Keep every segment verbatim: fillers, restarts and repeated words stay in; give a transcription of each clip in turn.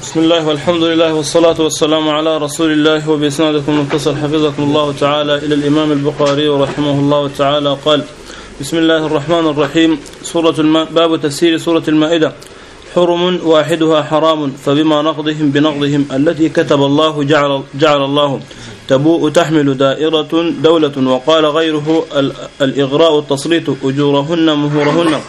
بسم الله والحمد لله والصلاة والسلام على رسول الله. وبإسنادكم المتصل حفظكم الله تعالى إلى الإمام البخاري رحمه الله تعالى قال: بسم الله الرحمن الرحيم. سورة الم... باب تفسير سورة المائدة. حرم واحدها حرام، فبما نقضهم بنقضهم التي كتب الله جعل, جعل الله تبوء تحمل دائرة دولة. وقال غيره الإغراء التسليط أجورهن مهورهن.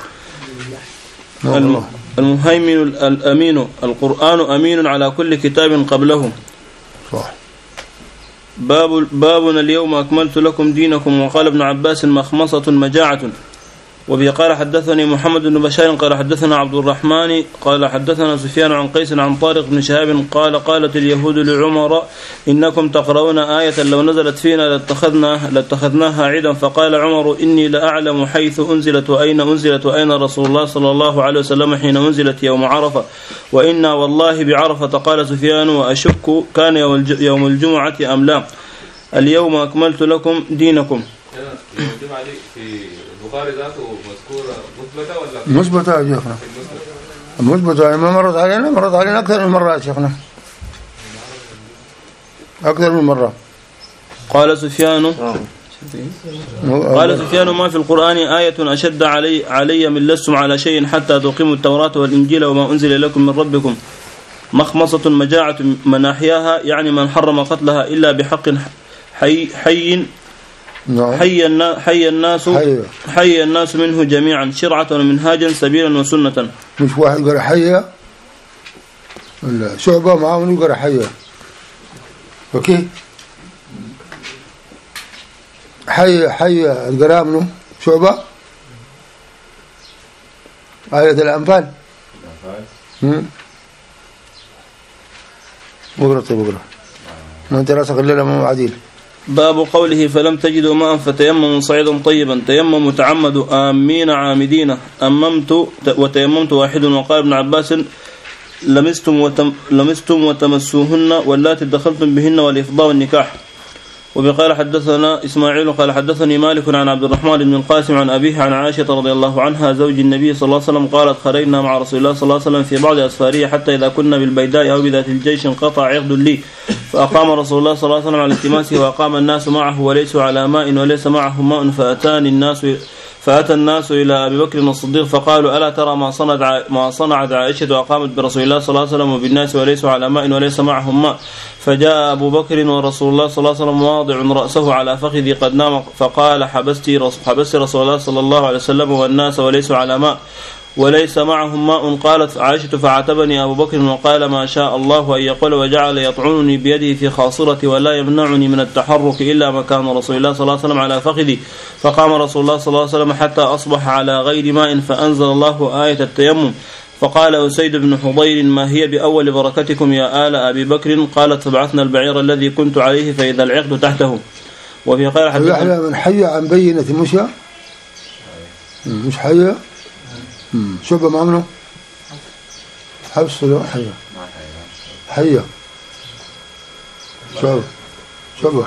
المهيمن الأمين. القرآن أمين على كل كتاب قبله. صح. باب بابنا اليوم أكملت لكم دينكم. وقال ابن عباس: مخمصة مجاعة. وبه قال حدثني محمد بن بشار قال حدثنا عبد الرحمن قال حدثنا سفيان عن قيس عن طارق بن شهاب قال: قالت اليهود لعمر: إنكم تقرؤون آية لو نزلت فينا لاتخذناها, لاتخذناها عيدا. فقال عمر: إني لأعلم حيث أنزلت وأين أنزلت وأين رسول الله صلى الله عليه وسلم حين أنزلت يوم عرفة، وإنا والله بعرفة. قال سفيان: وأشك كان يوم الجمعة أم لا. اليوم أكملت لكم دينكم. الجمعة دي في البخاري ذاته مذكورة مثبتة ولا مثبتة يا شيخنا؟ مثبتة. ما مرت علينا مرت علينا أكثر من مرة يا شيخنا، أكثر من مرة. قال سفيان قال سفيان: ما في القرآن آية أشد علي علي من لستم على شيء حتى تقيموا التوراة والإنجيل وما أنزل لكم من ربكم. مخمصة مجاعة من أحياها، يعني من حرم قتلها إلا بحق حي حي حي الناس حي الناس حي الناس منه جميعا، شرعة ومنهاجا سبيلا وسنة. مش واحد يقرأ حية ولا شعبة معاهم يقرأ حية. اوكي، حي حي القراء منه شعبة. آية الأنفال. امم اقرأ طيب اقرأ. ما انت راسك الليلة مو عديل. باب قوله: فلم تجدوا ماء فتيمموا صعيدا طيبا. تيمموا تعمدوا آمين عامدين. أممت وتيممت واحد. وقال ابن عباس: لمستم وتم لمستم وتمسوهن واللاتي دخلتم بهن والإفضاء والنكاح. وبقال حدثنا إسماعيل قال حدثني مالك عن عبد الرحمن بن القاسم عن أبيه عن عائشة رضي الله عنها زوج النبي صلى الله عليه وسلم قالت: خرجنا مع رسول الله صلى الله عليه وسلم في بعض أسفاره حتى إذا كنا بالبيداء أو بذات الجيش انقطع عقد لي، فأقام رسول الله صلى الله عليه وسلم على التماسه وأقام الناس معه وليسوا على ماء وليس معه ماء. فأتاني الناس فأتى الناس إلى أبي بكر الصديق فقالوا: ألا ترى ما صنعت ما صنعت عائشة وأقامت برسول الله صلى الله عليه وسلم وبالناس وليسوا على ماء وليس معهم ماء. فجاء أبو بكر ورسول الله صلى الله عليه وسلم واضع رأسه على فخذي قد نام، فقال: حبست حبست رسول الله صلى الله عليه وسلم والناس وليسوا على ماء وليس معهم ماء. قالت عائشة: فعاتبني أبو بكر وقال: ما شاء الله أن يقول، وجعل يطعنني بيده في خاصرتي ولا يمنعني من التحرك إلا مكان رسول الله صلى الله عليه وسلم على فخذي. فقام رسول الله صلى الله عليه وسلم حتى أصبح على غير ماء، فأنزل الله آية التيمم. فقال أسيد بن حضير: ما هي بأول بركتكم يا آل أبي بكر؟ قالت: فبعثنا البعير الذي كنت عليه فإذا العقد تحته. وفي قال حدثنا من حي عن بينة مشى مش حي شبه ما منه حبس له حية حية شبه شبه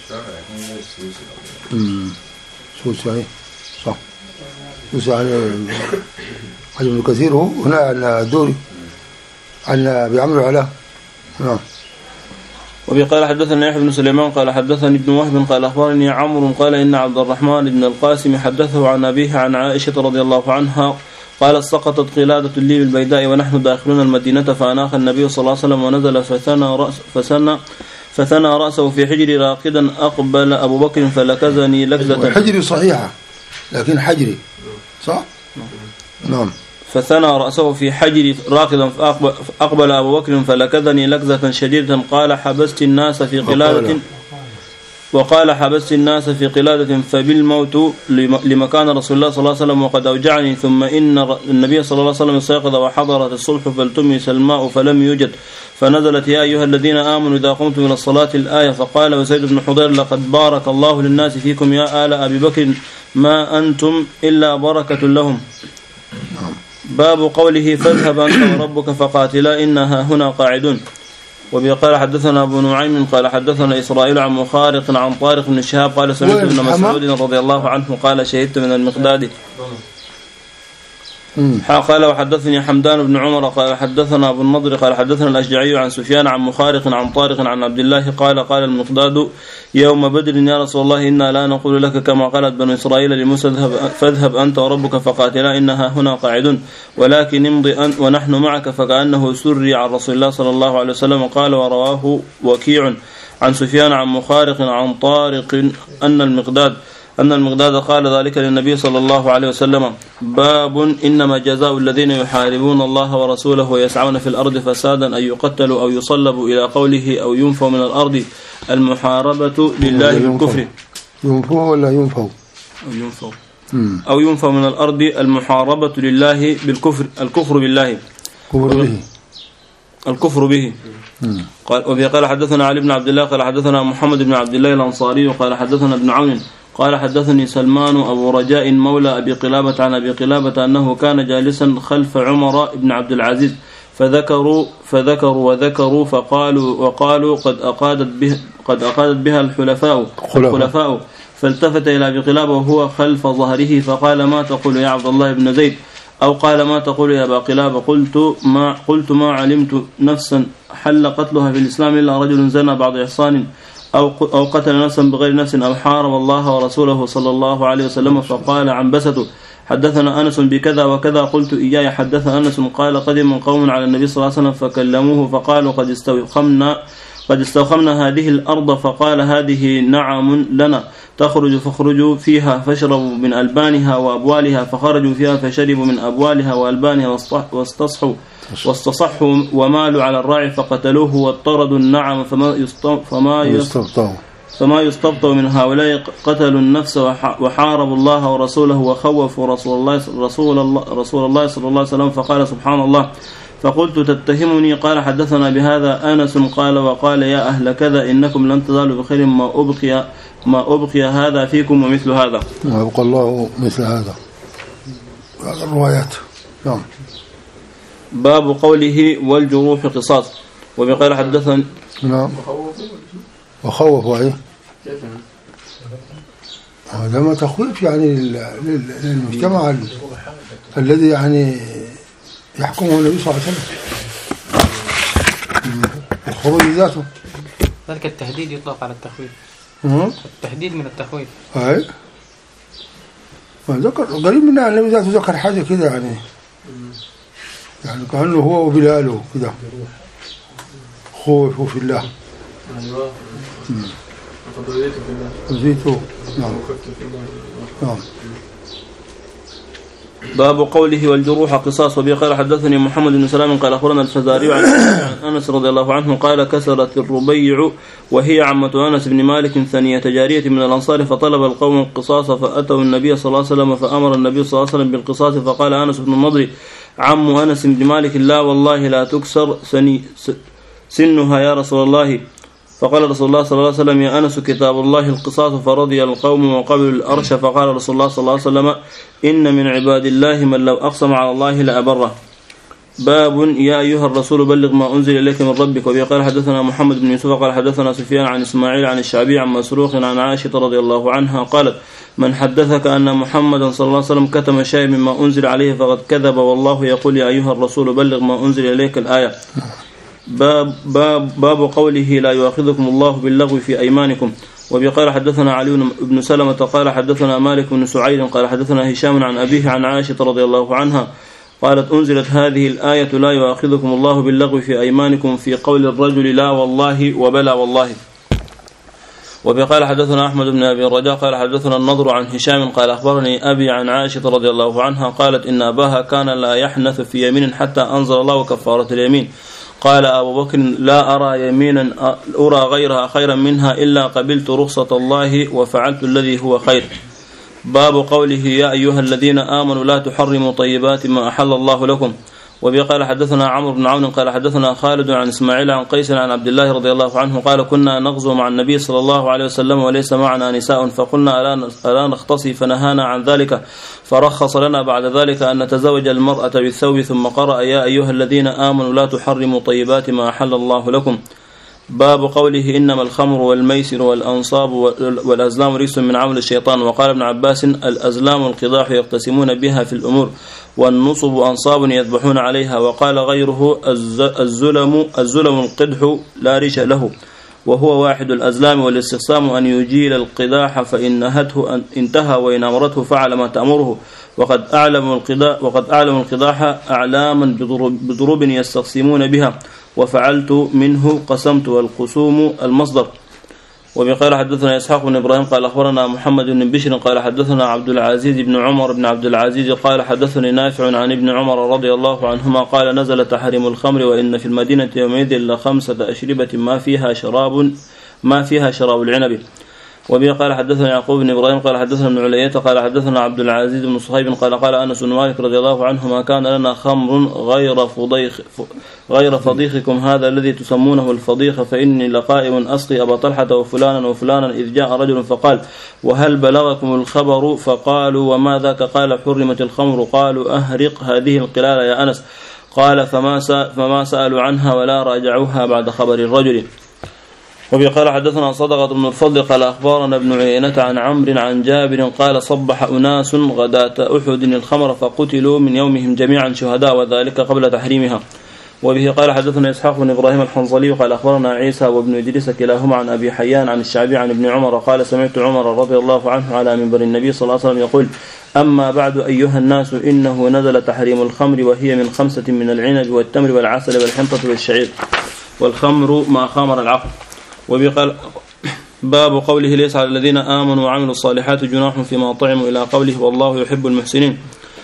امم سوس يعني صح سوس يعني حجم كثير. هو هنا على دوري على بيعملوا على نعم. وبي قال حدثنا يحيى بن سليمان قال حدثني ابن وهب قال أخبرني عمرو قال إن عبد الرحمن بن القاسم حدثه عن أبيه عن عائشة رضي الله عنها قال: سقطت قلادة لي بالبيداء ونحن داخلون المدينة، فأناخ النبي صلى الله عليه وسلم ونزل فثنى رأس فثنى فثنى رأسه في حجري راقدا. أقبل أبو بكر فلكزني لكزة. حجري صحيحة لكن حجري صح؟ نعم. فثنى رأسه في حجري راقدا فأقبل أبو بكر فلكزني لكزة شديدة. قال: حبست الناس في قلادة وقال حبست الناس في قلادة فبالموت لمكان رسول الله صلى الله عليه وسلم وقد أوجعني. ثم إن النبي صلى الله عليه وسلم استيقظ وحضرت الصبح فالتمس الماء فلم يوجد، فنزلت: يا أيها الذين آمنوا إذا قمتم إلى الصلاة الآية. فقال وسيد بن حضير: لقد بارك الله للناس فيكم يا آل أبي بكر، ما أنتم إلا بركة لهم. باب قوله: فاذهب أنت وربك فقاتلا إنها هنا قاعدون. وبه قال حدثنا أبو نعيم قال حدثنا إسرائيل عن مخارق عن طارق بن شهاب قال: سمعت ابن مسعود رضي الله عنه قال: شهدت من المقداد قال وحدثني حمدان بن عمر قال حدثنا أبو النضر قال حدثنا الأشجعي عن سفيان عن مخارق عن طارق عن عبد الله قال قال المقداد يوم بدر يا رسول الله إنا لا نقول لك كما قالت بنو إسرائيل لموسى فاذهب أنت وربك فقاتلا إنها هنا قاعدون ولكن امضي أنت ونحن معك، فكأنه سري عن رسول الله صلى الله عليه وسلم. قال ورواه وكيع عن سفيان عن مخارق عن طارق أن المقداد أن المقداد قال ذلك للنبي صلى الله عليه وسلم. باب إنما جزاء الذين يحاربون الله ورسوله ويسعون في الأرض فسادا أن يقتلوا أو يصلبوا إلى قوله أو ينفوا من الأرض. المحاربة لله بالكفر. ينفوا ولا ينفوا؟ أو ينفوا أو ينفوا من الأرض. المحاربة لله بالكفر، الكفر بالله، كفر به، الكفر به. قال وبه قال حدثنا علي بن عبد الله قال حدثنا محمد بن عبد الله الأنصاري قال حدثنا ابن عون قال حدثني سلمان أبو رجاء مولى أبي قلابة عن أبي قلابة أنه كان جالسا خلف عمر بن عبد العزيز فذكروا فذكروا وذكروا فقالوا وقالوا قد أقادت به قد أقادت بها الحلفاء الخلفاء فالتفت إلى أبي قلابة وهو خلف ظهره فقال ما تقول يا عبد الله بن زيد؟ أو قال ما تقول يا أبا قلابة؟ قلت ما قلت ما علمت نفسا حل قتلها في الإسلام إلا رجل زنى بعد إحصان أو أو قتل نفسا بغير نفس أو حارب الله ورسوله صلى الله عليه وسلم. فقال عنبسة حدثنا أنس بكذا وكذا. قلت إياي حدث أنس. قال قدم قوم على النبي صلى الله عليه وسلم فكلموه فقالوا قد استوخمنا قد استوخمنا هذه الأرض. فقال هذه نعم لنا تخرج فاخرجوا فيها فاشربوا من ألبانها وأبوالها. فخرجوا فيها فشربوا من أبوالها وألبانها واستصحوا واستصحوا ومالوا على الراعي فقتلوه واضطردوا النعم فما فما يستبطوا فما يستبطوا من هؤلاء قتلوا النفس وحاربوا الله ورسوله وخوفوا رسول الله رسول الله رسول الله صلى الله عليه وسلم. فقال سبحان الله. فقلت تتهمني؟ قال حدثنا بهذا أنس. قال وقال يا أهل كذا إنكم لن تزالوا بخير ما أبقي ما أبقي هذا فيكم ومثل هذا. ما أبقى الله مثل هذا. هذا الروايات. نعم. باب قوله والجروح قصاص. وبقال حدثنا نعم وخوفوا عليه هذا ما تخويف يعني للمجتمع الذي يعني يحكمه النبي صلى الله عليه وسلم. الخروج ذاته ذلك التهديد يطلق على التخويف. التهديد من التخويف. أي ذكر قريب منها النبي ذاته ذكر حاجة كده يعني يعني كأنه هو وبلاله كده خوفوا في الله. أيوة. وزيته. نعم. نعم. باب قوله والجروح قصاص. وبه قال حدثني محمد بن سلام قال أخبرنا الفزاري عن أنس رضي الله عنه قال كسرت الربيع وهي عمة أنس بن مالك ثنية جارية من الأنصار فطلب القوم القصاص فأتوا النبي صلى الله عليه وسلم فأمر النبي صلى الله عليه وسلم بالقصاص. فقال أنس بن النضر عم أنس بن مالك لا والله لا تكسر سنها يا رسول الله. فقال رسول الله صلى الله عليه وسلم يا أنس كتاب الله القصاص. فرضي القوم وقبلوا الأرش. فقال رسول الله صلى الله عليه وسلم إن من عباد الله من لو أقسم على الله لأبره. باب يا أيها الرسول بلغ ما أنزل إليك من ربك. وبه قال حدثنا محمد بن يوسف قال حدثنا سفيان عن إسماعيل عن الشعبي عن مسروق عن عائشة رضي الله عنها قالت من حدثك أن محمدا صلى الله عليه وسلم كتم شيء مما أنزل عليه فقد كذب والله يقول يا أيها الرسول بلغ ما أنزل إليك الآية. باب, باب, باب قوله لا يؤاخذكم الله باللغو في أيمانكم. وبه قال حدثنا علي بن سلمة قال حدثنا مالك بن سعيد قال حدثنا هشام عن أبيه عن عائشة رضي الله عنها قالت أنزلت هذه الآية لا يؤاخذكم الله باللغو في أيمانكم في قول الرجل لا والله وبلا والله. وبه قال حدثنا أحمد بن أبي الرجاء قال حدثنا النضر عن هشام قال أخبرني أبي عن عائشة رضي الله عنها قالت إن أباها كان لا يحنث في يمين حتى أنزل الله كفارة اليمين. قال أبو بكر لا أرى يمينا أرى غيرها خيرا منها إلا قبلت رخصة الله وفعلت الذي هو خير. باب قوله يا أيها الذين آمنوا لا تحرموا طيبات ما أحل الله لكم. وبه قال حدثنا عمرو بن عون قال حدثنا خالد عن إسماعيل عن قيس عن عبد الله رضي الله عنه قال كنا نغزو مع النبي صلى الله عليه وسلم وليس معنا نساء فقلنا ألا نختصي فنهانا عن ذلك فرخص لنا بعد ذلك أن نتزوج المرأة بالثوب ثم قرأ يا أيها الذين آمنوا لا تحرموا طيبات ما أحل الله لكم. باب قوله إنما الخمر والميسر والأنصاب والأزلام رجس من عمل الشيطان. وقال ابن عباس الأزلام القداح يقتسمون بها في الأمور، والنصب أنصاب يذبحون عليها. وقال غيره الزلم الزلم القدح لا ريش له، وهو واحد الأزلام، والاستقسام أن يجيل القداح فإن نهته أن انتهى، وإن أمرته فعل ما تأمره. وقد أعلم القداح وقد أعلم القداح أعلاما بضروب يستقسمون بها، وفعلت منه قسمت، والقسوم المصدر. وبقال حدثنا إسحاق بن إبراهيم قال أخبرنا محمد بن بشر قال حدثنا عبد العزيز بن عمر بن عبد العزيز قال حدثني نافع عن ابن عمر رضي الله عنهما قال نزل تحريم الخمر، وإن في المدينة يومئذ لخمسة أشربة ما فيها شراب ما فيها شراب العنب. وبه قال حدثنا يعقوب بن إبراهيم قال حدثنا ابن علية قال حدثنا عبد العزيز بن صهيب قال قال أنس بن مالك رضي الله عنه ما كان لنا خمر غير فضيخ غير فضيخكم هذا الذي تسمونه الفضيخ، فإني لقائم أسقي أبا طلحة وفلانا وفلانا إذ جاء رجل فقال وهل بلغكم الخبر؟ فقالوا وما ذاك؟ قال حرمت الخمر. قالوا أهرق هذه القلال يا أنس. قال فما فما سألوا عنها ولا راجعوها بعد خبر الرجل. وبه قال حدثنا صدقة بن الفضل قال أخبارنا ابن عيينة عن عمرو عن جابر قال صبح أناس غداة أحد الخمر فقتلوا من يومهم جميعا شهداء، وذلك قبل تحريمها. وبه قال حدثنا إسحاق بن إبراهيم الحنظلي قال أخبرنا عيسى وابن إدريس كلاهما عن أبي حيان عن الشعبي عن ابن عمر قال سمعت عمر رضي الله عنه على منبر النبي صلى الله عليه وسلم يقول أما بعد أيها الناس إنه نزل تحريم الخمر، وهي من خمسة من العنب والتمر والعسل والحنطة والشعير، والخمر ما خامر العقل. وبقال باب قوله ليس على الذين آمنوا وعملوا الصالحات جناح فيما طعموا إلى قوله والله يحب المحسنين.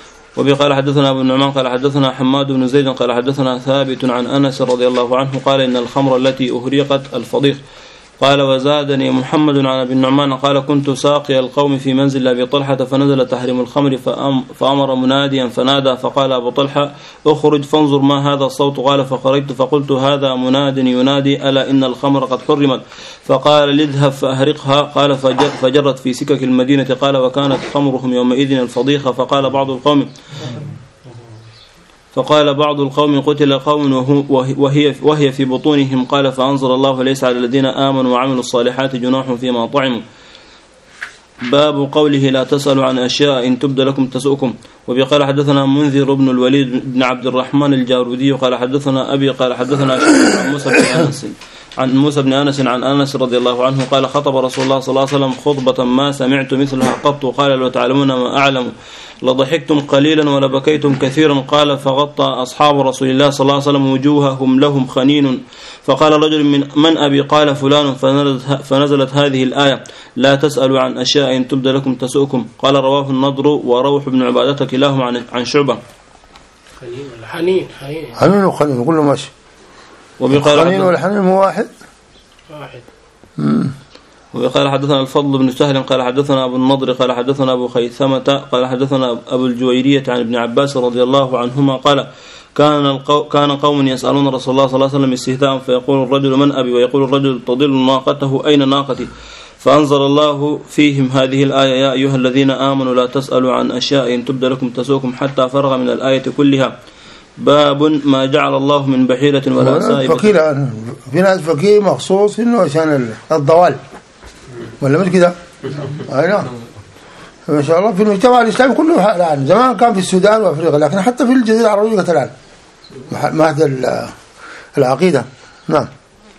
وبقال حدثنا أبو النعمان قال حدثنا حماد بن زيد قال حدثنا ثابت عن أنس رضي الله عنه قال إن الخمر التي أهريقت الفضيخ. قال وزادني محمد عن أبي النعمان قال كنت ساقي القوم في منزل أبي طلحة فنزل تحريم الخمر فأمر مناديا فنادى فقال أبو طلحة اخرج فانظر ما هذا الصوت. قال فخرجت فقلت هذا مناد ينادي ألا إن الخمر قد حرمت. فقال لذهب فأهرقها. قال فجرت في سكك المدينة. قال وكانت خمرهم يومئذ الفضيخة. فقال بعض القوم فقال بعض القوم قتل قوم وهي وهي في بطونهم. قال فأنزل الله ليس على الذين آمنوا وعملوا الصالحات جناح فيما طعموا. باب قوله لا تسألوا عن أشياء إن تبد لكم تسؤكم. وبقال حدثنا منذر بن الوليد بن عبد الرحمن الجارودي قال حدثنا أبي قال حدثنا عن موسى بن أنس عن موسى بن أنس عن أنس رضي الله عنه قال خطب رسول الله صلى الله عليه وسلم خطبة ما سمعت مثلها قط. قال لو تعلمون ما أعلم لضحكتم قليلا ولبكيتم كثيرا. قال فغطى أصحاب رسول الله صلى الله عليه وسلم وجوههم لهم خنين. فقال رجل من من أبي؟ قال فلان. فنزلت هذه الآية لا تسألوا عن أشياء إن تبد لكم تسؤكم. قال رواه النضر وروح بن عبادة كلاهما عن عن شعبة. حنين حنين حنين وخنين كله ماشي. الخنين والحنين هو واحد واحد. وقال حدثنا الفضل بن سهل قال حدثنا أبو النضر قال حدثنا أبو خيثمة قال حدثنا أبو الجويرية عن ابن عباس رضي الله عنهما قال كان القو... كان قوم يسألون رسول الله صلى الله عليه وسلم استهزاء فيقول الرجل من أبي؟ ويقول الرجل تضل ناقته أين ناقتي؟ فأنزل الله فيهم هذه الآية يا أيها الذين آمنوا لا تسألوا عن أشياء إن تبد لكم تسؤكم حتى فرغ من الآية كلها. باب ما جعل الله من بحيرة ولا سائبة. فقير في ناس فقير مخصوص إنه عشان الضوال ولا مش كده؟ أي نعم ما شاء الله. في المجتمع الإسلامي كله الآن، زمان كان في السودان وأفريقيا لكن حتى في الجزيرة العربية الآن مهد العقيدة. نعم.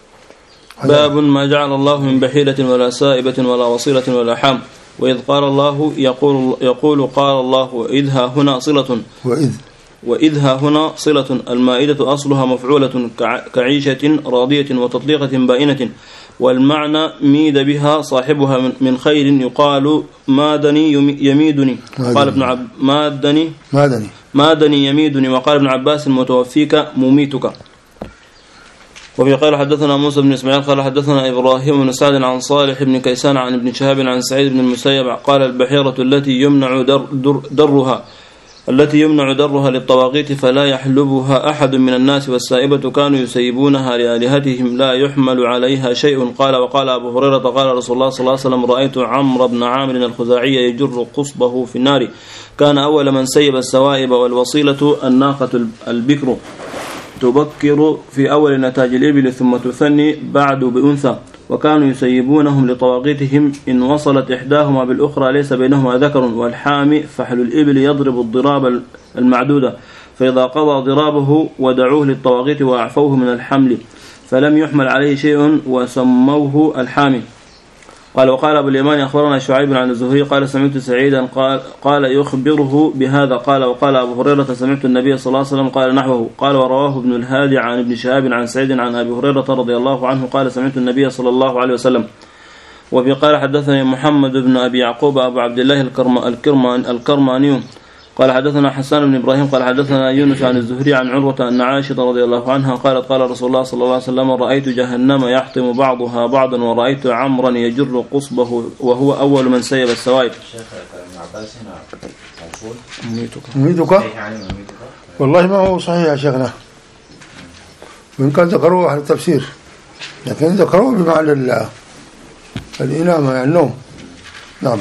باب ما جعل الله من بحيرة ولا سائبة ولا وصيلة ولا حام. وإذ قال الله يقول يقول قال الله وإذها هنا صلة وإذ وإذها هنا صلة. المائدة أصلها مفعولة كعيشة راضية وتطليقة بائنة، والمعنى ميد بها صاحبها من خير يقال مادني يميدني. قال ابن عب مادني مادني مادني يميدني. وقال ابن عباس متوفيك مميتك. وفي قال حدثنا موسى بن إسماعيل قال حدثنا إبراهيم بن سعد عن صالح بن كيسان عن ابن شهاب عن سعيد بن المسيب قال البحيرة التي يمنع در در درها التي يمنع درها للطواغيت فلا يحلبها أحد من الناس، والسائبة كانوا يسيبونها لآلهتهم لا يحمل عليها شيء. قال وقال أبو هريرة قال رسول الله صلى الله عليه وسلم رأيت عمرو بن عامر الخزاعي يجر قصبه في النار. كان أول من سيب السوائب والوصيلة الناقة البكر. تبكر في أول نتاج الإبل ثم تثني بعد بأنثى، وكانوا يسيبونهم لطواغيتهم إن وصلت إحداهما بالأخرى ليس بينهما ذكر، والحامي فحل الإبل يضرب الضراب المعدودة، فإذا قضى ضرابه ودعوه للطواغيت وأعفوه من الحمل فلم يحمل عليه شيء وسموه الحامي. قال وقال أبو اليمان أخبرنا شعيب عن الزهري قال سمعت سعيدا قال, قال يخبره بهذا. قال وقال أبو هريرة سمعت النبي صلى الله عليه وسلم قال نحوه. قال ورواه ابن الهادي عن ابن شهاب عن سعيد عن أبي هريرة رضي الله عنه قال سمعت النبي صلى الله عليه وسلم. وفي قال حدثني محمد بن أبي يعقوب أبو عبد الله الكرمان الكرماني قال حدثنا حسان بن إبراهيم قال حدثنا يونس عن الزهري عن عروة أن عائشة رضي الله عنها قالت قال رسول الله صلى الله عليه وسلم رأيت جهنم يحطم بعضها بعضا ورأيت عمرا يجر قصبه وهو أول من سيب السوائب. مميتك والله ما هو صحيح يا شيخنا، وإن كان ذكروه أهل التفسير لكن ذكروه بمعنى الإنامة يعني النوم. نعم.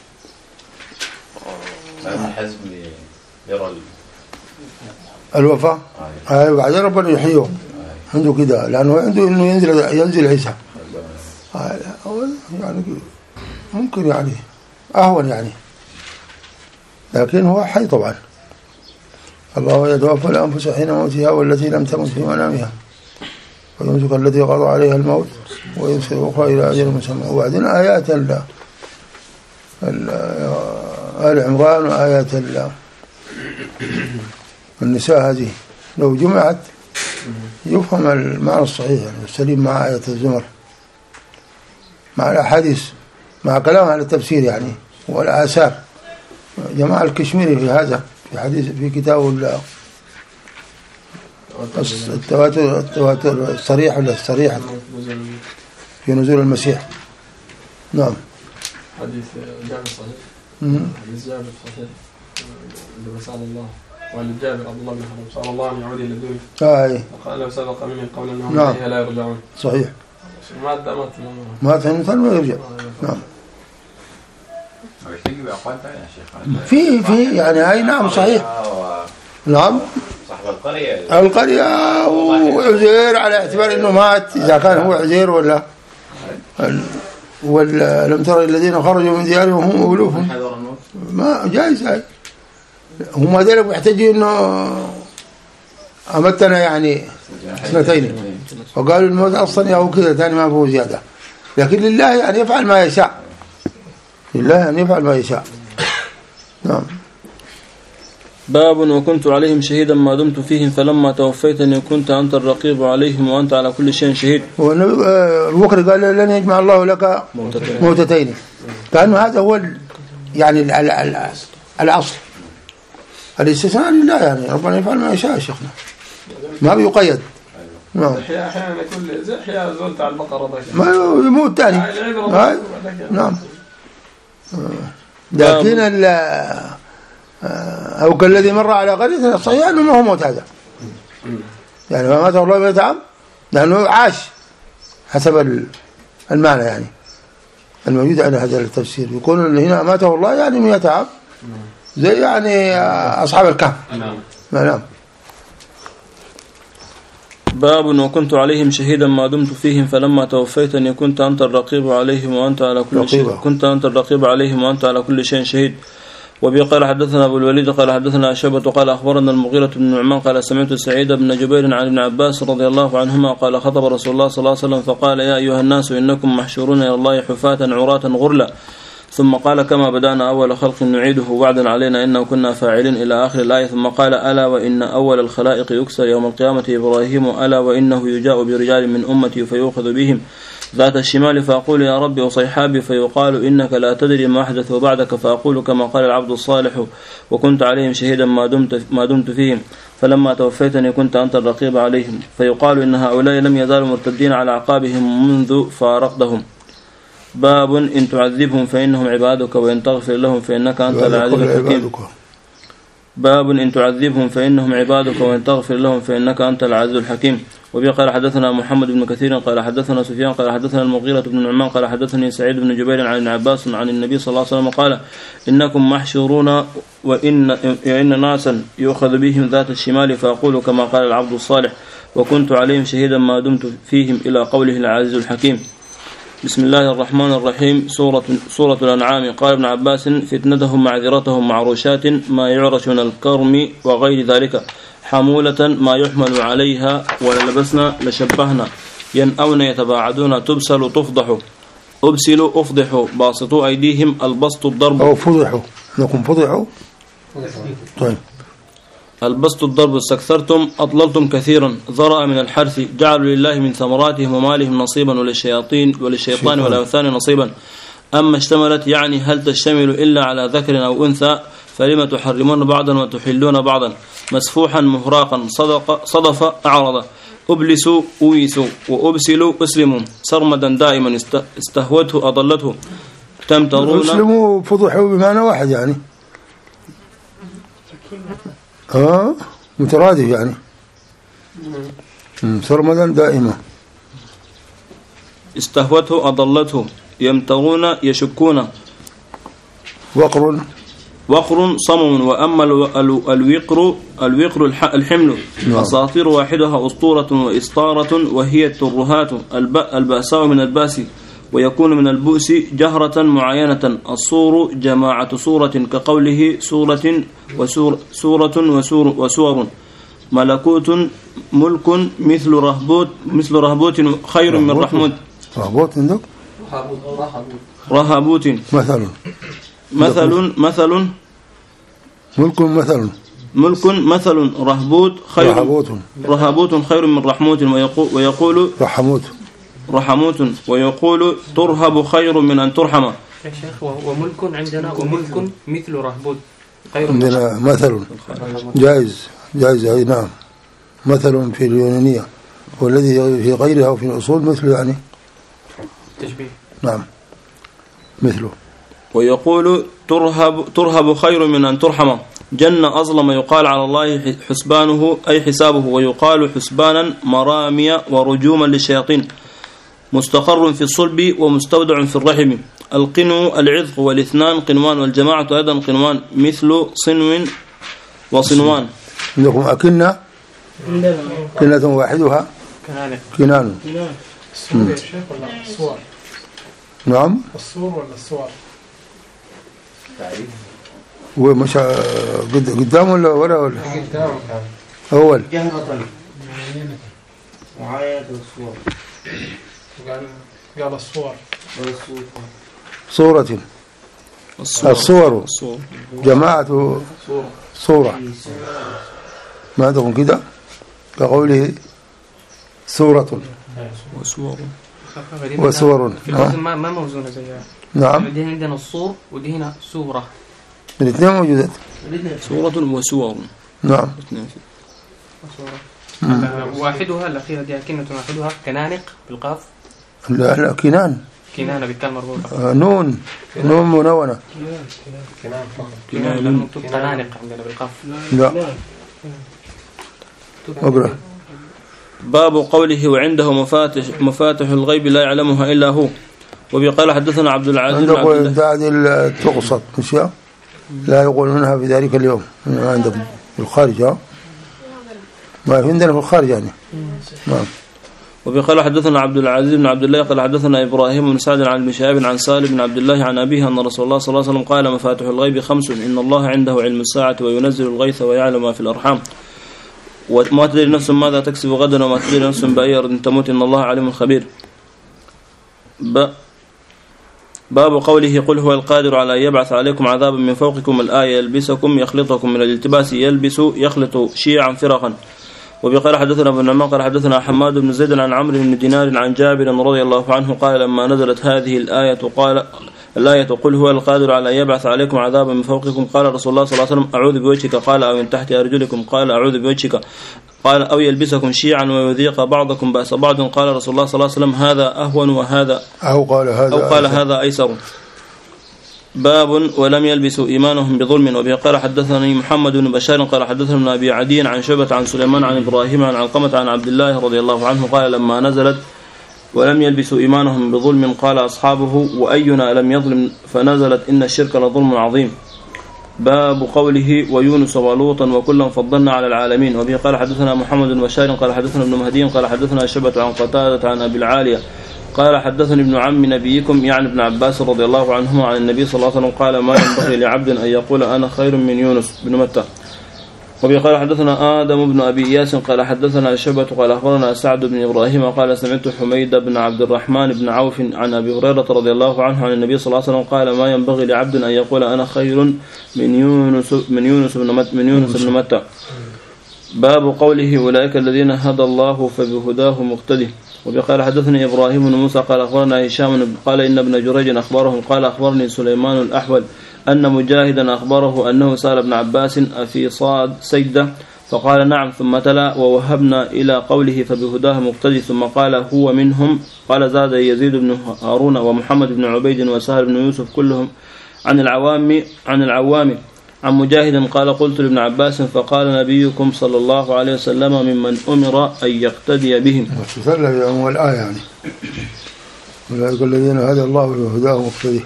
الحزم يرى الوفاة أيوة بعدين ربنا يحييه عنده كده، لأنه عنده إنه ينزل ينزل عيسى يعني ممكن يعني أهون يعني، لكن هو حي طبعا. الله يتوفى الأنفس حين موتها والتي لم تمت في منامها ويمسك التي قضى عليها الموت ويرسل الأخرى إلى أجل مسمى. وبعدين آيات ال آل عمران وآيات النساء هذه لو جمعت يفهم المعنى الصحيح يعني السليم مع آية الزمر مع الأحاديث مع كلام على التفسير يعني والآثار. جماعة الكشميري في هذا في حديث في كتابه التواتر التواتر الصريح ولا الصريح في نزول المسيح. نعم. حديث جابر صحيح. حديث جابر صحيح اللي سأل الله وعن جابر عبد الله بن حرام سأل الله أن يعود إلى الدنيا. آه. وقال له سبق مني قولا أنهم نعم. إليها لا يرجعون. صحيح. مات مات مات مثل ما يرجع. نعم. ويحتاج بأقوال ثانية يا شيخ. في في يعني هاي نعم صحيح. نعم. صاحب القرية. القرية وعزير على اعتبار إنه مات إذا كان هو عزير ولا ولا لم ترى الذين خرجوا من ديارهم هم ألوف ما جائز هاي. هم ذلك يحتاجوا إنه أمتنا يعني سنتين وقالوا الموت أصلا يهو كذا ثاني ما فيه زيادة، لكن لله يعني يفعل ما يشاء، لله يعني يفعل ما يشاء. نعم. باب وكنت عليهم شهيدا ما دمت فيهم فلما توفيتني كنت أنت الرقيب عليهم وأنت على كل شيء شهيد. والبكر قال لن يجمع الله لك موتتين، كأنه هذا هو يعني الأصل. الاستثناء لله يعني ربنا يفعل ما يشاء شيخنا ما بيقيد. نعم. أحيانا يكون زي أحيانا زولت على البقرة ما يموت تاني. نعم. لكن ال أو كالذي مر على قرية صحيح أنه ما هو موت هذا يعني ما مات الله مئة عام لأنه عاش حسب المعنى يعني الموجود على هذا التفسير. يكون هنا ماته الله يعني مئة عام زي يعني أصحاب الكهف. نعم. باب وكنت عليهم شهيدا ما دمت فيهم فلما توفيتني كنت أنت الرقيب عليهم وأنت على كل شيء كنت أنت الرقيب عليهم وأنت على كل شيء شهيد. وبي قال حدثنا أبو الوليد قال حدثنا شعبة قال أخبرنا المغيرة بن نعمان قال سمعت سعيد بن جبير عن ابن عباس رضي الله عنهما قال خطب رسول الله صلى الله عليه وسلم فقال يا أيها الناس إنكم محشورون إلى الله حفاة عراة غرلا، ثم قال كما بدأنا أول خلق نعيده وعدا علينا إنه كنا فاعلين إلى آخر الآية. ثم قال ألا وإن أول الخلائق يكسر يوم القيامة إبراهيم ألا وإنه يجاء برجال من أمتي فيؤخذ بهم ذات الشمال فأقول يا ربي وصيحابي فيقال إنك لا تدري ما أحدث بعدك فأقول كما قال العبد الصالح وكنت عليهم شهيدا ما دمت, ما دمت فيهم فلما توفيتني كنت أنت الرقيب عليهم فيقال إن هؤلاء لم يزالوا مرتدين على أعقابهم منذ فارقتهم. باب إن تعذبهم فإنهم عبادك وإن تغفر لهم فإنك أنت العزيز الحكيم. باب إن تعذبهم فإنهم عبادك وإن تغفر لهم فإنك أنت العزيز الحكيم. وبه قال حدثنا محمد بن كثير قال حدثنا سفيان قال حدثنا المغيرة بن نعمان قال حدثني سعيد بن جبير عن ابن عباس عن النبي صلى الله عليه وسلم قال إنكم محشورون وإن إن ناسا يؤخذ بهم ذات الشمال فأقول كما قال العبد الصالح وكنت عليهم شهيدا ما دمت فيهم إلى قوله العزيز الحكيم. بسم الله الرحمن الرحيم. سورة, سورة الأنعام. قال ابن عباس فتنتهم معذرتهم معروشات ما يعرش من الكرم وغير ذلك حمولة ما يحمل عليها وللبسنا لشبهنا ينأون يتباعدون تبسل تفضح أبسل أفضح باسطوا أيديهم البسط الضرب أو فضحوا لكم فضحوا طيب البسط الضرب استكثرتم أضللتم كثيرا ذرأ من الحرث جعلوا لله من ثمراتهم ومالهم نصيبا وللشياطين وللشيطان والأوثان نصيبا أما اشتملت يعني هل تشتمل إلا على ذكر أو أنثى فلما تحرمون بعضا وتحلون بعضا مسفوحا مهراقا صدق صدف أعرض أبلسوا أويسوا وأبسلوا أسلموا سرمدا دائما استهوته أضلته تمترون أسلموا فضحوا بمعنى واحد يعني آه مترادف يعني سرمدا دائما استهوته أضلته يمترون يشكون وقر وقر صمم وأما الوقر الوقر الحمل أساطير واحدها أسطورة وإسطارة وهي الترهات البأساء من الباس ويكون من البؤس جهرة معينة الصور جماعة صورة كقوله سورة وسور سورة وسور وسور ملكوت ملك مثل رهبوت مثل رهبوت خير من رحموت رهبوت عندك رهبوت مثل مثل مثل ملك مثل ملك مثل رهبوت خير رهبوت رهبوت خير من رحموت ويقول, ويقول رحموت رحموت ويقول ترهب خير من أن ترحم. يا شيخ وملك عندنا وملك مثل رهبوت خير عندنا مثل جائز جائز أي نعم مثل في اليونانية والذي في غيرها وفي الأصول مثل يعني تشبيه نعم مثله. ويقول ترهب ترهب خير من أن ترحم. جن أظلم يقال على الله حسبانه أي حسابه ويقال حسبانا مرامي ورجوما للشياطين مستقر في الصلب ومستودع في الرحم. القنو العذق والاثنان قنوان والجماعة أيضا قنوان مثل صنو وصنوان. عندكم أكنة كنة واحدها كنان. الصور يا شيخ ولا الصور؟ نعم الصور ولا الصور؟ ومش قدام ولا ورا ولا قدام أول جهرة معاينة الصور قال قال الصور صورة الصور جماعة صورة ما تكون كده كقوله صورة وصور وصور ما ما موزونة زيها. نعم دي عندنا الصور ودي هنا صورة الاثنين موجودات صورة وصور نعم واحدها الأخيرة دي أكنة واحدها كنانق بالقاف لا لا كنان كنانة بالتاء مربوطة آه نون نون منونة كنان كنان لأنه مكتوب كنانق عندنا بالقاف لا أقرأ. باب قوله وعنده مفاتح مفاتح الغيب لا يعلمها إلا هو. وبقال حدثنا عبد العزيز عندك تعديل تقصد مش لا يقولونها في ذلك اليوم عندكم في الخارج ها ما في عندنا في الخارج يعني نعم. وبقال حدثنا عبد العزيز بن عبد الله قال حدثنا إبراهيم بن سعد عن المشاب عن سالم بن عبد الله عن أبيه أن رسول الله صلى الله عليه وسلم قال مفاتح الغيب خمس إن الله عنده علم الساعة وينزل الغيث ويعلم ما في الأرحام وما تدري نفس ماذا تكسب غدا وما تدري نفس بأي أرض تموت إن الله عليم خبير. ب باب قوله قل هو القادر على أن يبعث عليكم عذابا من فوقكم الآية يلبسكم يخلطكم من الالتباس يلبس يخلط شيعا فرقا. وبقال حدثنا ابن نعمان قال حدثنا حماد بن زيد عن عمرو بن دينار عن جابر رضي الله عنه قال لما نزلت هذه الآية قال الآية قل هو القادر على أن يبعث عليكم عذابا من فوقكم قال رسول الله صلى الله عليه وسلم أعوذ بوجهك قال أو من تحت أرجلكم قال أعوذ بوجهك قال أو يلبسكم شيعا ويذيق بعضكم بأس بعض قال رسول الله صلى الله عليه وسلم هذا أهون وهذا أو قال هذا أو قال هذا أيسر. باب ولم يلبسوا إيمانهم بظلم. وبه قال حدثني محمد بن بشار قال حدثنا ابن أبي عدي عن شعبة عن سليمان عن إبراهيم عن علقمة عن عبد الله رضي الله عنه قال لما نزلت ولم يلبسوا إيمانهم بظلم قال أصحابه وأينا لم يظلم فنزلت إن الشرك لظلم عظيم. باب قوله ويونس ولوطا وكلا فضلنا على العالمين. وبه قال حدثنا محمد بن بشار قال حدثنا ابن مهدي قال حدثنا شعبة عن قتادة عن أبي العالية قال حدثني ابن عم نبيكم يعني ابن عباس رضي الله عنهما عن النبي صلى الله عليه وسلم قال ما ينبغي لعبد أن يقول أنا خير من يونس بن متى. وبه قال حدثنا آدم بن أبي إياس قال حدثنا شعبة قال أخبرنا سعد بن إبراهيم قال سمعت حميد بن عبد الرحمن بن عوف عن أبي هريرة رضي الله عنه عن النبي صلى الله عليه وسلم قال ما ينبغي لعبد أن يقول أنا خير من يونس من يونس بن متى من يونس بن متى. باب قوله أولئك الذين هدى الله فبهداه مقتدي. وبه قال حدثني إبراهيم بن موسى قال أخبرنا هشام قال إن ابن جريج أخبرهم قال أخبرني سليمان الأحول أن مجاهدا أخبره أنه سأل ابن عباس أفي صاد سجدة فقال نعم ثم تلا ووهبنا إلى قوله فبهداه مقتدي ثم قال هو منهم. قال زاد يزيد بن هارون ومحمد بن عبيد وسهل بن يوسف كلهم عن العوام عن العوام عن مجاهد قال قلت لابن عباس فقال نبيكم صلى الله عليه وسلم ممن أمر أن يقتدي بهم. وتسلم يوم الآية يعني أولئك الذين هدى الله فبهداه مقتدي.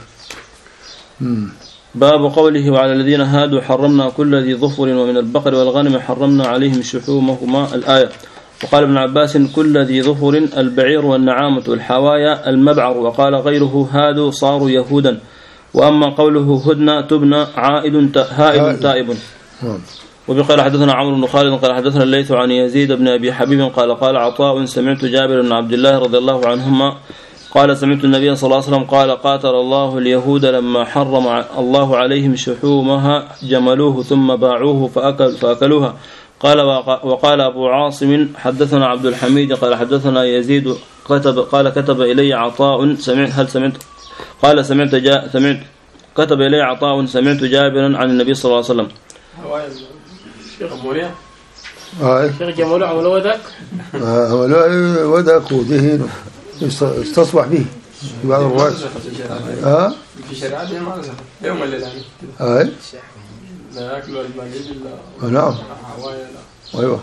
باب قوله وعلى الذين هادوا حرمنا كل ذي ظفر ومن البقر والغنم حرمنا عليهم شحومهما الآية. وقال ابن عباس كل ذي ظفر البعير والنعامة والحوايا المبعر. وقال غيره هادوا صاروا يهودا. وأما قوله هدنا تبنى عائد هائد تائب. وبقال حدثنا عمرو بن خالد قال حدثنا الليث عن يزيد بن أبي حبيب قال قال عطاء سمعت جابر بن عبد الله رضي الله عنهما قال سمعت النبي صلى الله عليه وسلم قال قاتل الله اليهود لما حرم الله عليهم شحومها جملوه ثم باعوه فأكل فأكلوها. قال وقال أبو عاصم حدثنا عبد الحميد قال حدثنا يزيد كتب قال كتب إلي عطاء سمعت هل سمعت قال سمعت جاء سمعت كتب إلي عطاء سمعت جابرا عن النبي صلى الله عليه وسلم. شيخ مولى هاي شيخ جمال عمل ودك عمل ودك ودهين استصبح به في بعض الروايات. ها في شريعتنا ما نزل يوم الليل يعني هاي لا ياكلوا البعير الا نعم حوايا لا ايوه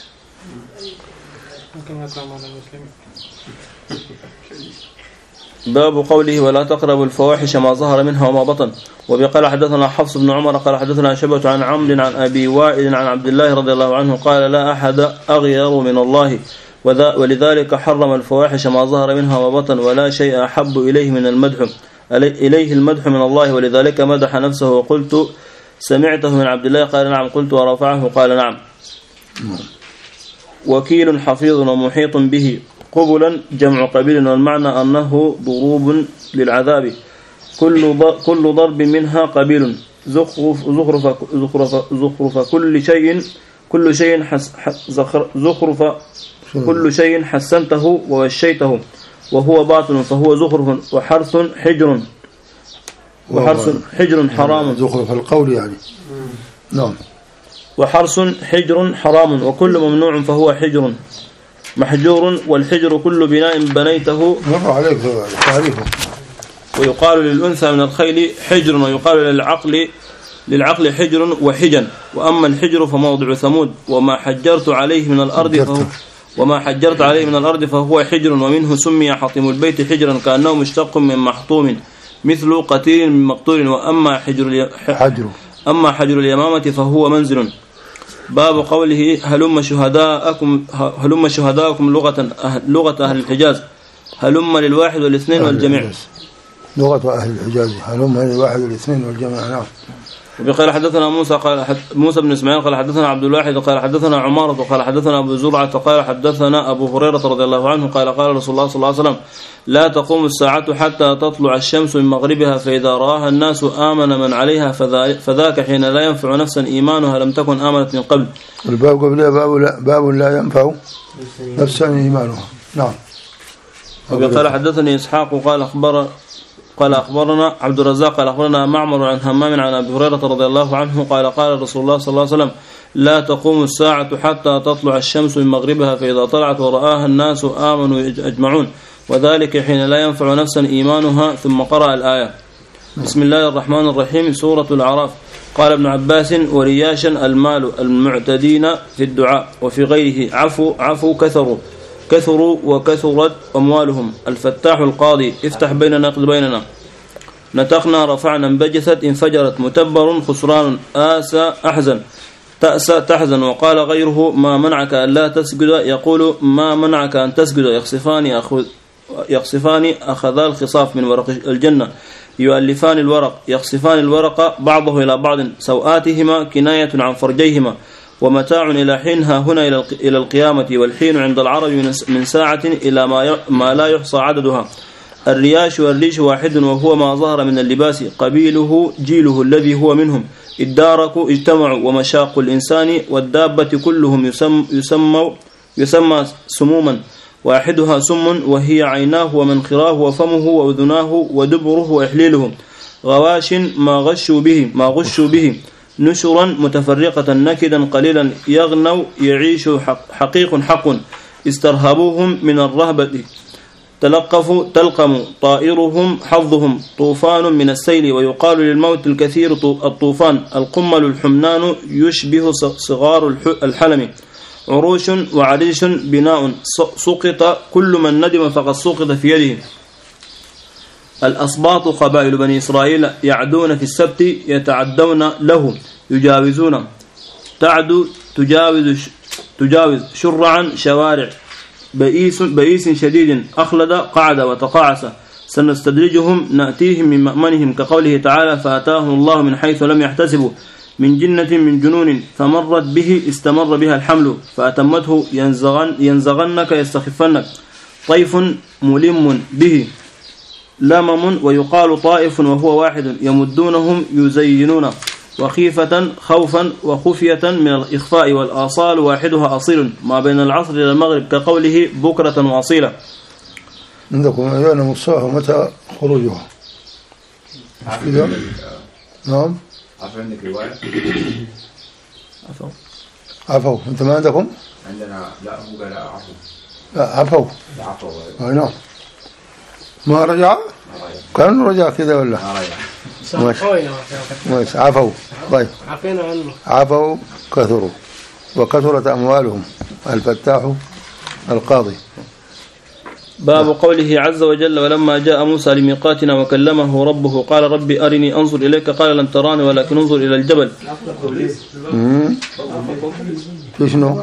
ممكن يطلع معنا المسلمين. باب قوله ولا تقربوا الفواحش ما ظهر منها وما بطن. وبقال حدثنا حفص بن عمر قال حدثنا شعبة عن عمرو عن أبي وائل عن عبد الله رضي الله عنه قال لا أحد أغير من الله ولذلك حرم الفواحش ما ظهر منها وما بطن ولا شيء أحب إليه من المدح إليه المدح من الله ولذلك مدح نفسه. وقلت سمعته من عبد الله قال نعم قلت ورفعه قال نعم. وكيل حفيظ ومحيط به قبلا جمع قبيل والمعنى أنه ضروب للعذاب كل كل ضرب منها قبيل زخرف زخرف زخرف زخرف كل شيء كل شيء حس زخرف كل شيء حسنته ووشيته وهو باطل فهو زخرف وحرث حجر وحرث حجر حرام زخرف القول يعني نعم وحرث حجر حرام وكل ممنوع فهو حجر محجور والحجر كل بناء بنيته مر عليك تعريفه. ويقال للأنثى من الخيل حجر ويقال للعقل للعقل حجر وحجن. وأما الحجر فموضع ثمود وما حجرت عليه من الأرض فهو وما حجرت عليه من الأرض فهو حجر ومنه سمي حطيم البيت حجرا كأنه مشتق من محطوم مثل قتيل من مقتول. وأما حجر حجر أما حجر اليمامة فهو منزل. باب قوله هلم شهداءكم هلم شهداءكم لغة لغة أهل الحجاز هلم للواحد والاثنين والجميع. لغة أهل الحجاز هلم للواحد والاثنين والجميع. نعم. وقال حدثنا موسى قال حد موسى بن اسماعيل قال حدثنا عبد الواحد قال حدثنا عمارة قال حدثنا أبو زرعة قال حدثنا أبو هريرة رضي الله عنه قال قال رسول الله صلى الله عليه وسلم لا تقوم الساعة حتى تطلع الشمس من مغربها فإذا رآها الناس آمن من عليها فذاك حين لا ينفع نفسا إيمانها لم تكن آمنت من قبل. الباب قبله باب لا, باب لا ينفع نفسا إيمانها. نعم. وقال حدثني إسحاق قال أخبر قال أخبرنا عبد الرزاق قال أخبرنا معمر عن همام عن أبي هريرة رضي الله عنه قال قال رسول الله صلى الله عليه وسلم لا تقوم الساعة حتى تطلع الشمس من مغربها فإذا طلعت ورآها الناس آمنوا أجمعون وذلك حين لا ينفع نفسا إيمانها. ثم قرأ الآية. بسم الله الرحمن الرحيم. سورة الأعراف. قال ابن عباس: ورياشا المال المعتدين في الدعاء وفي غيره عفو عفو كثروا كثروا وكثرت أموالهم. الفتاح القاضي: افتح بيننا اقض بيننا. نتقنا رفعنا انبجثت انفجرت. متبر خسران آسى أحزن تأسى تحزن. وقال غيره: ما منعك أن لا تسجد، يقول ما منعك أن تسجد. يخصفان أخذ يخصفان أخذا الخصاف من ورق الجنة. يؤلفان الورق يخصفان الورق بعضه إلى بعض. سوآتهما كناية عن فرجيهما. ومتاع إلى حينها هنا إلى القيامة. والحين عند العرب من ساعة إلى ما لا يحصى عددها. الرياش والريش واحد وهو ما ظهر من اللباس. قبيله جيله الذي هو منهم. اداركوا اجتمعوا. ومشاق الإنسان والدابة كلهم يسمى, يسمى, يسمى سموما. واحدها سم وهي عيناه ومنخراه وفمه وأذناه ودبره وإحليله. غواش ما غشوا به ما غشوا به. نشرا متفرقة نكدا قليلا. يغنوا يعيش حقيق حق. استرهبوهم من الرهبة. تلقفوا تلقموا طائرهم حظهم. طوفان من السيل. ويقال للموت الكثير الطوفان. القمل الحمنان يشبه صغار الحلم. عروش وعريش بناء. سقط كل من ندم فقد سقط في يده. الأسباط قبائل بني إسرائيل يعدون في السبت يتعدون له يجاوزون. تعد تجاوز تجاوز شرعا شوارع. بئيس بئيس شديد أخلد قعد وتقاعس. سنستدرجهم نأتيهم من مأمنهم كقوله تعالى: فأتاهم الله من حيث لم يحتسبوا. من جنة من جنون فمرت به استمر بها الحمل. فأتمته ينزغن ينزغنك يستخفنك. طيف ملم به لمم. ويقال طائف وهو واحد. يمدونهم يزينون. وخيفة خوفا وخفية من الإخفاء. والآصال واحدها أصيل ما بين العصر إلى المغرب كقوله بكرة وأصيلة. عندكم أيام الصباح متى خروجها؟ نعم. عفوا عندك رواية؟ عفوا عفوا. أنت ما عندكم؟ عندنا لا هو قال عفوا. لا عفوا. عفوا. أي نعم. ما رجع؟ كان رجع كذا ولا؟ ماشي. ماشي. عفوا. طيب. عفينا عنه. عفوا كثروا وكثرت أموالهم. الفتاح القاضي. باب قوله عز وجل: ولما جاء موسى لميقاتنا وكلمه ربه قال ربي أرني أنظر إليك قال لن تراني ولكن انظر إلى الجبل. في شنو؟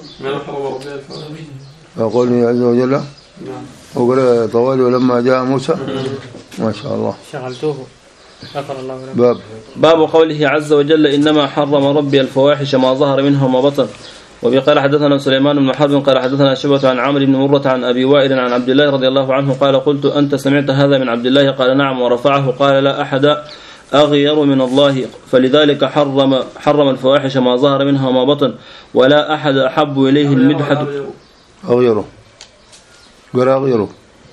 يقول عز وجل وقال طوالي ولما جاء موسى. ما شاء الله شغلتوه. الله باب باب قوله عز وجل: إنما حرم ربي الفواحش ما ظهر منها وما بطن. وبقال حدثنا سليمان بن حرب قال حدثنا شعبة عن عمرو بن مرة عن أبي وائل عن عبد الله رضي الله عنه قال: قلت أنت سمعت هذا من عبد الله؟ قال: نعم. ورفعه قال: لا أحد أغير من الله فلذلك حرم حرم الفواحش ما ظهر منها وما بطن. ولا أحد أحب إليه المدحة أغيره قال أغيره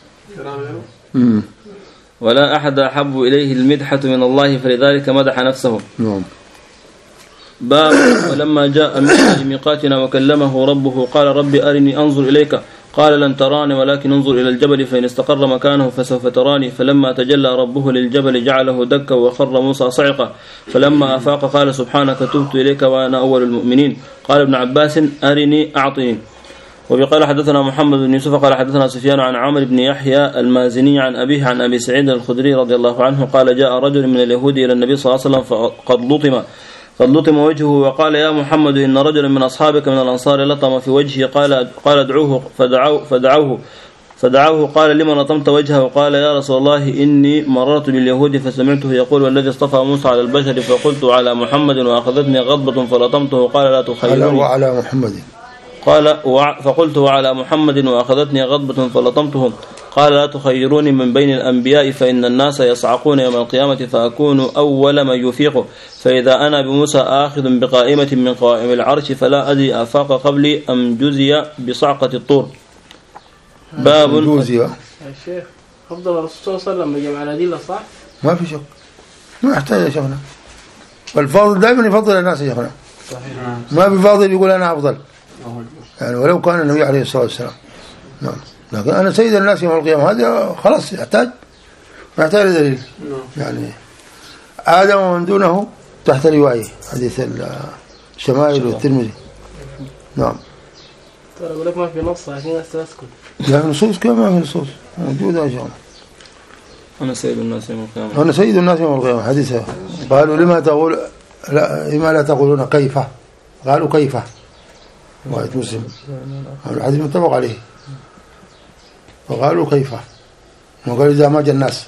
ولا أحد أحب إليه المدحة من الله فلذلك مدح نفسه. نعم. باب ولما جاء موسى لميقاتنا وكلمه ربه قال ربي أرني أنظر إليك قال لن تراني ولكن انظر إلى الجبل فإن استقر مكانه فسوف تراني. فلما تجلى ربه للجبل جعله دكا وخر موسى صعقا. فلما أفاق قال سبحانك تبت إليك وأنا أول المؤمنين. قال ابن عباس: أرني أعطني. وبقال حدثنا محمد بن يوسف قال حدثنا سفيان عن عمرو بن يحيى المازني عن أبيه عن أبي سعيد الخدري رضي الله عنه قال: جاء رجل من اليهود إلى النبي صلى الله عليه وسلم فقد لطم قد لطم وجهه وقال: يا محمد إن رجلا من أصحابك من الأنصار لطم في وجهه. قال قال ادعوه فدعوه فدعوه فدعوه قال: لما لطمت وجهه؟ وقال: يا رسول الله إني مررت باليهود فسمعته يقول: والذي اصطفى موسى على البشر فقلت على محمد وأخذتني غضبة فلطمته. قال: لا تخيروني. وعلى محمد. قال فقلت وعلى محمد وأخذتني غضبة فلطمته. قال: لا تخيروني من بين الأنبياء فإن الناس يصعقون يوم القيامة فأكون أول من يفيق. فإذا أنا بموسى آخذ بقائمة من قوائم العرش فلا أدري أفاق قبلي أم جزي بصعقة الطور. باب جوزي يا شيخ أفضل الرسول صلى الله عليه وسلم جمع الأدلة صح؟ ما في شك ما يحتاج يا شيخنا. والفاضل دائما يفضل الناس يا شيخنا. ما بفاضل يقول أنا أفضل يعني ولو كان النبي عليه الصلاة والسلام. نعم. لكن أنا سيد الناس يوم القيامة هذا خلاص يحتاج ما يحتاج دليل يعني. آدم ومن دونه تحت رواية حديث الشمائل والترمذي. نعم. ترى أقول لك ما في نص لكن أسكت. لا في نصوص كم ما في نصوص موجودة إن شاء الله. أنا سيد الناس يوم القيامة. أنا سيد الناس يوم القيامة حديثها. قالوا لما تقول لا لما لا تقولون كيف؟ قالوا كيف؟ رواية مسلم. الحديث متفق عليه. فقالوا كيف؟ وقال إذا ما جاء الناس.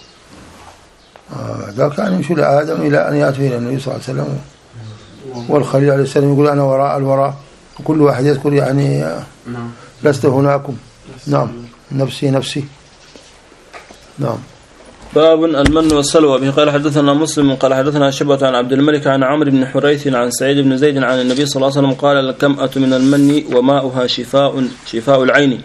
ذا كان يمشي لآدم إلى أن يأتي إلى النبي صلى الله عليه وسلم. والخليل عليه السلام يقول أنا وراء الوراء. وكل واحد يذكر يعني لست هناكم. نعم. نفسي نفسي. نعم. باب المن والسلوى. به قال حدثنا مسلم قال حدثنا شعبة عن عبد الملك عن عمرو بن حريث عن سعيد بن زيد عن النبي صلى الله عليه وسلم قال الكمأة من المن وماؤها شفاء شفاء العين.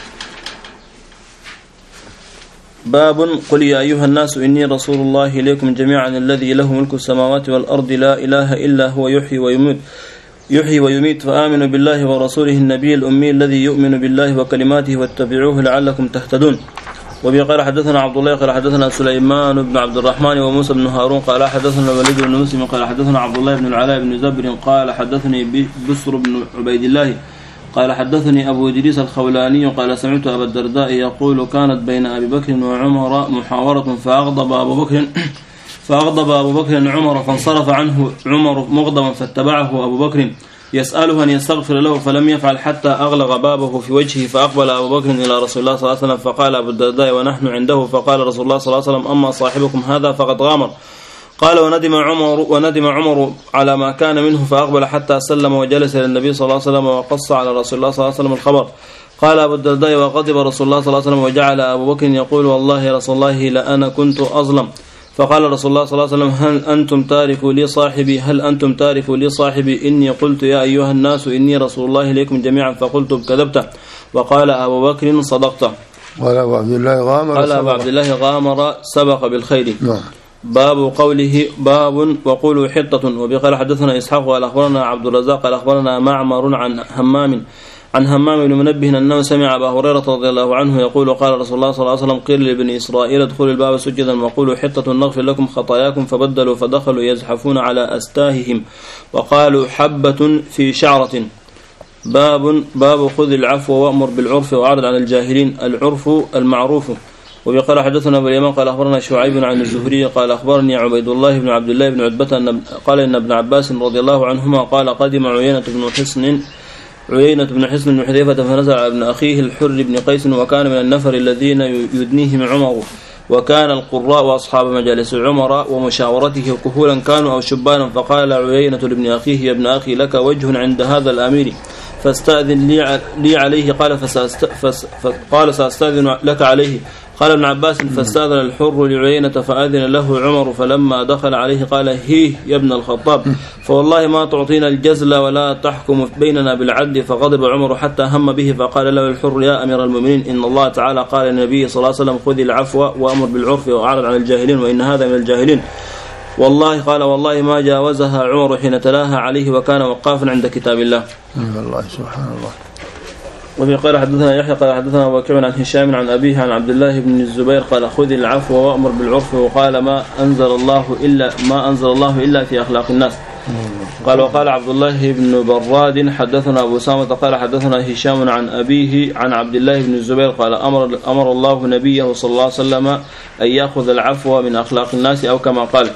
باب قل يا أيها الناس إني رسول الله إليكم جميعا الذي له ملك السماوات والأرض لا إله إلا هو يحيي ويميت يحيي ويميت فآمنوا بالله ورسوله النبي الأمي الذي يؤمن بالله وكلماته واتبعوه لعلكم تهتدون. وبه قال حدثنا عبد الله قال حدثنا سليمان بن عبد الرحمن وموسى بن هارون قال حدثنا الوليد بن مسلم قال حدثنا عبد الله بن العلاء بن زبر قال حدثني بسر بن عبيد الله قال حدثني أبو إدريس الخولاني قال سمعت أبا الدرداء يقول كانت بين أبي بكر وعمر محاورة فأغضب أبو بكر فأغضب أبو بكر عمر فانصرف عنه عمر مغضبا فاتبعه أبو بكر يسأله أن يستغفر له فلم يفعل حتى أغلق بابه في وجهه فأقبل أبو بكر إلى رسول الله صلى الله عليه وسلم فقال أبو الدرداء ونحن عنده فقال رسول الله صلى الله عليه وسلم أما صاحبكم هذا فقد غامر. قال وندم عمر وندم عمر على ما كان منه فأقبل حتى سلم وجلس إلى النبي صلى الله عليه وسلم وقص على رسول الله صلى الله عليه وسلم الخبر. قال أبو الدرداء وغضب رسول الله صلى الله عليه وسلم وجعل أبو بكر يقول والله يا رسول الله لأنا كنت أظلم. فقال رسول الله صلى الله عليه وسلم هل أنتم تاركوا لي صاحبي هل أنتم تاركوا لي صاحبي إني قلت يا أيها الناس إني رسول الله إليكم جميعا فقلتم كذبت. وقال أبو بكر صدقت. قال أبو عبد الله غامر قال أبو عبد الله غامر سبق بالخير. نعم. باب قوله باب وقولوا حطة. وبقال حدثنا إسحاق قال أخبرنا عبد الرزاق قال أخبرنا معمر عن همام عن همام بن منبه أنه سمع أبا هريرة رضي الله عنه يقول قال رسول الله صلى الله عليه وسلم قيل لبني إسرائيل ادخلوا الباب سجدا وقولوا حطة نغفر لكم خطاياكم فبدلوا فدخلوا يزحفون على أستاههم وقالوا حبة في شعرة. باب باب خذ العفو وأمر بالعرف وأعرض عن الجاهلين العرف المعروف. وبقال حدثنا أبو اليمان قال أخبرنا شعيب عن الزهري قال أخبرني عبيد الله بن عبد الله بن عتبة أن قال إن ابن عباس رضي الله عنهما قال قدم عيينة بن حصن عيينة بن حصن بن حذيفة فنزل على ابن أخيه الحر بن قيس وكان من النفر الذين يدنيهم عمر وكان القراء وأصحاب مجالس عمر ومشاورته كهولا كانوا أو شبانا فقال عيينة لابن أخيه يا ابن أخي لك وجه عند هذا الأمير فاستأذن لي, لي عليه قال فسأست فس فقال سأستأذن لك عليه. قال ابن عباس فاستأذن الحر لعيينة فأذن له عمر فلما دخل عليه قال هيه يا ابن الخطاب فوالله ما تعطينا الجزل ولا تحكم بيننا بالعدل. فغضب عمر حتى هم به فقال له الحر يا أمير المؤمنين إن الله تعالى قال للنبي صلى الله عليه وسلم خذ العفو وأمر بالعرف وأعرض عن الجاهلين وإن هذا من الجاهلين. والله قال والله ما جاوزها عمر حين تلاها عليه وكان وقافا عند كتاب الله. الله سبحان الله. وفي قال حدثنا يحيى قال حدثنا أبو بكر عن هشام عن أبيه عن عبد الله بن الزبير قال خذ العفو وأمر بالعرف وقال ما أنزل الله إلا ما أنزل الله إلا في أخلاق الناس. قال وقال عبد الله بن براد حدثنا أبو سامة قال حدثنا هشام عن أبيه عن عبد الله بن الزبير قال أمر أمر الله نبيه صلى الله عليه وسلم أن يأخذ العفو من أخلاق الناس أو كما قال.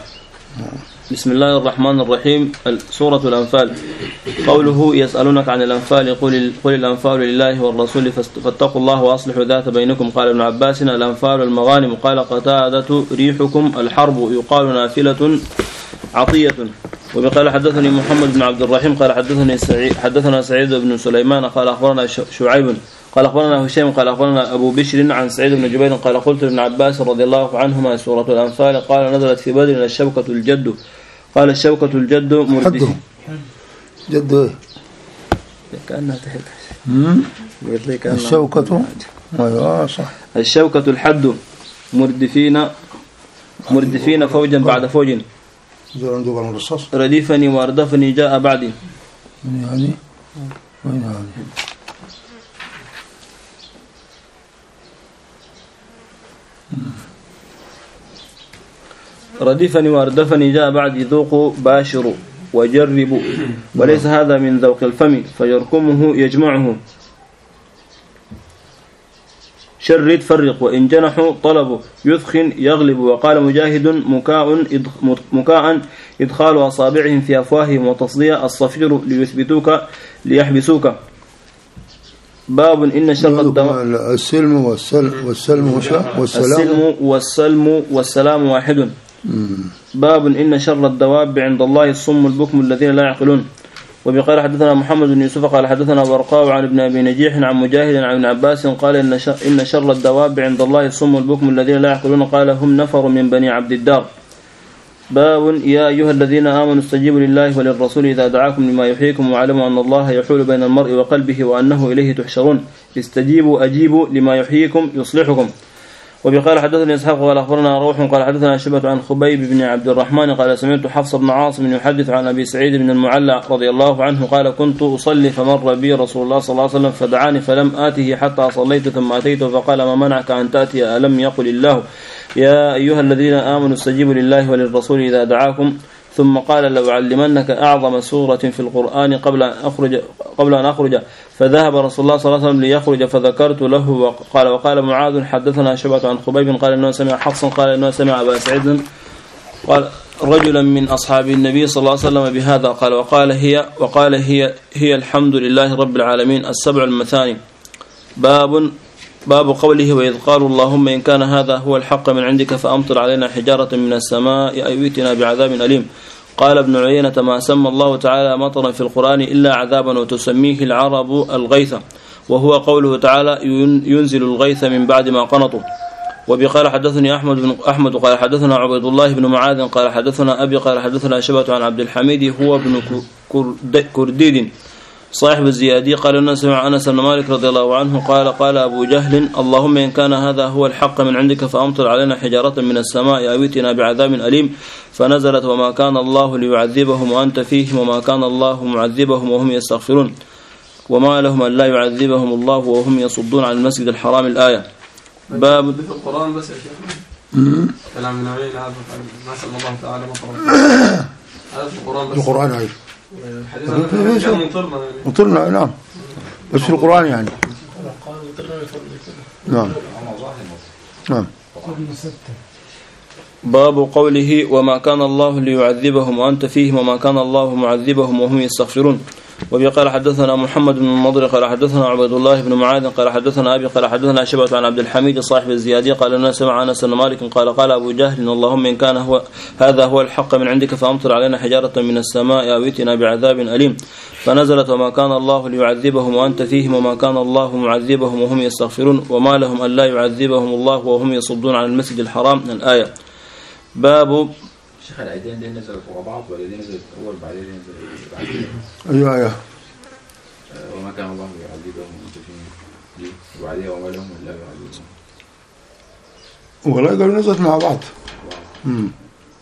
بسم الله الرحمن الرحيم. سورة الأنفال. قوله يسألونك عن الأنفال قل قل الأنفال لله والرسول فاتقوا الله وأصلحوا ذات بينكم. قال ابن عباس الأنفال المغانم. قال قتادة ريحكم الحرب يقال نافلة عطية. وقال حدثني محمد بن عبد الرحيم قال حدثني سعيد حدثنا سعيد بن سليمان قال أخبرنا شعيب قال أخبرنا هشام قال أخبرنا أبو بشر عن سعيد بن جبير قال قلت لابن عباس رضي الله عنهما سورة الأنفال قال نزلت في بدر الشوكة الجد. قال الشوكة الجد مردف جد ايه كأنها تحت الشوكة ايوه صح. الشوكة الحد مردفين مردفين فوجا بعد فوج رديفني واردفني جاء بعدي. يعني وين هذه ردفني واردفني جاء بعد ذوق باشر وجرب وليس هذا من ذوق الفم فيركمه يجمعه شرد فرق وإن جنحوا طلبوا يثخن يغلب. وقال مجاهد مكاء مكاء إدخال أصابعهم في أفواههم وتصدية الصفير ليثبتوك ليحبسوك. باب إن شر الدواء السلم والسلم والسلم والسلام السلم والسلم والسلام واحد. باب إن شر الدواب عند الله الصم البكم الذين لا يعقلون. وبقال حدثنا محمد بن يوسف قال حدثنا برقاء عن ابن أبي نجيح عن مجاهد عن ابن عباس قال إن إن شر الدواب عند الله الصم البكم الذين لا يعقلون قال هم نفر من بني عبد الدار. باب يا أيها الذين آمنوا استجيبوا لله وللرسول إذا دعاكم لما يحييكم واعلموا أن الله يحول بين المرء وقلبه وأنه إليه تحشرون. استجيبوا أجيبوا لما يحييكم يصلحكم. وبقال حدثنا إسحاق قال أخبرنا روح قال حدثنا شبة عن خبيب بن عبد الرحمن قال سمعت حفص بن عاصم يحدث عن أبي سعيد بن المعلى رضي الله عنه قال كنت أصلي فمر بي رسول الله صلى الله عليه وسلم فدعاني فلم آته حتى صليت ثم أتيته فقال ما منعك أن تأتي ألم يقل الله يا أيها الذين آمنوا استجيبوا لله وللرسول إذا دعاكم ثم قال لأعلمنك أعظم سورة في القرآن قبل أن أخرج قبل أن أخرج فذهب رسول الله صلى الله عليه وسلم ليخرج فذكرت له وقال وقال معاذ حدثنا شعبة عن خبيب قال إنه سمع حفصا قال إنه سمع أبا سعيد قال رجلا من أصحاب النبي صلى الله عليه وسلم بهذا قال وقال هي وقال هي هي الحمد لله رب العالمين السبع المثاني. باب باب قوله وإذ قالوا اللهم إن كان هذا هو الحق من عندك فأمطر علينا حجارة من السماء أو ائتنا بعذاب أليم. قال ابن عيينة ما سمى الله تعالى مطرا في القرآن إلا عذابا وتسميه العرب الغيث وهو قوله تعالى ينزل الغيث من بعد ما قنطوا. وبقال حدثني أحمد بن أحمد قال حدثنا عبيد الله بن معاذ قال حدثنا أبي قال حدثنا شبة عن عبد الحميد هو ابن كرديد صاحب الزيادي قال أنه سمع أنس بن مالك رضي الله عنه قال قال أبو جهل اللهم إن كان هذا هو الحق من عندك فأمطر علينا حجارة من السماء أو ائتنا بعذاب أليم. فنزلت وما كان الله ليعذبهم وأنت فيهم وما كان الله معذبهم وهم يستغفرون وما لهم أن لا يعذبهم الله وهم يصدون عن المسجد الحرام الآية. باب في القرآن بس يا شيخ كلام من نوعين هذا ما سمى الله تعالى مطرا هذا في القرآن بس القرآن هاي الحديث عن مطرنا مطرنا نعم بس في القرآن يعني نعم نعم. باب قوله وما كان الله ليعذبهم وأنت فيهم وما كان الله معذبهم وهم يستغفرون. وبقال حدثنا محمد بن المضر قال حدثنا عبد الله بن معاذ قال حدثنا أبي قال حدثنا شبة عن عبد الحميد صاحب الزيادي قال أنه سمع أنس بن مالك قال قال أبو جهل اللهم إن كان هو هذا هو الحق من عندك فأمطر علينا حجارة من السماء أو ائتنا بعذاب أليم. فنزلت وما كان الله ليعذبهم وأنت فيهم وما كان الله معذبهم وهم يستغفرون وما لهم أن لا يعذبهم الله وهم يصدون عن المسجد الحرام الآية. باب شيخ العيدين دي نزلت ورا بعض ولا دي نزلت اول بعدين نزلت بعدين؟ ايوه ايوه وما كان الله يعذبهم وانت فيهم وبعديها وما لهم الا يعذبهم. والله قالوا نزلت مع بعض. امم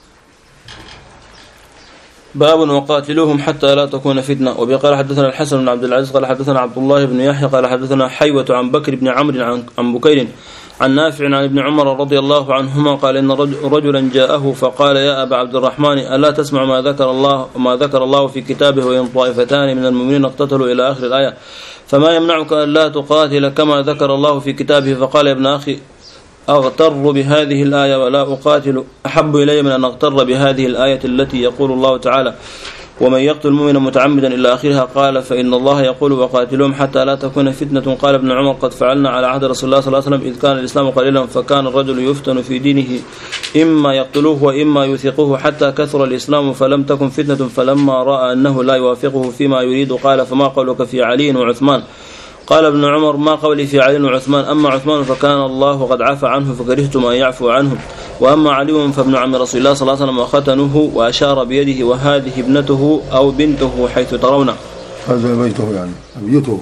باب وقاتلوهم حتى لا تكون فتنة. وبقال حدثنا الحسن بن عبد العزيز قال حدثنا عبد الله بن يحيى قال حدثنا حيوة عن بكر بن عمرو عن بكير عن نافع عن ابن عمر رضي الله عنهما قال إن رجلا جاءه فقال يا أبا عبد الرحمن ألا تسمع ما ذكر الله ما ذكر الله في كتابه وإن طائفتان من المؤمنين اقتتلوا إلى آخر الآية فما يمنعك ألا تقاتل كما ذكر الله في كتابه. فقال يا ابن أخي أغتر بهذه الآية ولا أقاتل أحب إلي من أن أغتر بهذه الآية التي يقول الله تعالى ومن يقتل مؤمنا متعمدا إلى آخرها. قال فإن الله يقول وقاتلهم حتى لا تكون فتنة. قال ابن عمر قد فعلنا على عهد رسول الله صلى الله عليه وسلم إذ كان الإسلام قليلا فكان الرجل يفتن في دينه إما يقتلوه وإما يوثقوه حتى كثر الإسلام فلم تكن فتنة. فلما رأى أنه لا يوافقه فيما يريد قال فما قولك في علي وعثمان؟ قال ابن عمر ما قولي في علي وعثمان أما عثمان فكان الله قد عفى عنه فكرهتم أن يعفو عنه وأما علي فابن عم رسول الله صلى الله عليه وسلم وختنه وأشار بيده وهذه ابنته أو بنته حيث ترون. هذا بيته يعني بيته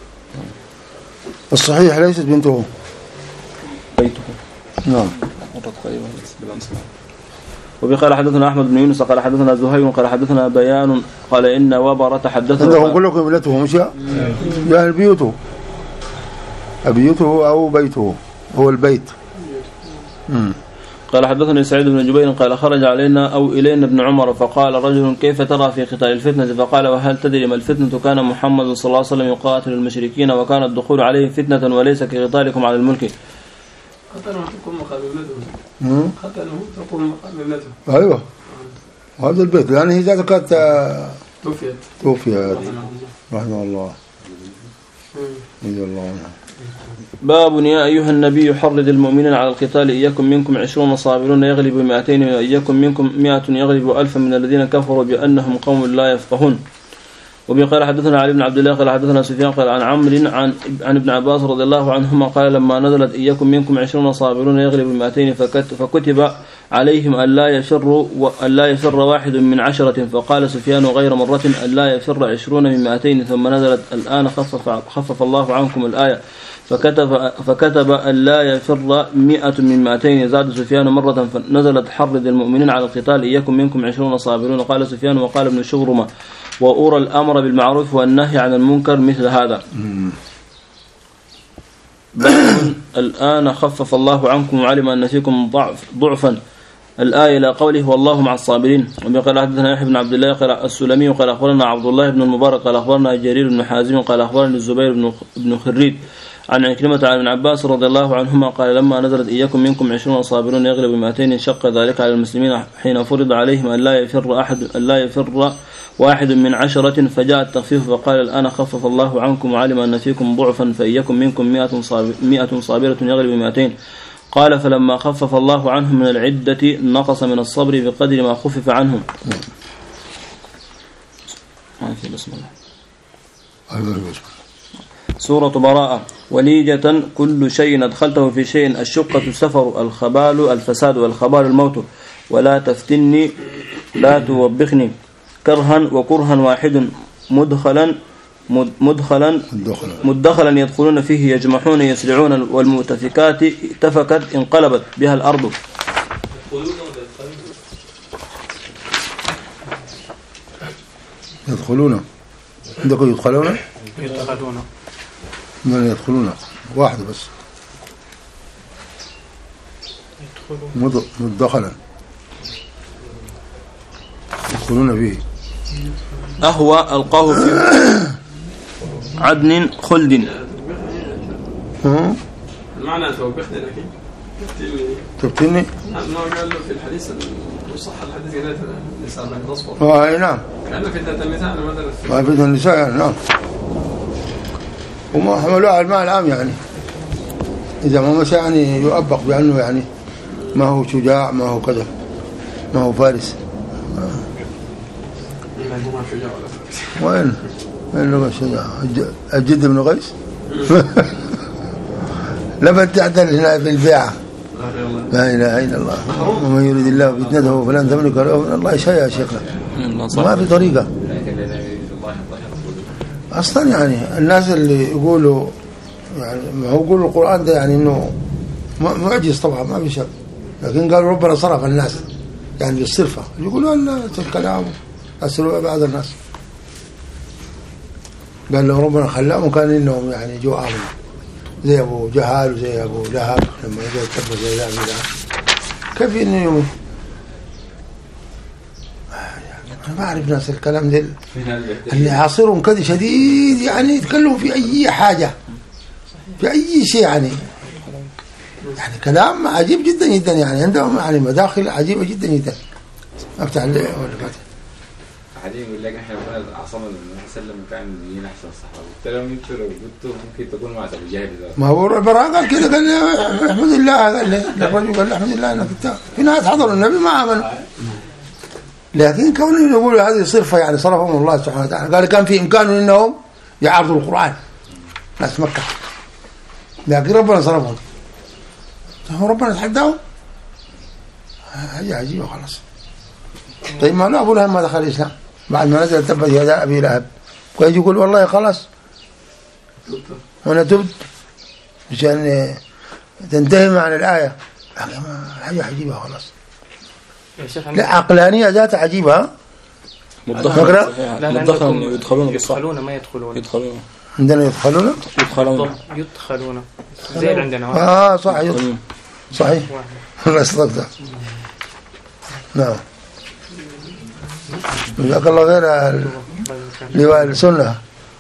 الصحيح ليست بنته بيته نعم. وبقال حدثنا أحمد بن يونس قال حدثنا زهير قال حدثنا بيان قال إن وبرة حدثنا عندهم كلكم ابنته مش يعني بيوته بيوته أو بيته هو البيت. مم. قال حدثني سعيد بن جبير قال خرج علينا أو إلينا ابن عمر فقال رجل كيف ترى في قتال الفتنة؟ فقال وهل تدري ما الفتنة؟ كان محمد صلى الله عليه وسلم يقاتل المشركين وكان الدخول عليه فتنة وليس كقتالكم على الملك. قتلهم تكون مقابل ابنته. قتلهم تكون مقابل ابنته. أيوه هذا البيت لأن هي ذات كانت توفيت توفيت رحمه الله رضي الله عنه. باب يا أيها النبي حرض المؤمنين على القتال إن يكن منكم عشرون صابرون يغلب مئتين وإن يكن منكم مئة يغلب ألفا من الذين كفروا بأنهم قوم لا يفقهون. وبقال حدثنا علي بن عبد الله قال حدثنا سفيان قال عن عمرو عن عن ابن عباس رضي الله عنهما قال لما نزلت إن يكن منكم عشرون صابرون يغلب مئتين فكتب عليهم ألا يفر ألا يفر واحد من عشرة فقال سفيان غير مرة ألا يفر عشرون من مئتين ثم نزلت الآن خفف خفف الله عنكم الآية فكتب فكتب ألا يفر مئة من مئتين زاد سفيان مرة فنزلت حرض المؤمنين على القتال إن يكن منكم عشرون صابرون. قال سفيان وقال ابن شبرمة وأرى الأمر بالمعروف والنهي عن المنكر مثل هذا. الآن خفف الله عنكم وعلم أن فيكم ضعف ضعفا الآية إلى قوله والله مع الصابرين. وقال حدثنا يحيى بن عبد الله قال السلمي قال أخبرنا عبد الله بن المبارك قال أخبرنا جرير بن حازم قال أخبرني الزبير بن خريج عن عكرمة عن ابن عباس رضي الله عنهما قال لما نزلت إن يكن منكم عشرون صابرون يغلب مئتين شق ذلك على المسلمين حين فرض عليهم أن لا يفر أحد أن لا يفر واحد من عشرة فجاء التخفيف فقال الآن خفف الله عنكم وعلم أن فيكم ضعفا فإن يكن منكم مئة صابر مئة صابرة يغلب مئتين. قال فلما خفف الله عنهم من العدة نقص من الصبر بقدر ما خفف عنهم. بسم الله. سورة براءة. وليجة كل شيء أدخلته في شيء الشقة السفر الخبال الفساد والخبال الموت ولا تفتني لا توبخني كرها وكرها واحد مدخلا مدخلا مدخلا يدخلون فيه يجمحون يسرعون والمؤتفكات اتفكت انقلبت بها الأرض. يدخلون عندكم يدخلون يدخلون من يدخلون واحد بس يدخلون مدخلا يدخلون فيه أهوى ألقاه في عدن خلد. المعنى توبخني لكن تبتني ما قال له في الحديث صح الحديث قال النساء من تصفر اه نعم كأنه في ذات النساء ما درس ما في النساء يعني نعم وما حملوها على الماء العام يعني إذا ما مشى يعني يؤبق بأنه يعني ما هو شجاع ما هو كذا ما هو فارس. وين وين لغة الشجاع الجد بن قيس لبت تعدل هنا في البيعة لا إله إلا الله ومن يريد الله فتنته فلن تملك له من الله شيئا يا شيخنا ما في طريقة أصلا يعني الناس اللي يقولوا يعني ما هو يقولوا القرآن ده يعني إنه معجز طبعا ما في شك لكن قالوا ربنا صرف الناس يعني بالصرفة يقولوا لا الكلام أسروا بعض الناس قال له ربنا خلاهم كان إنهم يعني جو آمن زي أبو جهال وزي أبو لهب لما يجي يتبع زي ذا من كيف إنه يوم أنا ما أعرف ناس الكلام ده اللي عاصرهم كذا شديد يعني يتكلموا في أي حاجة في أي شيء يعني يعني كلام عجيب جدا جدا يعني عندهم يعني مداخل عجيبة جدا جدا أفتح اللي ولا فاتح حديث يقول لك احنا ربنا عصمنا النبي صلى الله عليه وسلم كان من احسن الصحابه قلت لهم انتوا لو قلتوا ممكن تكون مع ابو جهل ما هو البراء قال كده قال احمد الله قال الرجل قال احمد الله انك انت في ناس حضروا النبي ما عملوا لكن كونهم يقولوا هذه صرفه يعني صرفهم الله سبحانه وتعالى قال كان في امكانهم انهم يعرضوا القران ناس مكه لكن ربنا صرفهم هو ربنا تحداهم هذه عجيبه خلاص. طيب ما لا ابو لهب ما دخل الاسلام بعد ما نزل تبت يدا ابي لهب ويجي يقول والله خلاص وانا تبت عشان تنتهي معنى الايه حاجه عجيبه خلاص. لا عقلانيه ذات عجيبه مدخل مدخل يدخلون يدخلون ما يدخلون يدخلون عندنا يدخلون يدخلون يدخلون زي عندنا اه صح يدخل صحيح لا صدقت. نعم جزاك الله خير لواء السنة.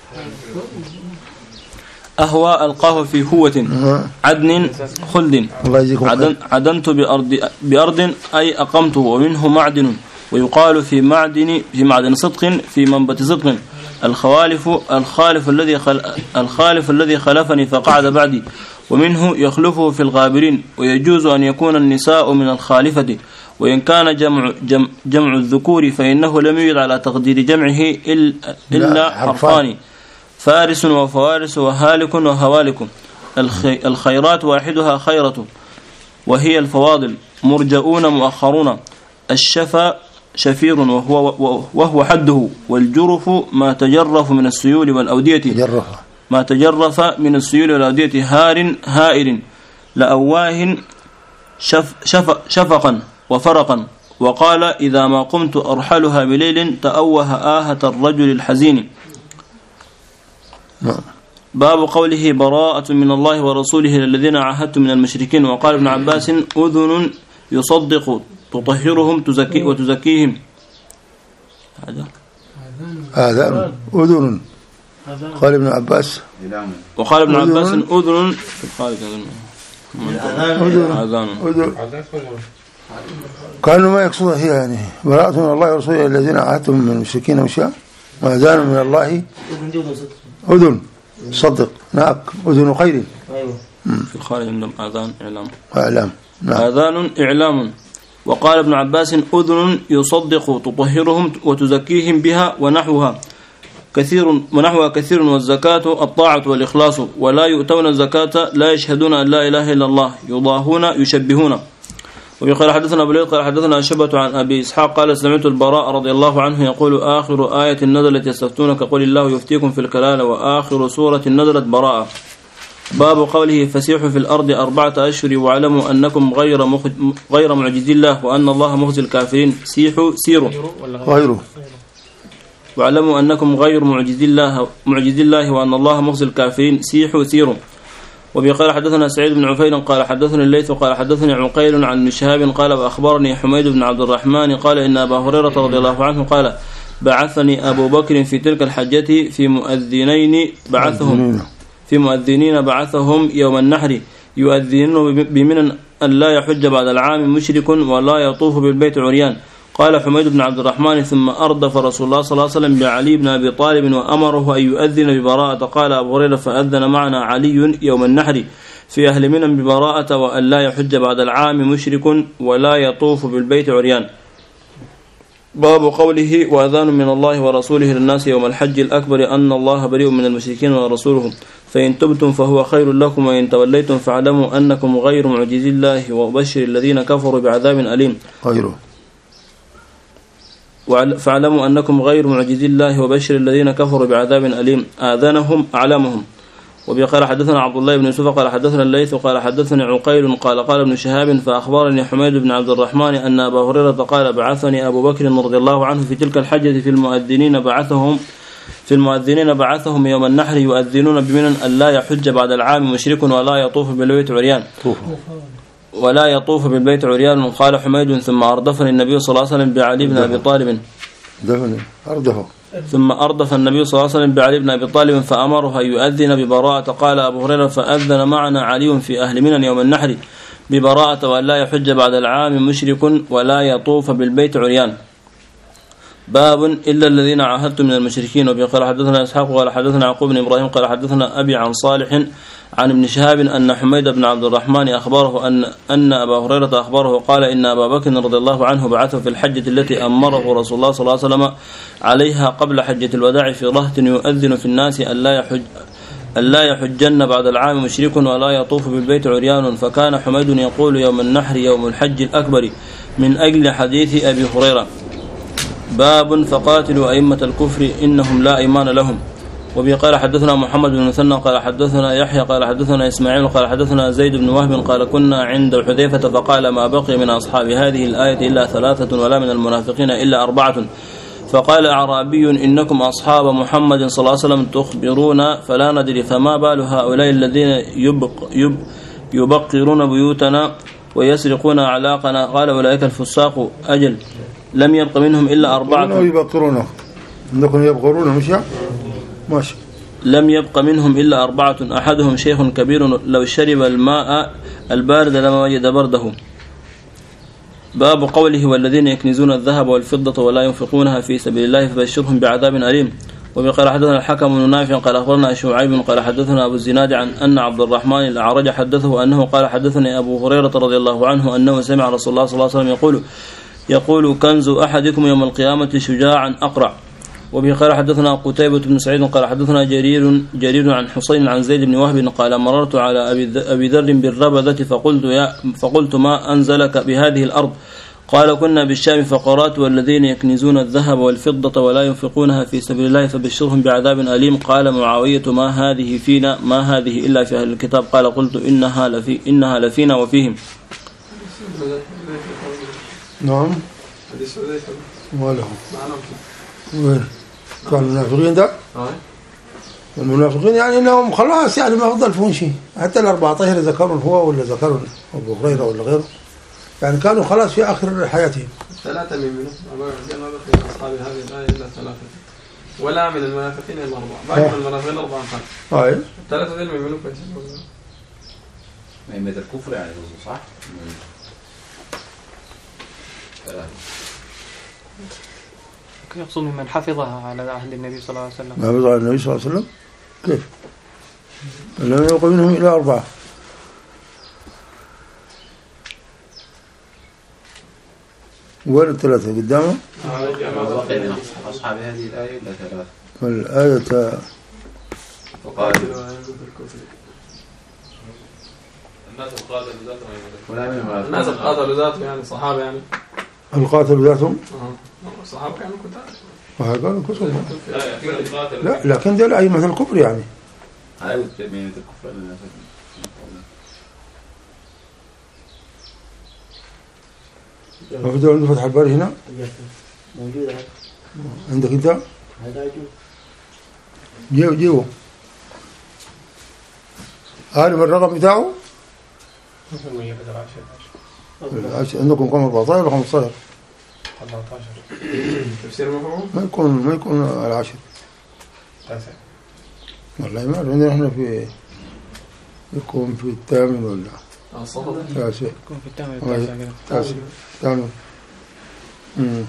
أهوى ألقاه في هوة عدن خلد عدن عدنت بأرض, بأرض أي أقمت ومنه معدن ويقال في معدن في معدن صدق في منبت صدق. الخوالف الخالف الذي خل الخالف الذي خلفني فقعد بعدي ومنه يخلفه في الغابرين. ويجوز أن يكون النساء من الخالفة وإن كان جمع جمع, جمع الذكور فإنه لم يوجد على تقدير جمعه إلا حرفان فارس وفوارس وهالك وهوالك. الخيرات واحدها خيرة وهي الفواضل مرجؤون مؤخرون. الشفا شفير وهو, وهو حده. والجرف ما تجرف من السيول والأودية ما تجرف من السيول والأودية. هار هائر لأواه شف شف شفقا وفرقا. وقال إذا ما قمت أرحلها بليل تأوه آهة الرجل الحزين. باب قوله براءة من الله ورسوله للذين عاهدتم من المشركين. وقال ابن عباس أذن يصدق تطهرهم تزكي وتزكيهم. هذا آذان أذن. قال ابن عباس وقال ابن عباس أذن أذن كانوا ما يقصد هي يعني براءة من الله ورسوله الذين عاهدتم من المشركين وشاء وأذان من الله أذن صدق ناك أذن خير. في الخارج عندهم آذان إعلام إعلام نعم. آذان إعلام. وقال ابن عباس أذن يصدق تطهرهم وتزكيهم بها ونحوها كثير ونحوها كثير. والزكاة الطاعة والإخلاص. ولا يؤتون الزكاة لا يشهدون أن لا إله إلا الله يضاهون يشبهون. وقال حدثنا أبو قال حدثنا شبة عن أبي إسحاق قال سمعت البراء رضي الله عنه يقول آخر آية نزلت يستفتونك قل الله يفتيكم في الكلالة وآخر سورة نزلت براءة. باب قوله فسيحوا في الأرض أربعة أشهر واعلموا أنكم غير غير معجزي الله وأن الله مخزي الكافرين. سيحوا سيروا غيره واعلموا أنكم غير معجزي الله معجزي الله وأن الله مخزي الكافرين. سيحوا سيروا. وبقال حدثنا سعيد بن عفير قال حدثني الليث قال حدثني عقيل عن ابن شهاب قال وأخبرني حميد بن عبد الرحمن قال إن أبا هريرة رضي الله عنه قال بعثني أبو بكر في تلك الحجة في مؤذنين بعثهم في مؤذنين بعثهم يوم النحر يؤذنون بمن أن لا يحج بعد العام مشرك ولا يطوف بالبيت عريان. قال حميد بن عبد الرحمن ثم أردف رسول الله صلى الله عليه وسلم بعلي بن أبي طالب وأمره أن يؤذن ببراءة. قال أبو هريرة فأذن معنا علي يوم النحر في أهل منى ببراءة وأن لا يحج بعد العام مشرك ولا يطوف بالبيت عريان. باب قوله وأذان من الله ورسوله للناس يوم الحج الأكبر أن الله بريء من المشركين ورسوله فإن تبتم فهو خير لكم وإن توليتم فاعلموا أنكم غير معجزي الله وبشر الذين كفروا بعذاب أليم. غيره فاعلموا أنكم غير معجزي الله وبشر الذين كفروا بعذاب أليم. آذانهم أعلامهم. وبقال حدثنا عبد الله بن يوسف قال حدثنا الليث قال حدثني عقيل قال قال ابن شهاب فأخبرني حميد بن عبد الرحمن أن أبا هريرة قال بعثني أبو بكر رضي الله عنه في تلك الحجة في المؤذنين بعثهم في المؤذنين بعثهم يوم النحر يؤذنون بمن أن لا يحج بعد العام مشرك ولا يطوف بالبيت عريان ولا يطوف بالبيت عريان. قال حميد ثم أردفني النبي صلى الله عليه وسلم بعلي بن أبي طالب أردفه ثم أردف النبي صلى الله عليه وسلم بعلي بن أبي طالب فأمره أن يؤذن ببراءة. قال أبو هريرة فأذن معنا علي في أهل منى يوم النحر ببراءة وأن لا يحج بعد العام مشرك ولا يطوف بالبيت عريان. باب إلا الذين عاهدتم من المشركين. وبقال حدثنا إسحاق قال حدثنا يعقوب بن إبراهيم قال حدثنا أبي عن صالح عن ابن شهاب أن حميد بن عبد الرحمن أخبره أن أن أبا هريرة أخبره قال إن أبا بكر رضي الله عنه بعثه في الحجة التي أمره رسول الله صلى الله عليه وسلم عليها قبل حجة الوداع في رهط يؤذن في الناس أن لا يحج أن لا يحجن بعد العام مشرك ولا يطوف بالبيت عريان. فكان حميد يقول يوم النحر يوم الحج الأكبر من أجل حديث أبي هريرة. باب فقاتلوا أئمة الكفر إنهم لا إيمان لهم. وبه قال حدثنا محمد بن مثنى قال حدثنا يحيى قال حدثنا إسماعيل قال حدثنا زيد بن وهب قال كنا عند حذيفة فقال ما بقي من أصحاب هذه الآية إلا ثلاثة ولا من المنافقين إلا أربعة. فقال أعرابي إنكم أصحاب محمد صلى الله عليه وسلم تخبرون فلا ندري فما بال هؤلاء الذين يبق يب يبقرون بيوتنا ويسرقون أعلاقنا. قال أولئك الفساق. أجل لم يبق منهم إلا أربعة. يبقرونه عندكم يبقرون مش ماشي. لم يبق منهم إلا أربعة أحدهم شيخ كبير لو شرب الماء البارد لما وجد برده. باب قوله والذين يكنزون الذهب والفضة ولا ينفقونها في سبيل الله فبشرهم بعذاب أليم. وقال حدثنا الحكم بن نافع قال أخبرنا شعيب قال حدثنا أبو الزناد عن أن عبد الرحمن الأعرج حدثه أنه قال حدثني أبو هريرة رضي الله عنه أنه سمع رسول الله صلى الله عليه وسلم يقول يقول كنز أحدكم يوم القيامة شجاعا أقرع. وبه قال حدثنا قتيبة بن سعيد قال حدثنا جرير جرير عن حسين عن زيد بن وهب قال مررت على أبي ذر بالربذة فقلت يا فقلت ما أنزلك بهذه الأرض؟ قال كنا بالشام فقرات والذين يكنزون الذهب والفضة ولا ينفقونها في سبيل الله فبشرهم بعذاب أليم. قال معاوية ما هذه فينا ما هذه إلا في أهل الكتاب. قال قلت إنها لفي إنها لفينا وفيهم. نعم ولهم وين كان المنافقين ده المنافقين يعني انهم خلاص يعني ما فضل فيهم شيء. حتى الأربعة عشر ذكرهم هو ولا ذكرهم أبو هريرة ولا غيره يعني كانوا خلاص في آخر حياتهم. ثلاثة من منافقين ما بقي أصحاب هذه الآية إلا ثلاثة ولا من المنافقين إلا أربعة. باقي من المنافقين أربعة خمسة. أي ثلاثة ذي من المنافقين. أئمة الكفر يعني صح؟ يقصد من حفظها على عهد النبي صلى الله عليه وسلم. حفظ على النبي صلى الله عليه وسلم كيف؟ لم يبق منهم إلى أربعة. وين الثلاثة قدامه؟ أصحاب هذه الآية إلا ثلاثة. الآية الناس القاتل ذاتهم الناس القاتل ذاتهم يعني صحابة يعني القاتل ذاتهم صحابة كانوا كتاب وهذا كتب. لا لا لكن ده أي مثل الكفر يعني. أيوة من الكفر. ما في دولة فتح الباري هنا موجودة عندك أنت؟ هذا جيو جيو عارف الرقم بتاعه؟ عندكم كم أربعة عشر ولا خمسة عشر؟ أربعة عشر. تفسير مفهوم؟ ما يكون ما يكون على عشر. تاسع. والله ما عندنا إحنا في يكون في الثامن ولا تاسع. يكون في الثامن التاسع كده. تاسع. ثامن. أمم.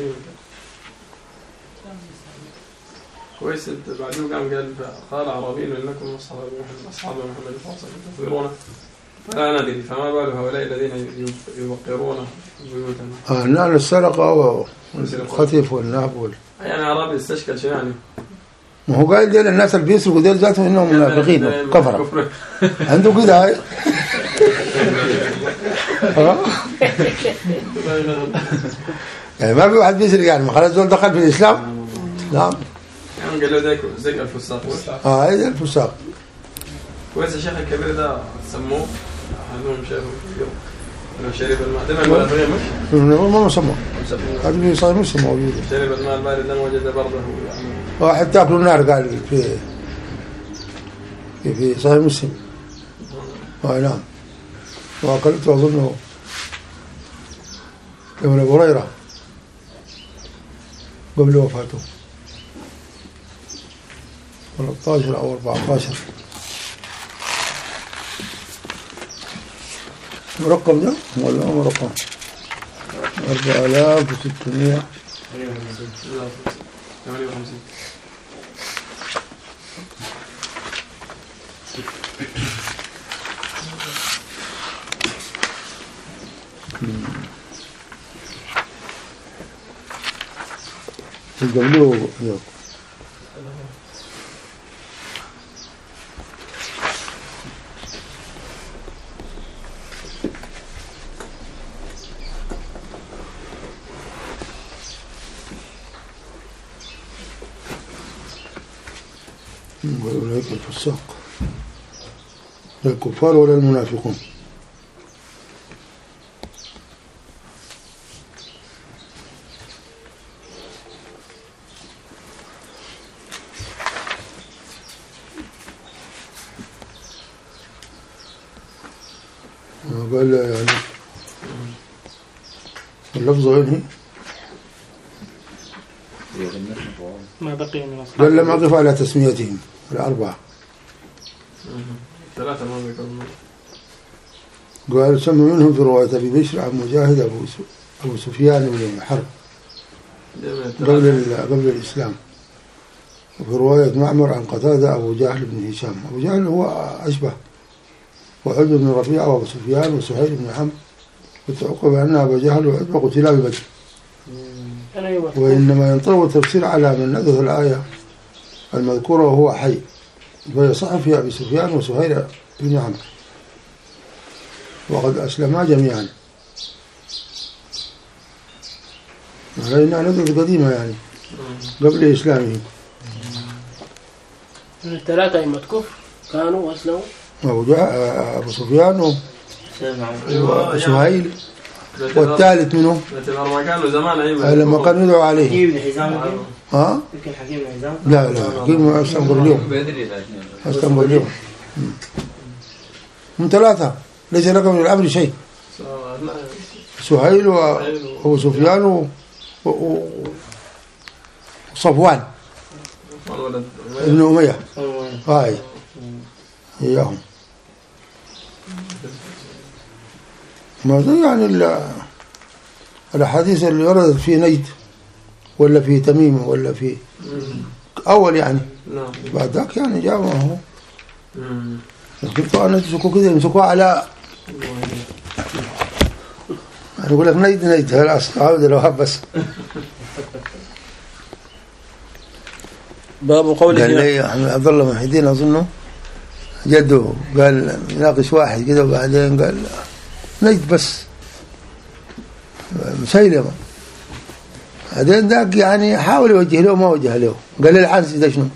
كويس بعدين قام قال قال عربي إنكم أصحاب محمد أصحاب محمد صلى الله عليه وسلم تفسرونه فلا ندري فما بال هؤلاء الذين يوقرون بيوتنا. آه نال السرقة والخطف والنهب وال. يعني عربي استشكل شيء يعني. ما هو قال ديل الناس اللي بيسرقوا ديل ذاتهم إنهم منافقين كفرة. عنده كده هاي. يعني ما في واحد بيسرق يعني ما خلاص دول دخل في الإسلام. نعم. يعني قالوا ذاك ذاك الفساق. آه هذا الفساق. كويس الشيخ الكبير ده سموه عندهم شيخ كبير انه شرب الماء ده ما البارد مش ما مسمى هذا في صحيح مسلم موجود شرب الماء البارد لما وجد برده يعني واحد تاكل النار قال في في, في صحيح مسلم اه نعم واكلت اظنه ابن ابي هريره قبل وفاته ثلاثة عشر او أربعة عشر مرقم ده ولا مرقم أربعة آلاف وستمائة ثمانية وخمسين قبله أولئك الفساق لا الكفار ولا المنافقون. قال يعني اللفظ وينهي ما بقي من أصحاب قال لم أقف على تسميتهم الأربعة. ثلاثة ما ذكرنا. قال سمى منهم في رواية أبي بشر عن مجاهد أبو أبو سفيان بن حرب قبل قبل الإسلام. وفي رواية معمر عن قتادة أبو جهل بن هشام. أبو جهل هو أشبه وعتبة بن ربيعة وأبو سفيان وسهيل بن عمرو. وتعقب أن أبا جهل وعتبة قتلا ببدر. وإنما ينطبق التفسير على من نذر الآية المذكورة وهو حي، فيصح في أبي سفيان وسهيل بن عمرو وقد أسلما جميعا. لأنها نذر قديمة يعني قبل إسلامهم. من الثلاثة أئمة كفر كانوا وأسلموا أبو, أبو سفيان وسهيل والثالث منهم لما كانوا زمان أيمة لما كانوا يدعوا عليه حكيم بن حزام. ها؟ يمكن حكيم بن حزام. لا لا حكيم أستنبر اليوم أستنبر اليوم من ثلاثة ليس لك من الأمر شيء. سهيل وأبو سفيان وصفوان ابن أمية هاي إياهم. ما يعني الأحاديث اللي وردت في نجد ولا في تميم ولا في أول يعني بعد ذاك يعني جاء ما هو لكن طبعا يمسكوا كذا يمسكوا على أنا أقول لك نجد نجد هالأصل هذا لو هب بس. باب قوله قال لي عبد الله بن حدين أظنه جده قال يناقش واحد كذا وبعدين قال نجد بس مسيلمة. بعدين ذاك يعني حاول يوجه له ما وجه له. قال لي العنسي ده شنو؟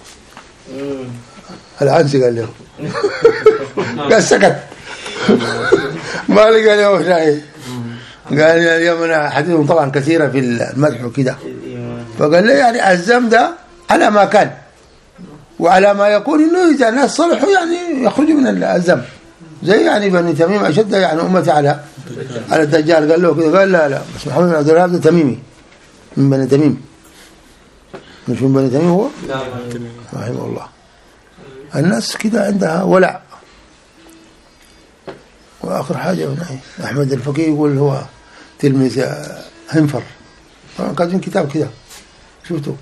العنسي قال له قال سكت ما لقى له شيء. قال لي اليوم أنا حديثهم طبعا كثيرة في المدح وكذا. فقال لي يعني الزم ده على ما كان وعلى ما يكون إنه إذا الناس صلحوا يعني يخرجوا من الزم زي يعني بني تميم أشد يعني أمتي على على الدجال. قال له كذا قال لا لا بس محمد بن عبد الوهاب ده تميمي من بني تميم مش من بني تميم هو رحمه الله. الناس كده عندها ولع. وآخر حاجة أحمد الفقيه يقول هو تلميذ هنفر طبعا كاتبين كتاب كده شفتوا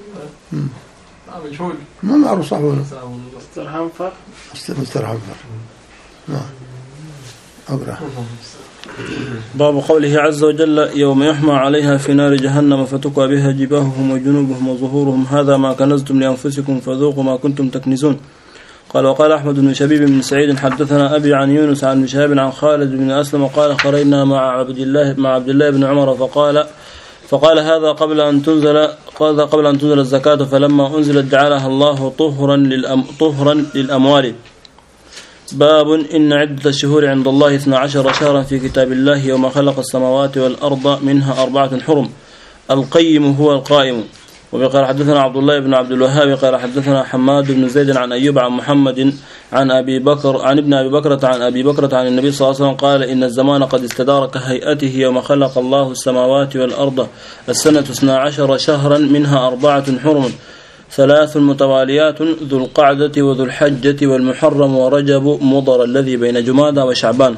ما معروف صح ولا مستر هنفر مستر هنفر نعم أقرأ. باب قوله عز وجل يوم يحمى عليها في نار جهنم فتكوى بها جباههم وجنوبهم وظهورهم هذا ما كنزتم لأنفسكم فذوقوا ما كنتم تكنزون. قال وقال أحمد بن شبيب بن سعيد حدثنا أبي عن يونس عن شهاب عن خالد بن أسلم قال خرجنا مع عبد الله مع عبد الله بن عمر فقال فقال هذا قبل أن تنزل قال قبل أن تنزل الزكاة فلما أنزلت جعلها الله طهرا للأم طهرا للأموال. باب إن عدة الشهور عند الله اثنا عشر شهرا في كتاب الله يوم خلق السماوات والأرض منها أربعة حرم القيم هو القائم. وقال حدثنا عبد الله بن عبد الوهاب قال حدثنا حماد بن زيد عن أيوب عن محمد عن أبي بكر عن ابن أبي بكرة عن أبي بكرة عن النبي صلى الله عليه وسلم قال إن الزمان قد استدار كهيئته يوم خلق الله السماوات والأرض السنة اثنا عشر شهرا منها أربعة حرم ثلاث متواليات ذو القعدة وذو الحجة والمحرم ورجب مضر الذي بين جمادى وشعبان.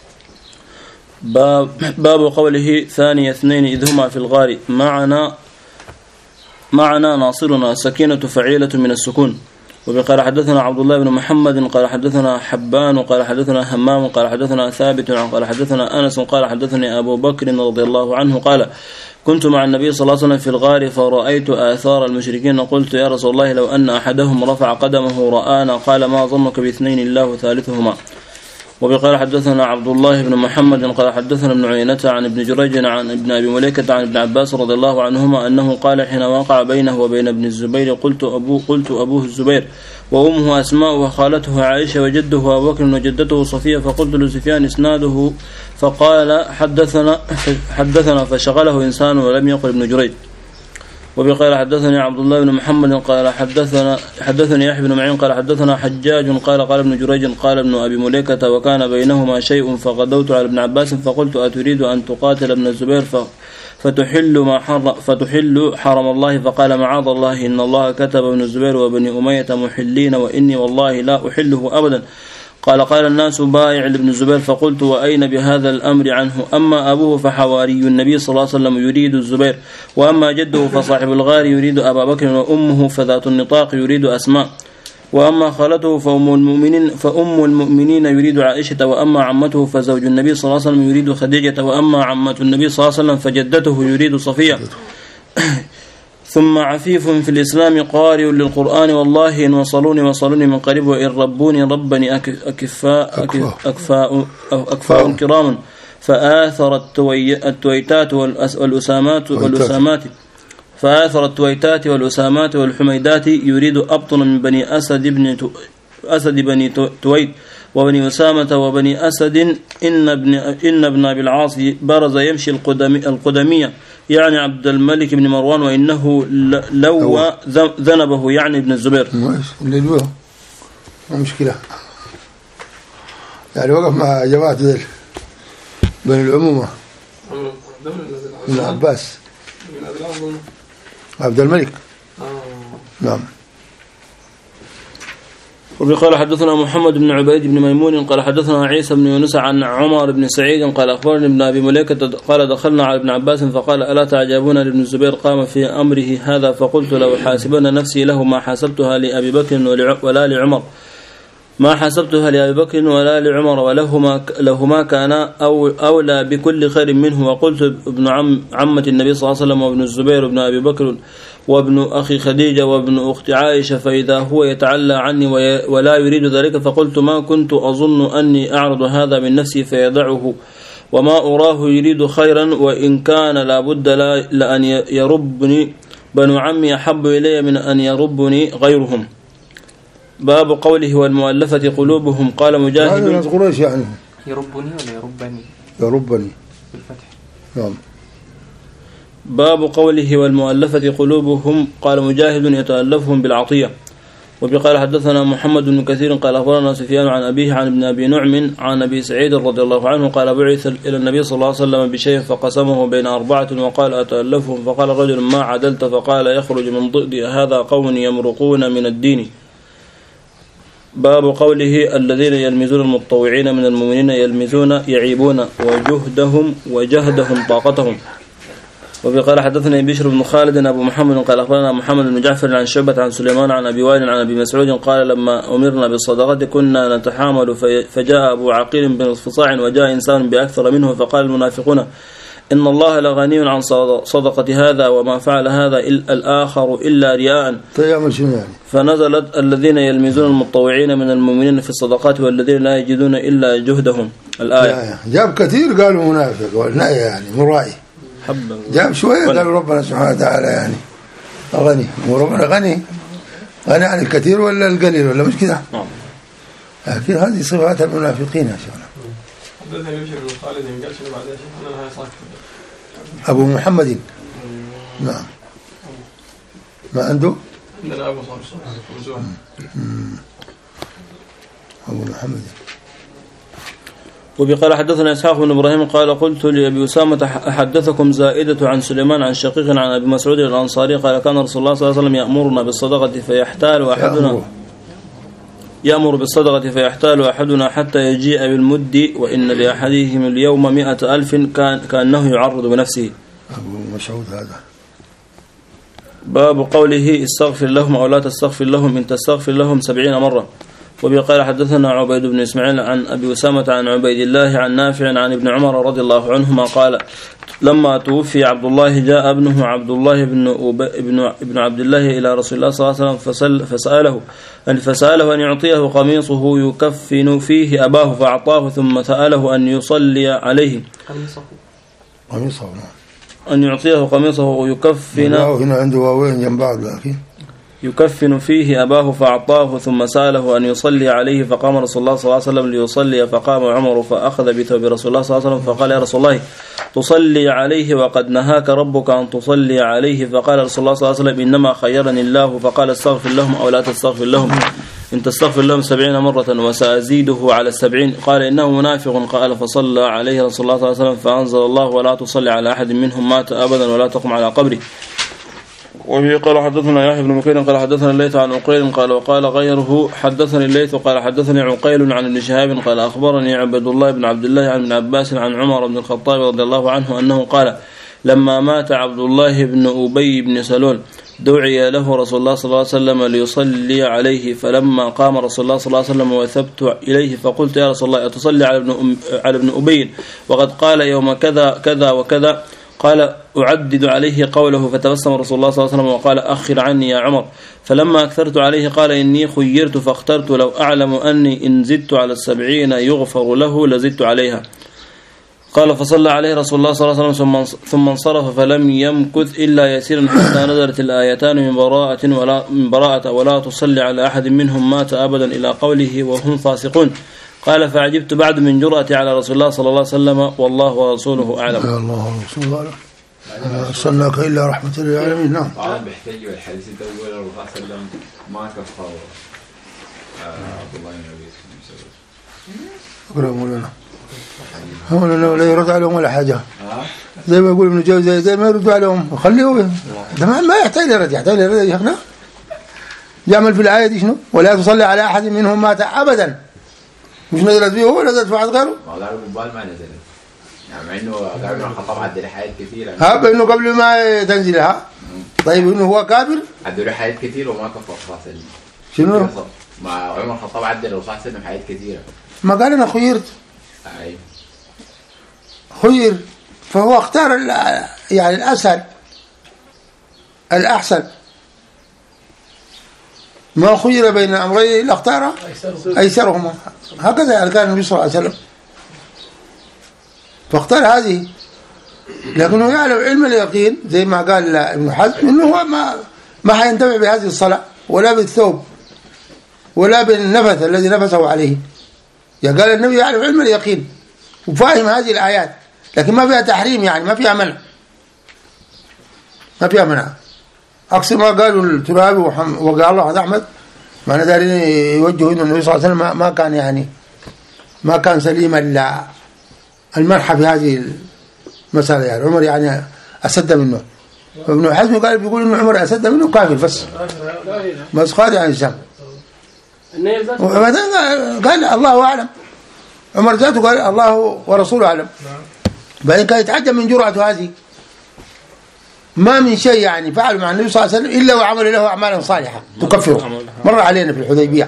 باب, باب قوله ثاني اثنين إذ هما في الغار معنا معنا ناصرنا سكينة فعيلة من السكون. وقال حدثنا عبد الله بن محمد قال حدثنا حبان وقال حدثنا همام قال حدثنا ثابت قال حدثنا أنس قال حدثني أبو بكر رضي الله عنه قال كنت مع النبي صلى الله عليه وسلم في الغار فرأيت آثار المشركين قلت يا رسول الله لو أن أحدهم رفع قدمه رآنا قال ما ظنك باثنين الله ثالثهما. وقال حدثنا عبد الله بن محمد قال حدثنا ابن عيينة عن ابن جريج عن ابن أبي مليكة عن ابن عباس رضي الله عنهما أنه قال حين وقع بينه وبين ابن الزبير قلت أبو قلت أبوه الزبير وأمه أسماء وخالته عائشة وجده أبو بكر وجدته صفية فقلت لسفيان إسناده فقال حدثنا حدثنا فشغله إنسان ولم يقل ابن جريج. وبقال حدثني عبد الله بن محمد قال حدثنا حدثني يحيى بن معين قال حدثنا حجاج قال قال ابن جريج قال ابن أبي مليكة وكان بينهما شيء فغدوت على ابن عباس فقلت أتريد أن تقاتل ابن الزبير فتحل ما حرم فتحل حرم الله فقال معاذ الله إن الله كتب ابن الزبير وبني أمية محلين وإني والله لا أحله أبدا. قال قال الناس بائع لابن الزبير فقلت وأين بهذا الأمر عنه؟ أما أبوه فحواري النبي صلى الله عليه وسلم يريد الزبير، وأما جده فصاحب الغار يريد أبا بكر، وأمه فذات النطاق يريد أسماء، وأما خالته فأم المؤمنين فأم المؤمنين يريد عائشة، وأما عمته فزوج النبي صلى الله عليه وسلم يريد خديجة، وأما عمة النبي صلى الله عليه وسلم فجدته يريد صفية. ثم عفيف في الإسلام قارئ للقرآن والله إن وصلوني وصلوني من قريب وإن ربوني ربني أكفاء أكفاء أكفاء كرام فآثر التويتات والأسامات والأسامات فآثر التويتات والأسامات والحميدات يريد أبطن من بني أسد بن أسد بني تويت وبني أسامة وبني أسد إن ابن إن ابن أبي العاص برز يمشي القدمي القدمية يعني عبد الملك بن مروان وإنه لو ذنبه يعني ابن الزبير. اللي له مشكلة يعني وقف مع جماعة ذل بين العمومة ابن عباس عبد الملك. نعم. وقال حدثنا محمد بن عبيد بن ميمون قال حدثنا عيسى بن يونس عن عمر بن سعيد قال أخبرني ابن أبي مليكة قال دخلنا على ابن عباس فقال ألا تعجبون لابن الزبير قام في أمره هذا فقلت لو حاسبن نفسي له ما حسبتها لأبي بكر ولا لعمر ما حسبتها لأبي بكر ولا لعمر ولهما لهما كان أو أولى بكل خير منه. وقلت ابن عم عمة النبي صلى الله عليه وسلم وابن الزبير وابن أبي بكر وابن أخي خديجة وابن أخت عائشة فإذا هو يتعلى عني ولا يريد ذلك فقلت ما كنت أظن أني أعرض هذا من نفسي فيدعه وما أراه يريد خيرا وإن كان لابد لأن يربني بنو عمي أحب إلي من أن يربني غيرهم. باب قوله والمؤلفة قلوبهم قال مجاهد هذا قريش يعني يربني ولا يربني يربني بالفتح. نعم. باب قوله والمؤلفة قلوبهم قال مجاهد يتألفهم بالعطية. وبقال حدثنا محمد بن كثير قال أخبرنا سفيان عن أبيه عن ابن أبي نعم عن أبي سعيد رضي الله عنه قال بعث إلى النبي صلى الله عليه وسلم بشيء فقسمه بين أربعة وقال أتألفهم فقال رجل ما عدلت فقال يخرج من ضئدي هذا قوم يمرقون من الدين. باب قوله الذين يلمزون المتطوعين من المؤمنين يلمزون يعيبون وجهدهم وجهدهم طاقتهم. وقال حدثنا بشر بن خالد أبو محمد قال أخبرنا محمد بن جعفر عن شعبة عن سليمان عن أبي وائل عن أبي مسعود قال لما أمرنا بالصدقة كنا نتحامل فجاء أبو عقيل بن صفصاع وجاء إنسان بأكثر منه فقال المنافقون إن الله لغني عن صدقة هذا وما فعل هذا الآخر إلا رياء. فنزلت الذين يلمزون المتطوعين من المؤمنين في الصدقات والذين لا يجدون إلا جهدهم الآية. جاب كثير قالوا منافق والناية يعني مرائي جاب شوية قالوا ربنا سبحانه وتعالى يعني غني وربنا غني غني عن الكثير ولا القليل ولا مش كده. لكن هذه صفات المنافقين يا شيخنا. حدثني بشر بن خالد قال شنو بعد يا شيخ انا هاي صاحب ابو محمد. نعم. ما عنده عندنا ابو صالح ابو محمد. وبقال حدثنا إسحاق بن إبراهيم قال قلت لأبي أسامة أحدثكم زائدة عن سليمان عن شقيق عن أبي مسعود الأنصاري قال كان رسول الله صلى الله عليه وسلم يأمرنا بالصدقة فيحتال أحدنا يأمر بالصدقة فيحتال أحدنا حتى يجيء بالمد وإن لأحدهم اليوم مئة ألف كان كأنه يعرض بنفسه. أبو مسعود هذا. باب قوله استغفر لهم أو لا تستغفر لهم إن تستغفر لهم سبعين مرة. وبقال حدثنا عبيد بن إسماعيل عن أبي أسامة عن عبيد الله عن نافع عن ابن عمر رضي الله عنهما قال لما توفي عبد الله جاء ابنه عبد الله بن ابن ابن عبد الله إلى رسول الله صلى الله عليه وسلم فسأله أن فسأله أن يعطيه قميصه يكفن فيه أباه فأعطاه ثم سأله أن يصلي عليه قميصه أن يعطيه قميصه ويكفن هنا عنده واوين جنب بعض لكن يكفن فيه أباه فأعطاه ثم سأله أن يصلي عليه فقام رسول الله صلى الله عليه وسلم ليصلي فقام عمر فأخذ بثوب رسول الله صلى الله عليه وسلم فقال يا رسول الله تصلي عليه وقد نهاك ربك أن تصلي عليه فقال رسول الله صلى الله عليه وسلم إنما خيرني الله فقال استغفر لهم أو لا تستغفر لهم إن تستغفر لهم سبعين مرة وسأزيده على السبعين قال إنه منافق قال فصلى عليه رسول الله صلى الله عليه وسلم فأنزل الله ولا تصلي على أحد منهم مات أبدا ولا تقم على قبره. وفي قال حدثنا يحيى بن بكير قال حدثنا الليث عن عقيل قال وقال غيره حدثني الليث قال حدثني عقيل عن ابن شهاب قال أخبرني عبد الله بن عبد الله عن ابن عباس عن عمر بن الخطاب رضي الله عنه أنه قال لما مات عبد الله بن أبي بن سلول دعي له رسول الله صلى الله عليه وسلم ليصلي عليه فلما قام رسول الله صلى الله عليه وسلم وثبت إليه فقلت يا رسول الله أتصلي على ابن أم على ابن أبي وقد قال يوم كذا كذا وكذا قال أعدد عليه قوله فتبسم رسول الله صلى الله عليه وسلم وقال أخر عني يا عمر فلما أكثرت عليه قال إني خيرت فاخترت لو أعلم أني إن زدت على السبعين يغفر له لزدت عليها. قال فصلى عليه رسول الله صلى الله عليه وسلم ثم انصرف فلم يمكث إلا يسيرا حتى نزلت الآيتان من براءة ولا من براءة ولا تصلي على أحد منهم مات أبدا إلى قوله وهم فاسقون. قال فعجبت بعد من جرأتي على رسول الله صلى الله عليه وسلم والله ورسوله أعلم. الله ورسوله أعلم. صلىك إلا رحمة للعالمين. نعم. طبعا بيحتاج الحديث ده يقول الرسول صلى الله عليه وسلم ما كفر عبد الله بن أبي سلول. أقرأ مولانا. مولانا ولا يرد عليهم ولا حاجة. زي ما يقول ابن جوزي زي ما يرد عليهم خليه ده ما يحتاج يرد يحتاج يرد يا شيخنا. يعمل في الآية دي شنو؟ ولا تصلي على أحد منهم مات أبدا. مش نزلت فيه هو نزلت في واحد غيره. والله بالبال ما نزلت. يعني مع إنه قبل ما خطب عدل حاجات كثيرة. ها بإنه قبل ما تنزلها. طيب إنه هو كافر. عدل حاجات كثيرة وما كفر صلى الله عليه وسلم. شنو؟ مع عمر الخطاب عدل صلى الله عليه وسلم حاجات كثيرة. ما قال أنا خيرت. أيوه. خير فهو اختار يعني الأسهل الأحسن ما خير بين أمرين إلا اختار أيسرهما هكذا يعني كان النبي صلى الله عليه وسلم فاختار هذه لكنه يعلم علم اليقين زي ما قال ابن حزم إنه هو ما ما حينتفع بهذه الصلاة ولا بالثوب ولا بالنفث الذي نفسه عليه يعني قال النبي يعلم علم اليقين وفاهم هذه الآيات لكن ما فيها تحريم يعني ما فيها منع ما فيها منع أقصى ما قالوا الترابي وقال الله أحمد ما ندارين يوجهوا إنه النبي صلى الله عليه وسلم ما كان يعني ما كان سليم إلا المنحة في هذه المسألة يعني عمر يعني أسد منه ابن حزم قال بيقول إنه عمر أسد منه كافر بس بس خارج عن الإسلام وبعدين قال الله أعلم عمر ذاته قال الله ورسوله أعلم بعدين كان يتعجب من جرعته هذه ما من شيء يعني فعل مع النبي صلى الله عليه وسلم إلا وعمل له أعمالا صالحة تكفره مر علينا في الحديبية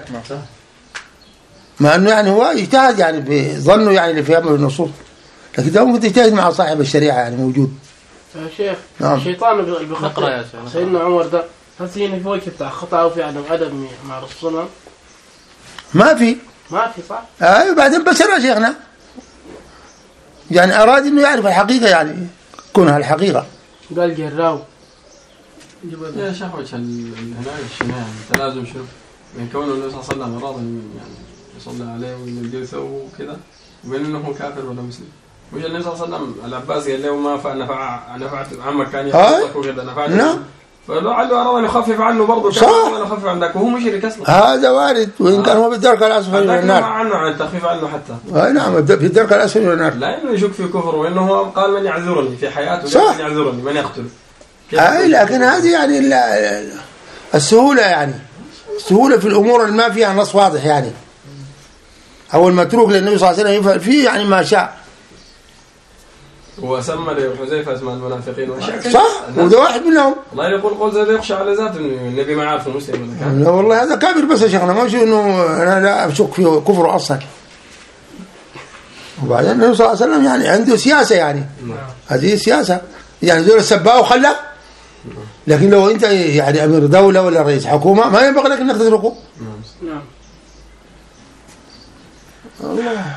مع أنه يعني هو اجتهد يعني بظنه يعني اللي في أمر النصوص لكن ده ممكن تجتهد مع صاحب الشريعة يعني موجود يا شيخ نعم. الشيطان بخطأ سيدنا عمر ده هل سينا في وجه بتاع خطأ أو في عدم أدب مع رسولنا ما في ما في صح أيوة بعدين بشر يا شيخنا يعني أراد إنه يعرف الحقيقة يعني كونها الحقيقة قال جراو يا شيخ وجه هنا الشناعة تلازم شنو من كونه النبي صلى الله عليه وسلم راضي يعني يصلي عليه ويجلسه وكذا وبين إنه هو كافر ولا مسلم وجه النبي صلى الله عليه وسلم العباس قال له ما نفع نفعت عمك كان يخطك وكذا نفعت نعم فلعله أراد أن يخفف عنه برضه صح أن يخفف عندك وهو مشرك أصلا هذا وارد وإن كان هو بالدرك الأسفل من النار عنه عن التخفيف عنه حتى أي نعم في الدرك الأسفل من النار لا إنه يشك في كفر وإنه هو قال من يعذرني في حياته صح من يعذرني من يقتل أي لكن هذه يعني السهولة يعني السهولة في الأمور اللي ما فيها نص واضح يعني أول ما تروك للنبي صلى الله عليه وسلم يفعل فيه يعني ما شاء وسمى لحذيفة اسماء المنافقين صح وده واحد منهم الله يقول قول زي يخشى على ذات النبي ما عارف المسلم ولا كان لا والله هذا كافر بس يا شيخنا ما شو إنه أنا لا أشك فيه كفره أصلا وبعدين النبي صلى الله عليه وسلم يعني عنده سياسة يعني هذه سياسة يعني دول السباء وخلى لكن لو أنت يعني أمير دولة ولا رئيس حكومة ما ينبغي لك أنك تتركه نعم الله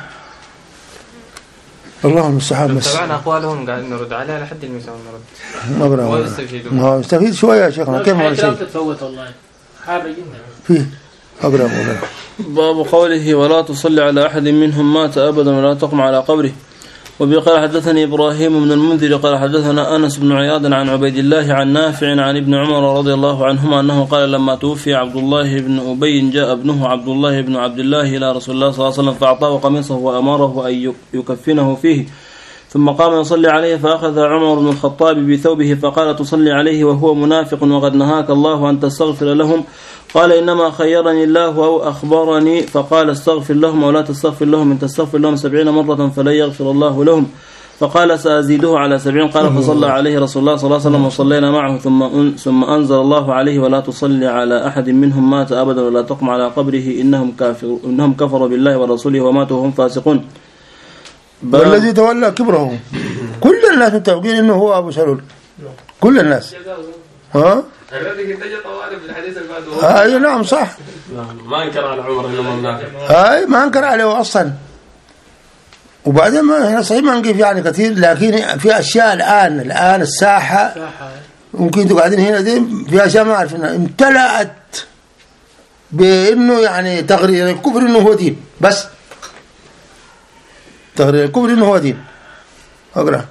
الله المستعان بس تابعنا أقوالهم قاعد نرد عليها لحد المساء ونرد ما برا ما يستفيد شوية يا شيخنا كيف ما نستفيد تفوت والله فيه أقرأ أقرأ. باب قوله ولا تصلي على أحد منهم مات أبدا ولا تقم على قبره. وبقال حدثني إبراهيم بن المنذر قال حدثنا أنس بن عياض عن عبيد الله عن نافع عن ابن عمر رضي الله عنهما أنه قال لما توفي عبد الله بن أبي جاء ابنه عبد الله بن عبد الله إلى رسول الله صلى الله عليه وسلم فأعطاه قميصه وأمره أن يكفنه فيه، ثم قام يصلي عليه فأخذ عمر بن الخطاب بثوبه فقال تصلي عليه وهو منافق وقد نهاك الله أن تستغفر لهم؟ قال إنما خيرني الله أو أخبرني، فقال استغفر لهم ولا تستغفر لهم، إن تستغفر لهم سبعين مرة فلن يغفر الله لهم. فقال سأزيده على سبعين. قال فصلى عليه رسول الله صلى الله عليه وسلم وصلينا معه، ثم ثم أنزل الله عليه ولا تصلي على أحد منهم مات أبدا ولا تقم على قبره إنهم كافر إنهم كفروا بالله ورسوله وماتوا وهم فاسقون. والذي تولى كبره كل الناس متفقين إنه هو أبو سلول، كل الناس. ها؟ الذي انتج طوالب الحديث اللي بعده. اي نعم صح. ما انكر على عمر انه منافق. اي ما انكر عليه اصلا. وبعدين ما هنا صحيح ما نقف يعني كثير، لكن في اشياء الان الان الساحه ممكن انتوا قاعدين هنا دي في اشياء ما عرفنا امتلأت بانه يعني تغرير الكفر انه هو دين، بس تغرير الكفر انه هو دين. اقرا.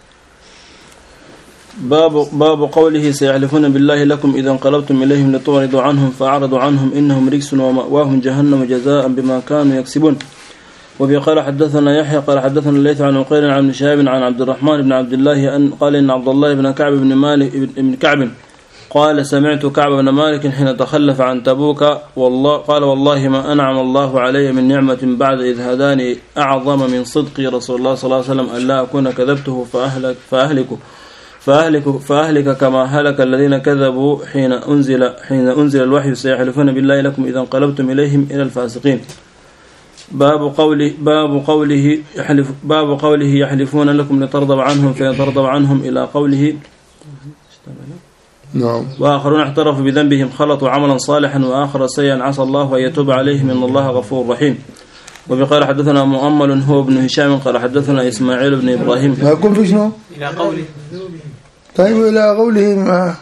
باب باب قوله سيحلفون بالله لكم إذا انقلبتم إليهم لتعرضوا عنهم فأعرضوا عنهم إنهم رجس ومأواهم جهنم جزاء بما كانوا يكسبون. وبه قال حدثنا يحيى قال حدثنا الليث عن عقيل عن ابن شهاب عن عبد الرحمن بن عبد الله أن قال إن عبد الله بن كعب بن مالك بن كعب قال سمعت كعب بن مالك حين تخلف عن تبوك والله قال والله ما أنعم الله علي من نعمة بعد إذ هداني أعظم من صدق رسول الله صلى الله عليه وسلم أن لا أكون كذبته فأهلك فأهلكه فأهلك, فأهلك كما هلك الذين كذبوا حين أنزل حين أنزل الوحي سيحلفون بالله لكم إذا انقلبتم إليهم إلى الفاسقين. باب قوله باب قوله يحلف باب قوله يحلفون لكم لترضوا عنهم فيترضوا عنهم إلى قوله نعم. وآخرون اعترفوا بذنبهم خلطوا عملا صالحا وآخر سيئا عسى الله أن يتوب عليهم إن الله غفور رحيم. وبقال حدثنا مؤمل هو ابن هشام قال حدثنا إسماعيل بن إبراهيم. ما يكون في شنو؟ إلى قوله. طيب إلى قوله ما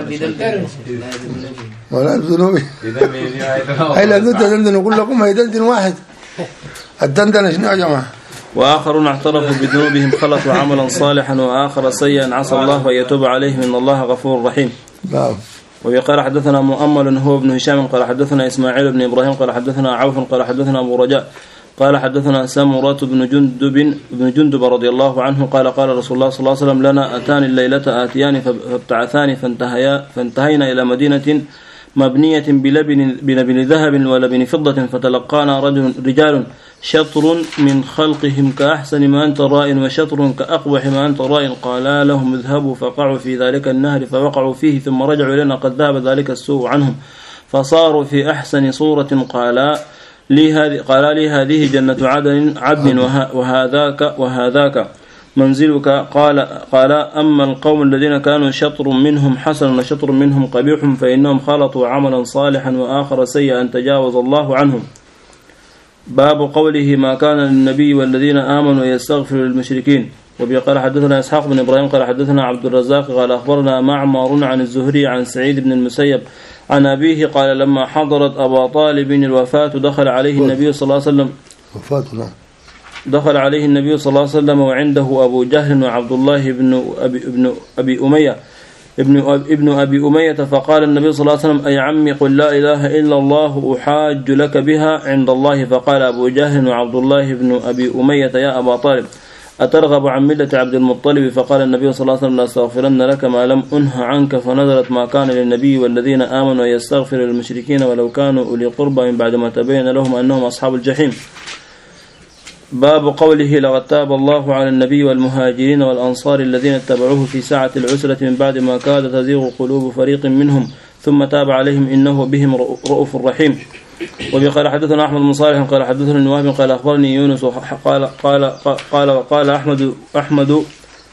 ولا الذنوب هاي لا دندن نقول لكم هي دندن واحد الدندن شنو يا جماعة؟ وآخرون اعترفوا بذنوبهم خلطوا عملا صالحا وآخر سيئا عسى الله أن يتوب عليهم إن الله غفور رحيم. نعم. وقال حدثنا مؤمل هو ابن هشام قال حدثنا إسماعيل بن إبراهيم قال حدثنا عوف قال حدثنا أبو رجاء قال حدثنا سمرة بن جندب بن جندب رضي الله عنه قال قال رسول الله صلى الله عليه وسلم لنا أتاني الليلة آتيان فابتعثاني فانتهيا فانتهينا إلى مدينة مبنية بلبن بلبن ذهب ولبن فضة فتلقانا رجل رجال شطر من خلقهم كأحسن ما أنت رائن وشطر كأقبح ما أنت رائن قالا لهم اذهبوا فقعوا في ذلك النهر فوقعوا فيه ثم رجعوا إلينا قد ذهب ذلك السوء عنهم فصاروا في أحسن صورة قالا لي هذه قال لي هذه جنة عدن عدن وهذاك وهذاك منزلك قال قال أما القوم الذين كانوا شطر منهم حسن وشطر منهم قبيح فإنهم خلطوا عملا صالحا وآخر سيئا تجاوز الله عنهم. باب قوله ما كان للنبي والذين آمنوا يستغفروا للمشركين. وبه قال حدثنا إسحاق بن إبراهيم قال حدثنا عبد الرزاق قال أخبرنا معمر عن الزهري عن سعيد بن المسيب عن أبيه قال لما حضرت أبا طالب الوفاة دخل عليه النبي صلى الله عليه وسلم وفاته دخل عليه النبي صلى الله عليه وسلم وعنده أبو جهل وعبد الله بن أبي, ابن أبي أمية ابن, ابن أبي أمية فقال النبي صلى الله عليه وسلم أي عمي قل لا إله إلا الله أحاج لك بها عند الله. فقال أبو جهل وعبد الله بن أبي أمية يا أبا طالب أترغب عن ملة عبد المطلب؟ فقال النبي صلى الله عليه وسلم لا أستغفرن لك ما لم أنه عنك. فنزلت ما كان للنبي والذين آمنوا يستغفر للمشركين ولو كانوا أولي قربى من بعد ما تبين لهم أنهم أصحاب الجحيم. باب قوله لقد تاب الله على النبي والمهاجرين والأنصار الذين اتبعوه في ساعة العسرة من بعد ما كاد تزيغ قلوب فريق منهم ثم تاب عليهم إنه بهم رؤوف رحيم. وقال حدثنا أحمد بن صالح قال حدثنا النواب قال أخبرني يونس قال قال قال قال أحمد أحمد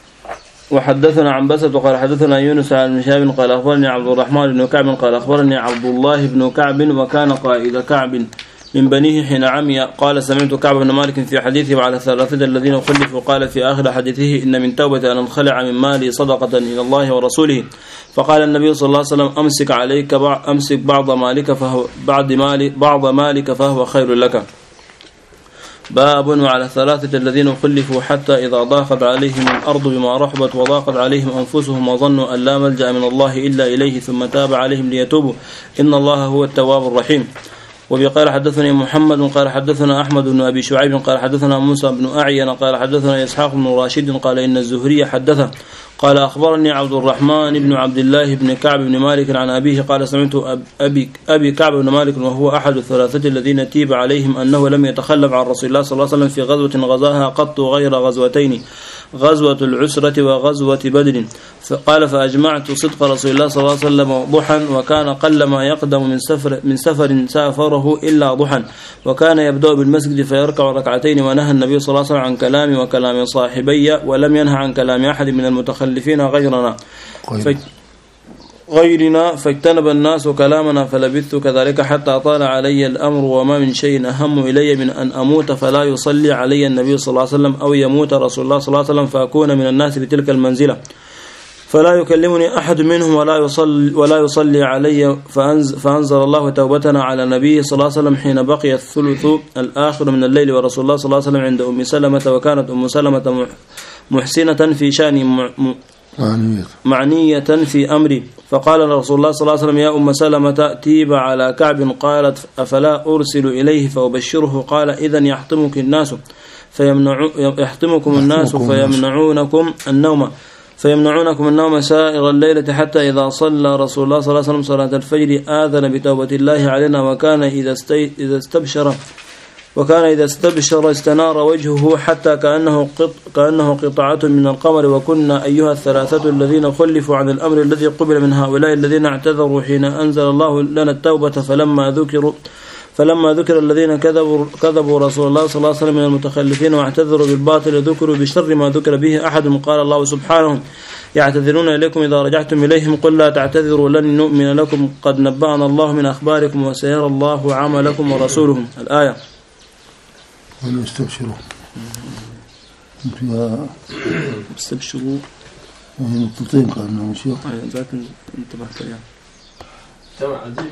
وحدثنا عن بسط وقال حدثنا يونس عن ابن شهاب قال أخبرني عبد الرحمن بن كعب قال أخبرني عبد الله بن كعب وكان قائد كعب من بنيه حين عمي. قال سمعت كعب بن مالك في حديثه على الثلاثة الذين خلفوا قال في آخر حديثه إن من توبة أن انخلع من مالي صدقة إلى الله ورسوله. فقال النبي صلى الله عليه وسلم أمسك عليك أمسك بعض مالك فهو بعض مالك بعض مالك فهو خير لك. باب وعلى الثلاثة الذين خلفوا حتى إذا ضاقت عليهم الأرض بما رحبت وضاقت عليهم أنفسهم وظنوا أن لا ملجأ من الله إلا إليه ثم تاب عليهم ليتوبوا إن الله هو التواب الرحيم. وبقال حدثني محمد قال حدثنا أحمد بن أبي شعيب قال حدثنا موسى بن أعين قال حدثنا إسحاق بن راشد قال إن الزهري حدثه قال أخبرني عبد الرحمن بن عبد الله بن كعب بن مالك عن أبيه قال سمعت أبي, أبي كعب بن مالك وهو أحد الثلاثة الذين تيب عليهم أنه لم يتخلف عن رسول الله صلى الله عليه وسلم في غزوة غزاها قط غير غزوتين غزوة العسرة وغزوة بدر. فقال فأجمعت صدق رسول الله صلى الله عليه وسلم ضحى وكان قل ما يقدم من سفر من سفر سافره إلا ضحى وكان يبدأ بالمسجد فيركع ركعتين. ونهى النبي صلى الله عليه وسلم عن كلامي وكلام صاحبي ولم ينهى عن كلام أحد من المتخلفين غيرنا غيرنا فاجتنب الناس كلامنا فلبثت كذلك حتى طال علي الأمر وما من شيء أهم إلي من أن أموت فلا يصلي علي النبي صلى الله عليه وسلم أو يموت رسول الله صلى الله عليه وسلم فأكون من الناس بتلك المنزلة فلا يكلمني أحد منهم ولا يصلي, ولا يصلي علي. فأنزل الله توبتنا على النبي صلى الله عليه وسلم حين بقي الثلث الآخر من الليل ورسول الله صلى الله عليه وسلم عند أم سلمة وكانت أم سلمة محسنة في شأن معنية في أمري. فقال رسول الله صلى الله عليه وسلم يا أم سلمة تيب على كعب. قالت أفلا أرسل إليه فأبشره. قال إذن يحطمك الناس فيمنعو يحطمكم الناس فيمنعونكم النوم فيمنعونكم النوم سائر الليلة حتى إذا صلى رسول الله صلى الله عليه وسلم صلاة الفجر آذن بتوبة الله علينا وكان إذا إذا استبشر وكان إذا استبشر استنار وجهه حتى كأنه قط كأنه قطعة من القمر. وكنا أيها الثلاثة الذين خلفوا عن الأمر الذي قبل من هؤلاء الذين اعتذروا حين أنزل الله لنا التوبة فلما ذكروا فلما ذكر الذين كذبوا كذبوا رسول الله صلى الله عليه وسلم من المتخلفين واعتذروا بالباطل ذكروا بشر ما ذكر به أحد. قال الله سبحانه يعتذرون إليكم إذا رجعتم إليهم قل لا تعتذروا لن نؤمن لكم قد نبأنا الله من أخباركم وسيرى الله عملكم ورسوله. الآية. ولا استبشروا استبشروا وهي نقطتين كأنه مشي ذات انتبهت يعني جمع عجيب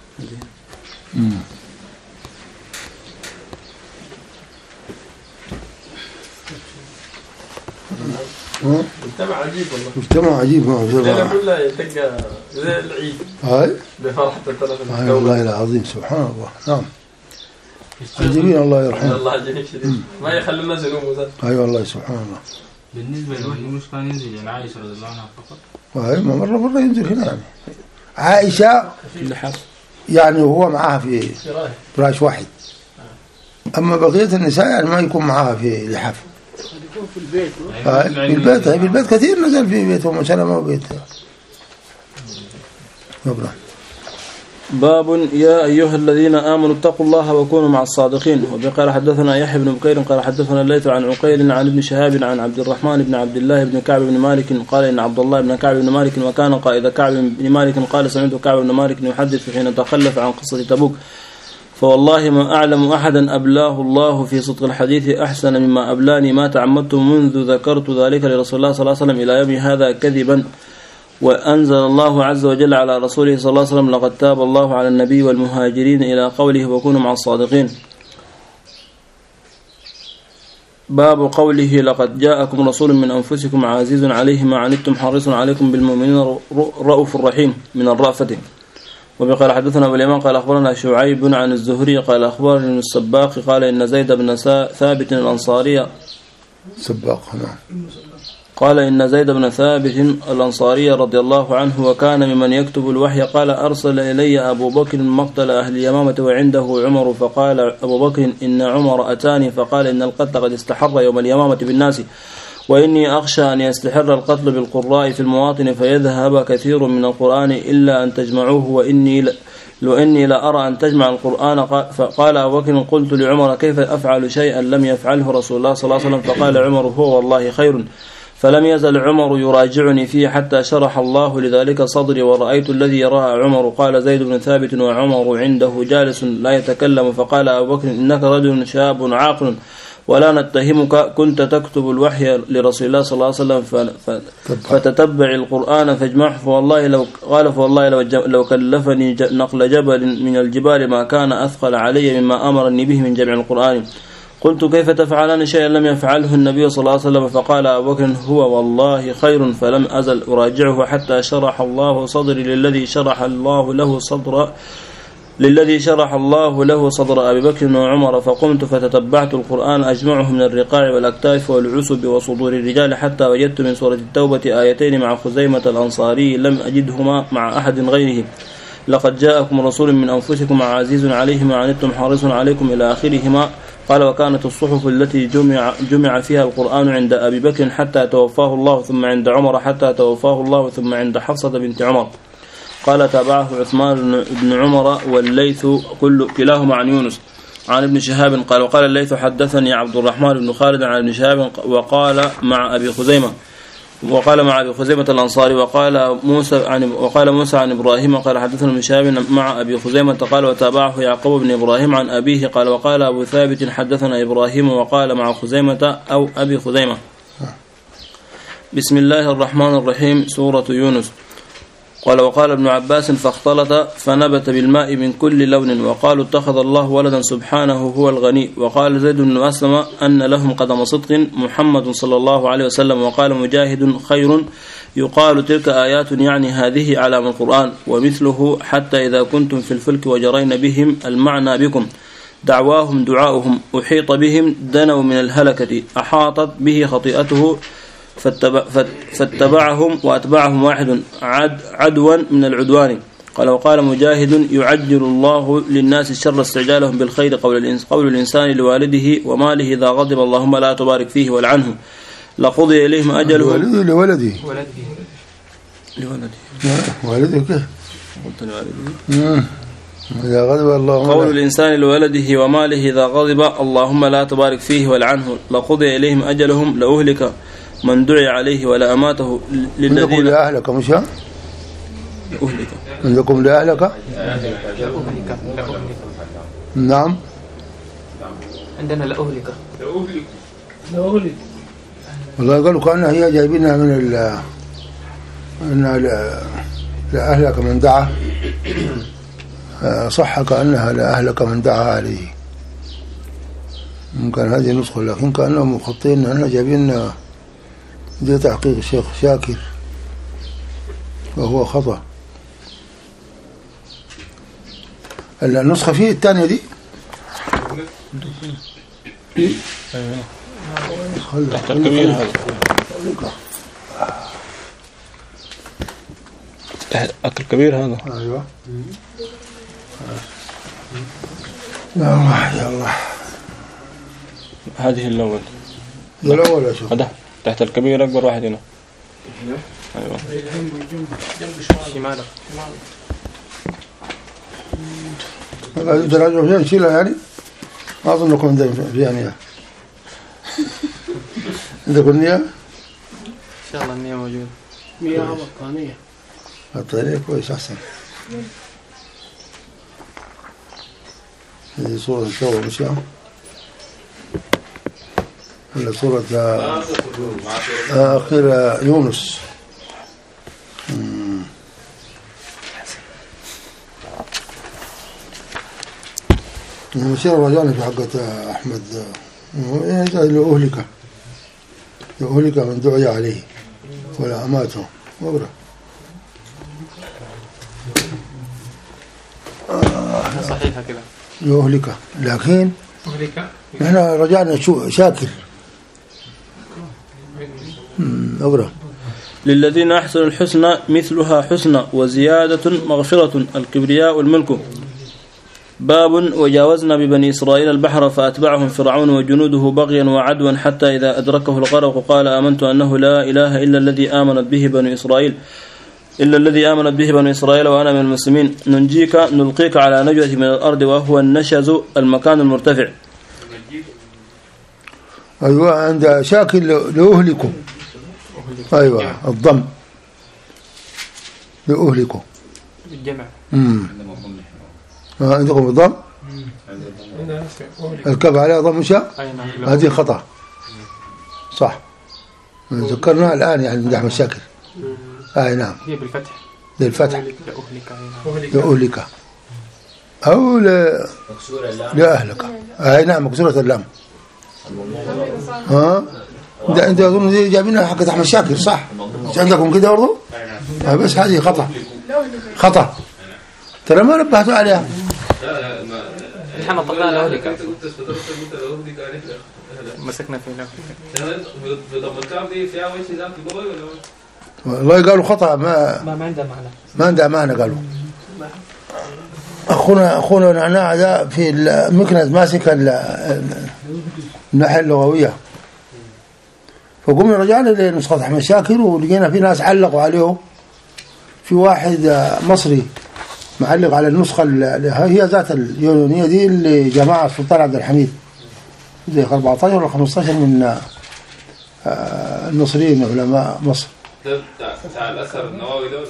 مجتمع عجيب والله مجتمع عجيب ما شاء الله كلها يلتقى زي العيد هاي بفرحة الثلاثة هاي والله العظيم سبحان الله. نعم عجيبين الله يرحمه الله عجيب شديد ما يخلي الناس ينوموا ذات. اي والله سبحان الله. بالنسبة للوحي مش كان ينزل يعني عائشة رضي الله عنها فقط وهي ما مرة مرة ينزل هنا يعني عائشة يعني هو معها في فراش واحد أما بقية النساء يعني ما يكون معها في لحاف يكون في البيت في البيت في البيت كثير نزل في بيتهم وسلم وبيتها. نبرة. باب يا أيها الذين آمنوا اتقوا الله وكونوا مع الصادقين. وبقال حدثنا يحيى بن بكير قال حدثنا الليث عن عقيل عن ابن شهاب عن عبد الرحمن بن عبد الله بن كعب بن مالك قال إن عبد الله بن كعب بن مالك وكان قائد كعب بن مالك قال سمعت كعب بن مالك يحدث حين تخلف عن قصة تبوك فوالله ما أعلم أحدا أبلاه الله في صدق الحديث أحسن مما أبلاني ما تعمدت منذ ذكرت ذلك لرسول الله صلى الله عليه وسلم إلى يوم هذا كذبا. وأنزل الله عز وجل على رسوله صلى الله عليه وسلم لقد تاب الله على النبي والمهاجرين إلى قوله وكونوا مع الصادقين. باب قوله لقد جاءكم رسول من أنفسكم عزيز عليه ما عنتم حريص عليكم بالمؤمنين رؤوف رحيم من الرأفة. وبقال حدثنا أبو اليمان قال أخبرنا شعيب عن الزهري قال أخبرنا السباق قال إن زيد بن ثابت الأنصاري سباق نعم قال إن زيد بن ثابت الأنصاري رضي الله عنه وكان ممن يكتب الوحي قال أرسل إلي أبو بكر مقتل أهل اليمامة وعنده عمر فقال أبو بكر إن عمر أتاني فقال إن القتل قد استحر يوم اليمامة بالناس وإني أخشى أن يستحر القتل بالقراء في المواطن فيذهب كثير من القرآن إلا أن تجمعوه وإني ل... لو إني لا أرى أن تجمع القرآن. فقال أبو بكر قلت لعمر كيف أفعل شيئا لم يفعله رسول الله صلى الله عليه وسلم فقال عمر هو والله خير فلم يزل عمر يراجعني فيه حتى شرح الله لذلك صدري، ورأيت الذي يراها عمر. قال زيد بن ثابت وعمر عنده جالس لا يتكلم، فقال أبو بكر إنك رجل شاب عاقل ولا نتهمك، كنت تكتب الوحي لرسول الله صلى الله عليه وسلم فتتبع القرآن فاجمعه، فوالله لو قال فوالله لو, لو كلفني نقل جبل من الجبال ما كان أثقل علي مما أمرني به من جمع القرآن. قلت كيف تفعلان شيئا لم يفعله النبي صلى الله عليه وسلم؟ فقال أبو بكر هو والله خير، فلم أزل أراجعه حتى شرح الله صدري للذي شرح الله له صدر للذي شرح الله له صدر أبي بكر وعمر، فقمت فتتبعت القرآن أجمعه من الرقاع والأكتاف والعسب وصدور الرجال، حتى وجدت من سورة التوبة آيتين مع خزيمة الأنصاري لم أجدهما مع أحد غيره، لقد جاءكم رسول من أنفسكم عزيز عليه ما عنتم حريص عليكم إلى آخرهما. قال وكانت الصحف التي جمع, جمع فيها القرآن عند أبي بكر حتى توفاه الله، ثم عند عمر حتى توفاه الله، ثم عند حفصة بنت عمر. قال تابعه عثمان بن عمر والليث كل كلاهما عن يونس عن ابن شهاب قال وقال الليث حدثني عبد الرحمن بن خالد عن ابن شهاب وقال مع أبي خزيمة وقال مع أبي خزيمة الأنصاري وقال موسى عن وقال موسى عن إبراهيم قال حدثنا ابن شهاب مع أبي خزيمة قال وتابعه يعقوب بن إبراهيم عن أبيه قال وقال أبو ثابت حدثنا إبراهيم وقال مع خزيمة أو أبي خزيمة. بسم الله الرحمن الرحيم. سورة يونس. قال وقال ابن عباس فاختلط فنبت بالماء من كل لون، وقالوا اتخذ الله ولدا سبحانه هو الغني. وقال زيد بن أسلم أن لهم قدم صدق محمد صلى الله عليه وسلم. وقال مجاهد خير يقال تلك آيات يعني هذه علام القرآن ومثله حتى إذا كنتم في الفلك وجرين بهم المعنى بكم دعواهم دعاؤهم أحيط بهم دنوا من الهلكة أحاطت به خطيئته فاتبعهم وأتبعهم واحد عد عدوا من العدوان. قال وقال مجاهد يعجل الله للناس الشر استعجالهم بالخير قول, قول الإنسان لوالده وماله إذا غضب اللهم لا تبارك فيه والعنه لقضي إليهم أجلهم لولده لولده والده كيف إذا غضب اللهم قول الإنسان لولده وماله إذا غضب اللهم لا تبارك فيه والعنه لقضي إليهم أجلهم لأهلك من دعي عليه ولا أماته للذين عندكم لأهلك مش ها؟ أهلك عندكم لأهلك؟ نعم عندنا لأهلك لأهلك لأهلك والله قالوا كأنها هي جايبينها من ال إنها لأهلك من دعا صح كأنها لأهلك من دعا عليه، ممكن هذه نسخة، لكن كأنهم مخطين أننا جايبين دي تحقيق الشيخ شاكر وهو خطأ. النسخة فيه الثانية دي تحت الكبير هذا تحت الكبير هذا أيوة يا الله يا الله. هذه الأول الأول يا شيخ هذا تحت الكبير أكبر واحد هنا. أيوة شمالك هذا دراجة فيها نشيلها يعني ما أظنكم فيها نية. عندكم نية؟ إن شاء الله النية موجودة. مياه بطانية بطانية كويس أحسن. هذه صورة التوبة مش يعني ولا صورة أخير يونس. المسيرة الرجاني في حقة أحمد لأهلك لأهلك من دعي عليه ولا أماته وقرأ صحيحة كده لأهلك، لكن نحن رجعنا شاكر أقرأ للذين أحسنوا الحسنى مثلها حسنى وزيادة مغفرة الكبرياء والملك. باب وجاوزنا ببني إسرائيل البحر فأتبعهم فرعون وجنوده بغيا وعدوا حتى إذا أدركه الغرق قال آمنت أنه لا إله إلا الذي آمنت به بني إسرائيل إلا الذي آمنت به بني إسرائيل وأنا من المسلمين. ننجيك نلقيك على نجوة من الأرض وهو النشز المكان المرتفع. أيوة عند شاكر لأهلكم أيوة الضم لأهلكوا بالجمع. امم عندكم الضم؟ الكف عليها ضم مشاء؟ هذه خطأ صح. ذكرناها الآن يعني من أحمد شاكر. أي نعم. هي بالفتح. بالفتح. لأهلك. لأهلك. أو ل لأهلك. أي نعم مكسورة اللام. ها؟ أنت أنت أظن دي جايبينها حقت أحمد شاكر صح؟ مش عندكم كده برضه؟ بس هذه خطأ. خطأ. ترى ما نبهتوا عليها. احنا طلعنا لأهلك. مسكنا في لأهلك. والله قالوا خطأ ما ما عندها معنى. ما عندها معنى قالوا. أخونا أخونا نعناع ذا في المكنز ماسك الناحية اللغوية. فقمنا رجعنا لنسخة أحمد شاكر ولقينا في ناس علقوا عليه. في واحد مصري معلق على النسخة اللي هي ذات اليونانية دي اللي جماعة السلطان عبد الحميد زي أربعة عشر ولا خمسة عشر من المصريين علماء مصر. بتاع الأثر النووي ده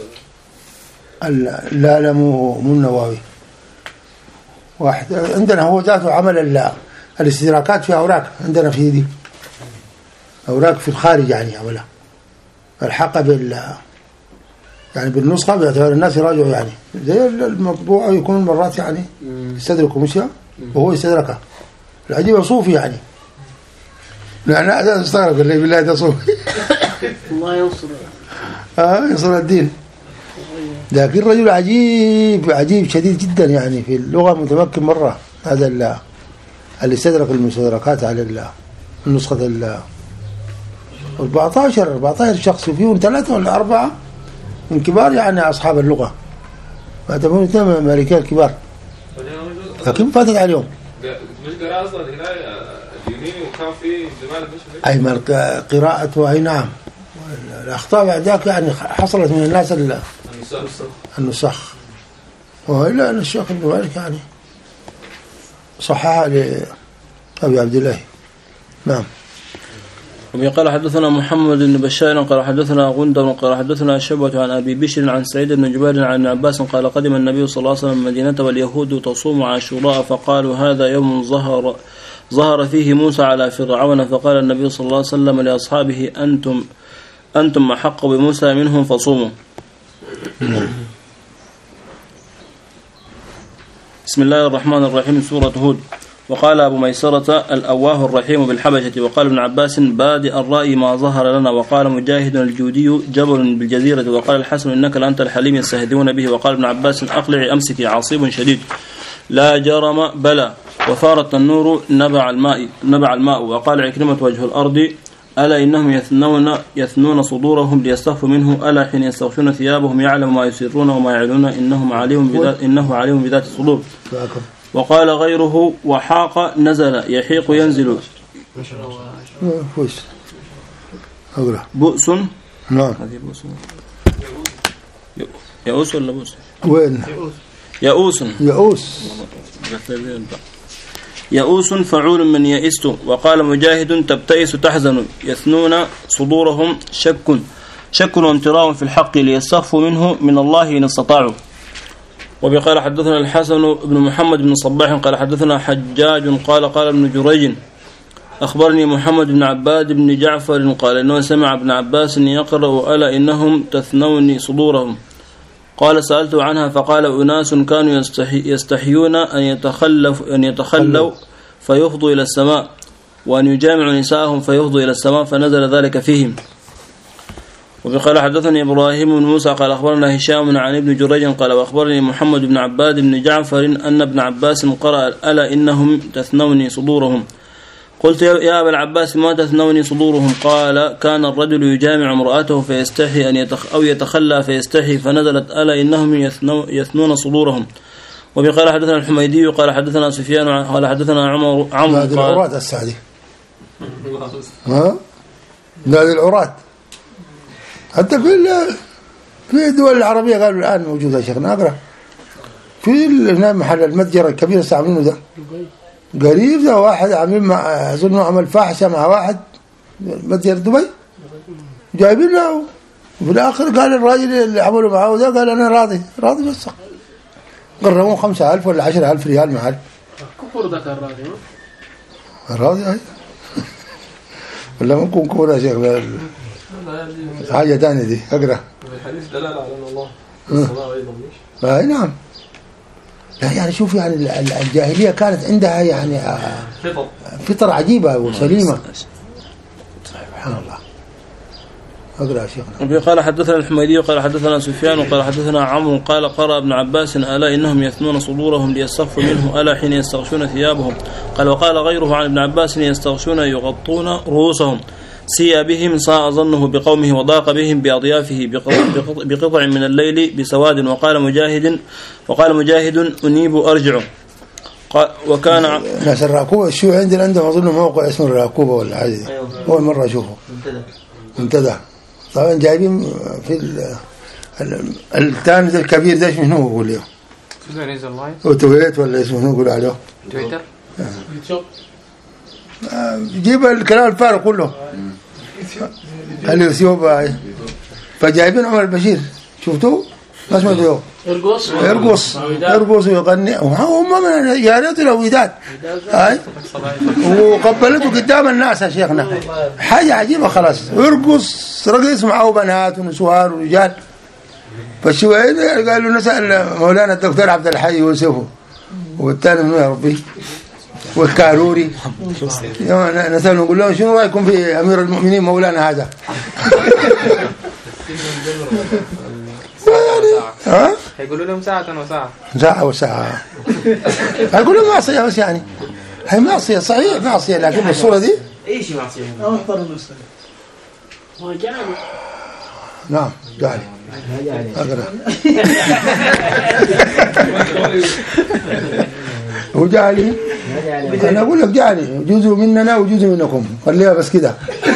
لا لا مو مو النووي. واحد عندنا هو ذاته عمل الاستدراكات في أوراق عندنا في دي أوراق في الخارج يعني عملها الحق بال يعني بالنسخة بيعتبر الناس يراجعوا يعني زي المطبوع يكون مرات يعني يستدركوا مشيا وهو يستدركها. العجيب صوفي يعني يعني هذا استغرب اللي بالله ده صوفي. الله ينصر اه ينصر الدين. لكن رجل عجيب عجيب شديد جدا يعني في اللغة متمكن مرة. هذا اللي استدرك المستدركات على النسخة ال أربعة عشر أربعة عشر شخص فيهم ثلاثة ولا أربعة من كبار يعني أصحاب اللغة ما تفهمون اثنين أمريكان كبار لكن فاتت عليهم. مش قراءة أصلا قراءة دينية وكان في زمان مش أي من قراءة أي نعم. الأخطاء بعد ذاك يعني حصلت من الناس النسخ وإلا أن الشيخ ابن مالك يعني صححها لأبي عبد الله. نعم. قال حدثنا محمد بن بشار قال حدثنا غندر قال حدثنا شعبة عن أبي بشر عن سعيد بن جبير عن ابن عباس قال قدم النبي صلى الله عليه وسلم المدينة واليهود تصوم عاشوراء فقالوا هذا يوم ظهر ظهر فيه موسى على فرعون فقال النبي صلى الله عليه وسلم لأصحابه أنتم أنتم أحق بموسى منهم فصوموا. بسم الله الرحمن الرحيم. سورة هود. وقال أبو ميسرة الأواه الرحيم بالحبشة. وقال ابن عباس بادئ الرأي ما ظهر لنا. وقال مجاهد الجودي جبل بالجزيرة. وقال الحسن إنك لأنت الحليم يستهدون به. وقال ابن عباس أقلع أمسك عصيب شديد لا جرم بلى وثار التنور نبع الماء نبع الماء. وقال عكرمة وجه الأرض ألا إنهم يثنون يثنون صدورهم ليستخفوا منه ألا حين يستغشون ثيابهم يعلم ما يسرون وما يعلنون إنهم عليم بذات إنه عليم بذات الصدور. وقال غيره وحاق نزل يحيق ينزل بؤس. نعم. يؤوس ولا بؤس؟ وين؟ يؤوس. يؤوس. يؤوس فعول من يئست. وقال مجاهد تبتئس تحزن يثنون صدورهم شك شك وامتراء في الحق ليستخفوا منه من الله إن استطاعوا. وبقال حدثنا الحسن بن محمد بن صباح قال حدثنا حجاج قال قال ابن جريج أخبرني محمد بن عباد بن جعفر قال إنه سمع ابن عباس يقرأ ألا إنهم تثنون صدورهم. قال سألت عنها فقال أناس كانوا يستحي يستحيون أن يتخلف أن يتخلوا فيفضوا إلى السماء وأن يجامعوا نساءهم فيفضوا إلى السماء فنزل ذلك فيهم. وقال حدثني إبراهيم بن موسى قال أخبرنا هشام عن ابن جريج قال وأخبرني محمد بن عباد بن جعفر أن ابن عباس قرأ ألا إنهم تثنوني صدورهم. قلت يا أبا العباس ما تثنوني صدورهم؟ قال كان الرجل يجامع امرأته فيستحي أن يتخ أو يتخلى فيستحي فنزلت ألا إنهم يثنون صدورهم. وقال حدثنا الحميدي قال حدثنا سفيان قال حدثنا عمر عمرو هذه العراة السعدي ها هذه العراة حتى في في الدول العربية قالوا الآن موجودة شيخنا أقرأ في هنا محل المتجر الكبير استعملونه ده قريب ده واحد عامل مع أظنه عمل فاحشة مع واحد متجر دبي جايبين له. وفي الآخر قال الراجل اللي عملوا معاه ده قال أنا راضي راضي بس قرروا خمسة ألف ولا عشرة ألف ريال معاه. كفر ده كان راضي راضي هاي ولا ممكن كفر يا شيخ حاجة تانية دي أقرأ. الحديث دلالة على أن الله الصلاة أيضا مش. أي نعم. لا يعني شوف يعني الجاهلية كانت عندها يعني فطر عجيبة وسليمة. سبحان الله. أقرأ يا شيخنا. قال حدثنا الحميدي وقال حدثنا سفيان وقال حدثنا عمرو قال قرأ ابن عباس ألا إنهم يثنون صدورهم ليستخفوا منه ألا حين يستغشون ثيابهم. قال وقال غيره عن ابن عباس يستغشون يغطون رؤوسهم سيء بهم ساء ظنه بقومه وضاق بهم بأضيافه بقطع من الليل بسواد. وقال مجاهد وقال مجاهد أنيب أرجع. وكان ناس الراكوبة شو عندنا عندهم أظن موقع اسمه الراكوبة ولا حاجة أول مرة أشوفه منتدى. طبعا جايبين في الثاني الكبير ده شنو هو يقول له وتويت ولا اسمه شنو يقول عليه تويتر جيب الكلام الفارغ كله اليوتيوب. فجايبين عمر البشير شفتوه ما سمعتوه يرقص يرقص يرقص ويغني هم من جاريته الوداد هاي وقبلته قدام الناس يا شيخنا حاجه عجيبه خلاص يرقص رقص معه بنات ونسوان ورجال. فالشويه قالوا نسال مولانا الدكتور عبد الحي يوسف والثاني منو يا ربي والكاروري نسال نقول لهم شنو رايكم في امير المؤمنين مولانا هذا ها هيقولوا لهم ساعة وساعة ساعة وساعة هيقولوا لهم معصية بس يعني هي معصية صحيح معصية لكن بالصورة دي ايش معصية او اختار المسلم هو جعل نعم جعل أقرأ هو جعلي أنا أقول لك جعلي جزء مننا وجزء منكم خليها بس كده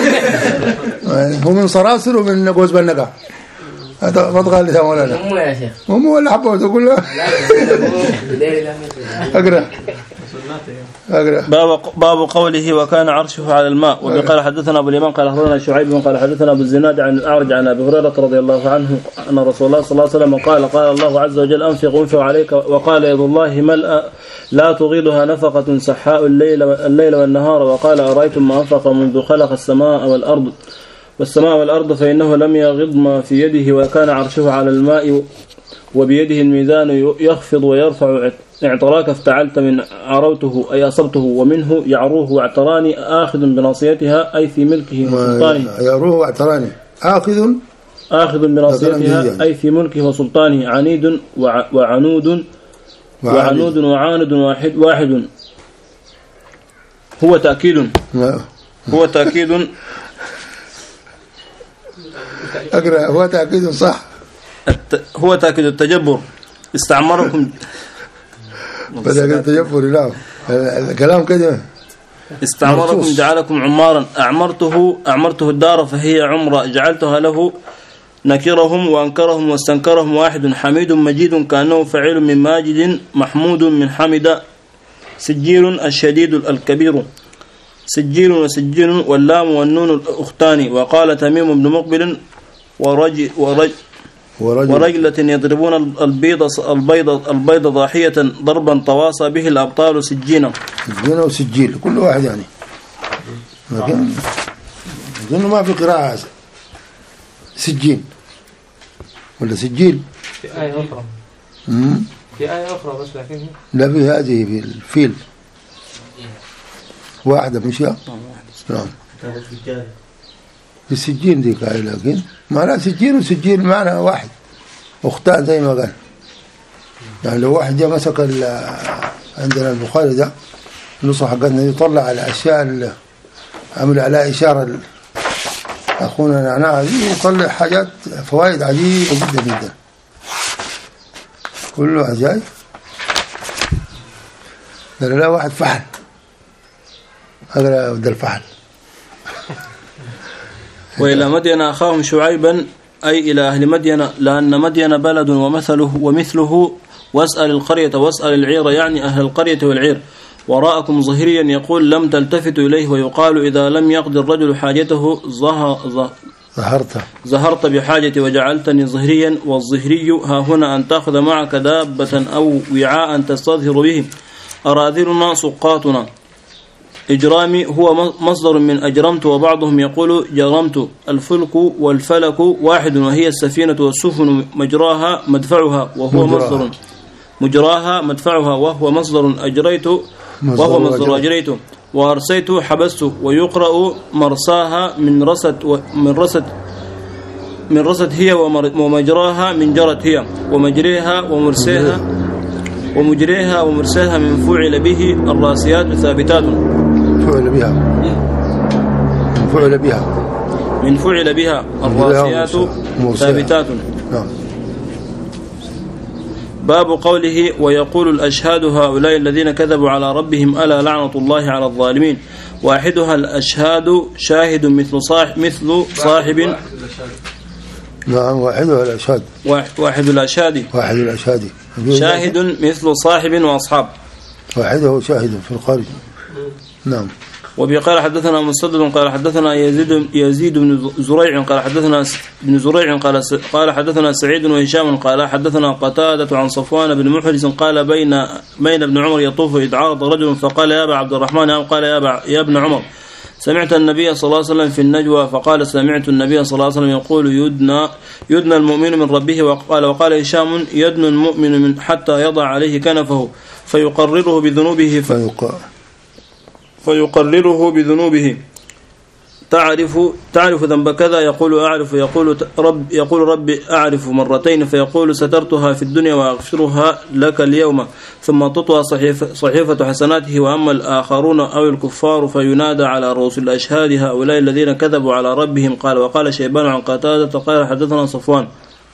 هو من صراصر ومن جوز بالنقع هذا ما تغالي ثا مولانا مو يا شيخ مو ولا حبه تقول له اقرا اقرا باب باب قوله وكان عرشه على الماء. وقال حدثنا ابو اليمان قال اخبرنا شعيب قال حدثنا ابو الزناد عن الاعرج عن ابي هريره رضي الله عنه ان رسول الله صلى الله عليه وسلم قال قال الله عز وجل انفق انفق عليك وقال يد الله ملأ لا تغيضها نفقة سحاء الليل الليل والنهار. وقال ارايتم ما انفق منذ خلق السماء والارض والسماء والأرض فإنه لم يغض ما في يده وكان عرشه على الماء وبيده الميزان يخفض ويرفع اعتراك افتعلت من عروته أي أصبته ومنه يعروه واعتراني آخذ بناصيتها أي في ملكه وسلطانه يعروه واعتراني آخذ آخذ بناصيتها أي في ملكه وسلطانه عنيد وعنود وعنود وعاند واحد واحد هو تأكيد هو تأكيد أقرأ هو تأكيد صح الت... هو تأكيد التجبر استعمركم بدأ التجبر لا الكلام كده استعمركم جعلكم عمارا أعمرته أعمرته الدار فهي عمرة جعلتها له نكرهم وأنكرهم واستنكرهم واحد حميد مجيد كأنه فعيل من ماجد محمود من حمد سجيل الشديد الكبير سجيل وسجيل واللام والنون الأختان. وقال تميم بن مقبل ورج ورج ورجلة يضربون البيض البيض البيض ضاحية ضربا تواصى به الأبطال سجينا سجينا وسجيل كل واحد يعني لكن أظن ما في قراءة سجين ولا سجيل في آية أخرى في آية أخرى بس لكن لا في هذه في الفيل واحدة مش يا نعم في السجين دي قايل لكن معنى سجين وسجين معنى واحد أختان زي ما قال يعني لو واحد جاء مسك عندنا البخاري ده النص حقنا يطلع على الأشياء اللي عمل عليها إشارة أخونا نعناع دي يطلع حاجات فوائد عجيبة جدا جدا كله عجائب. قال لا واحد فحل هذا ود الفحل. وإلى مدين أخاهم شعيبا أي إلى أهل مدين لأن مدين بلد ومثله ومثله واسأل القرية واسأل العير يعني أهل القرية والعير. وراءكم ظهريا يقول لم تلتفتوا إليه ويقال إذا لم يقضي الرجل حاجته ظهر ظهرت ظهرت بحاجتي وجعلتني ظهريا. والظهري ها هنا أن تأخذ معك دابة أو وعاء تستظهر به. أراذلنا سقاطنا. إجرامي هو مصدر من أجرمت، وبعضهم يقول جرمت. الفلك والفلك واحد، وهي السفينة والسفن مجراها مدفعها وهو مجراها. مصدر مجراها مدفعها وهو مصدر أجريت وهو مصدر أجريت. وأرسيت حبست. ويقرأ مرساها من رست من رست من رست هي ومجراها من جرت هي. ومجريها ومرسيها ومجريها ومرساها من فعل به. الراسيات ثابتات. فعل بها من فعل بها من فعل بها. الراسيات ثابتات. نعم. باب قوله ويقول الأشهاد هؤلاء الذين كذبوا على ربهم ألا لعنة الله على الظالمين. واحدها الأشهاد شاهد مثل صاحب مثل صاحب نعم. واحدها الأشهاد واحد الأشهاد واحد الأشهاد شاهد مثل صاحب وأصحاب. واحده شاهد في القرية. نعم. وبي قال حدثنا مسدد قال حدثنا يزيد يزيد بن زريع قال حدثنا بن زريع قال قال حدثنا سعيد وهشام قال حدثنا قتادة عن صفوان بن محرز قال بين بين ابن عمر يطوف إذ عرض رجل فقال يا أبا عبد الرحمن قال يا أبا يا ابن عمر سمعت النبي صلى الله عليه وسلم في النجوى فقال سمعت النبي صلى الله عليه وسلم يقول يدنى يدنى المؤمن من ربه. وقال وقال هشام يدنى المؤمن من حتى يضع عليه كنفه فيقرره بذنوبه فيقرر فيقرره بذنوبه. تعرف تعرف ذنب كذا يقول أعرف يقول رب يقول رب أعرف مرتين فيقول سترتها في الدنيا وأغفرها لك اليوم. ثم تطوى صحيفة, صحيفة حسناته. وأما الآخرون أو الكفار فينادى على رؤوس الأشهاد هؤلاء الذين كذبوا على ربهم. قال وقال شيبان عن قتادة قال حدثنا صفوان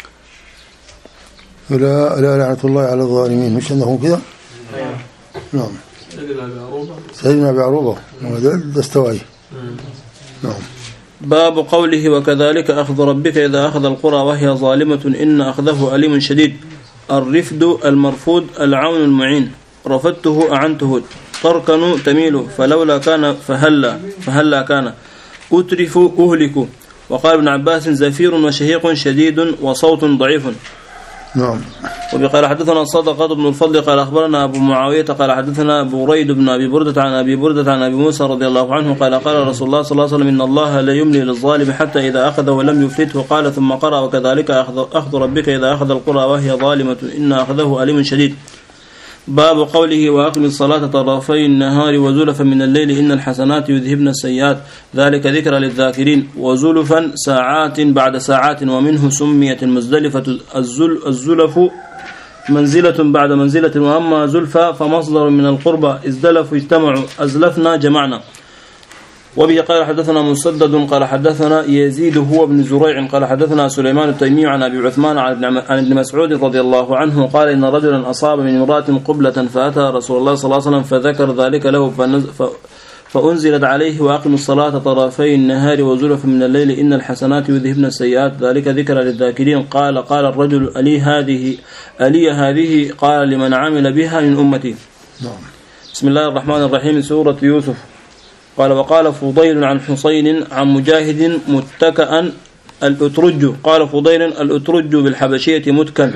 لا لا لعنة الله على الظالمين. مش عندهم كذا؟ نعم. سيدنا أبي عروبة دستوائي. نعم. باب قوله وكذلك أخذ ربك إذا أخذ القرى وهي ظالمة إن أخذه أليم شديد. الرفد المرفود العون المعين. رفدته أعنته. تركن تميل فلولا كان فهلا فهلا كان. أترف أهلك. وقال ابن عباس زفير وشهيق شديد وصوت ضعيف. نعم. وبقال حدثنا صدقة بن الفضل قال أخبرنا أبو معاوية قال حدثنا بريد بن أبي بردة عن أبي بردة عن أبي موسى رضي الله عنه قال قال رسول الله صلى الله عليه وسلم إن الله لا يملي للظالم حتى إذا أخذ ولم يفلته. قال ثم قرأ وكذلك أخذ, أخذ ربك إذا أخذ القرى وهي ظالمة إن أخذه أليم شديد. باب قوله وأقم الصلاة طرفي النهار وزلفا من الليل إن الحسنات يذهبن السيئات ذلك ذكرى للذاكرين. وزلفا ساعات بعد ساعات. ومنه سميت المزدلفة الزل الزلف منزلة بعد منزلة. وأما زلفا فمصدر من القربة ازدلفوا اجتمعوا أزلفنا جمعنا. وبه قال حدثنا مسدد قال حدثنا يزيد هو بن زريع قال حدثنا سليمان التيمي عن أبي عثمان عن ابن مسعود رضي الله عنه قال إن رجلا أصاب من امرأة قبلة فأتى رسول الله صلى الله عليه وسلم فذكر ذلك له فأنزلت عليه وأقم الصلاة طرفي النهار وزلفا من الليل إن الحسنات يذهبن السيئات ذلك ذكرى للذاكرين. قال قال الرجل ألي هذه ألي هذه قال لمن عمل بها من أمتي. بسم الله الرحمن الرحيم. سورة يوسف. قال وقال فضيل عن حسين عن مجاهد متكئا الأترج. قال فضيل الأترج بالحبشية متكن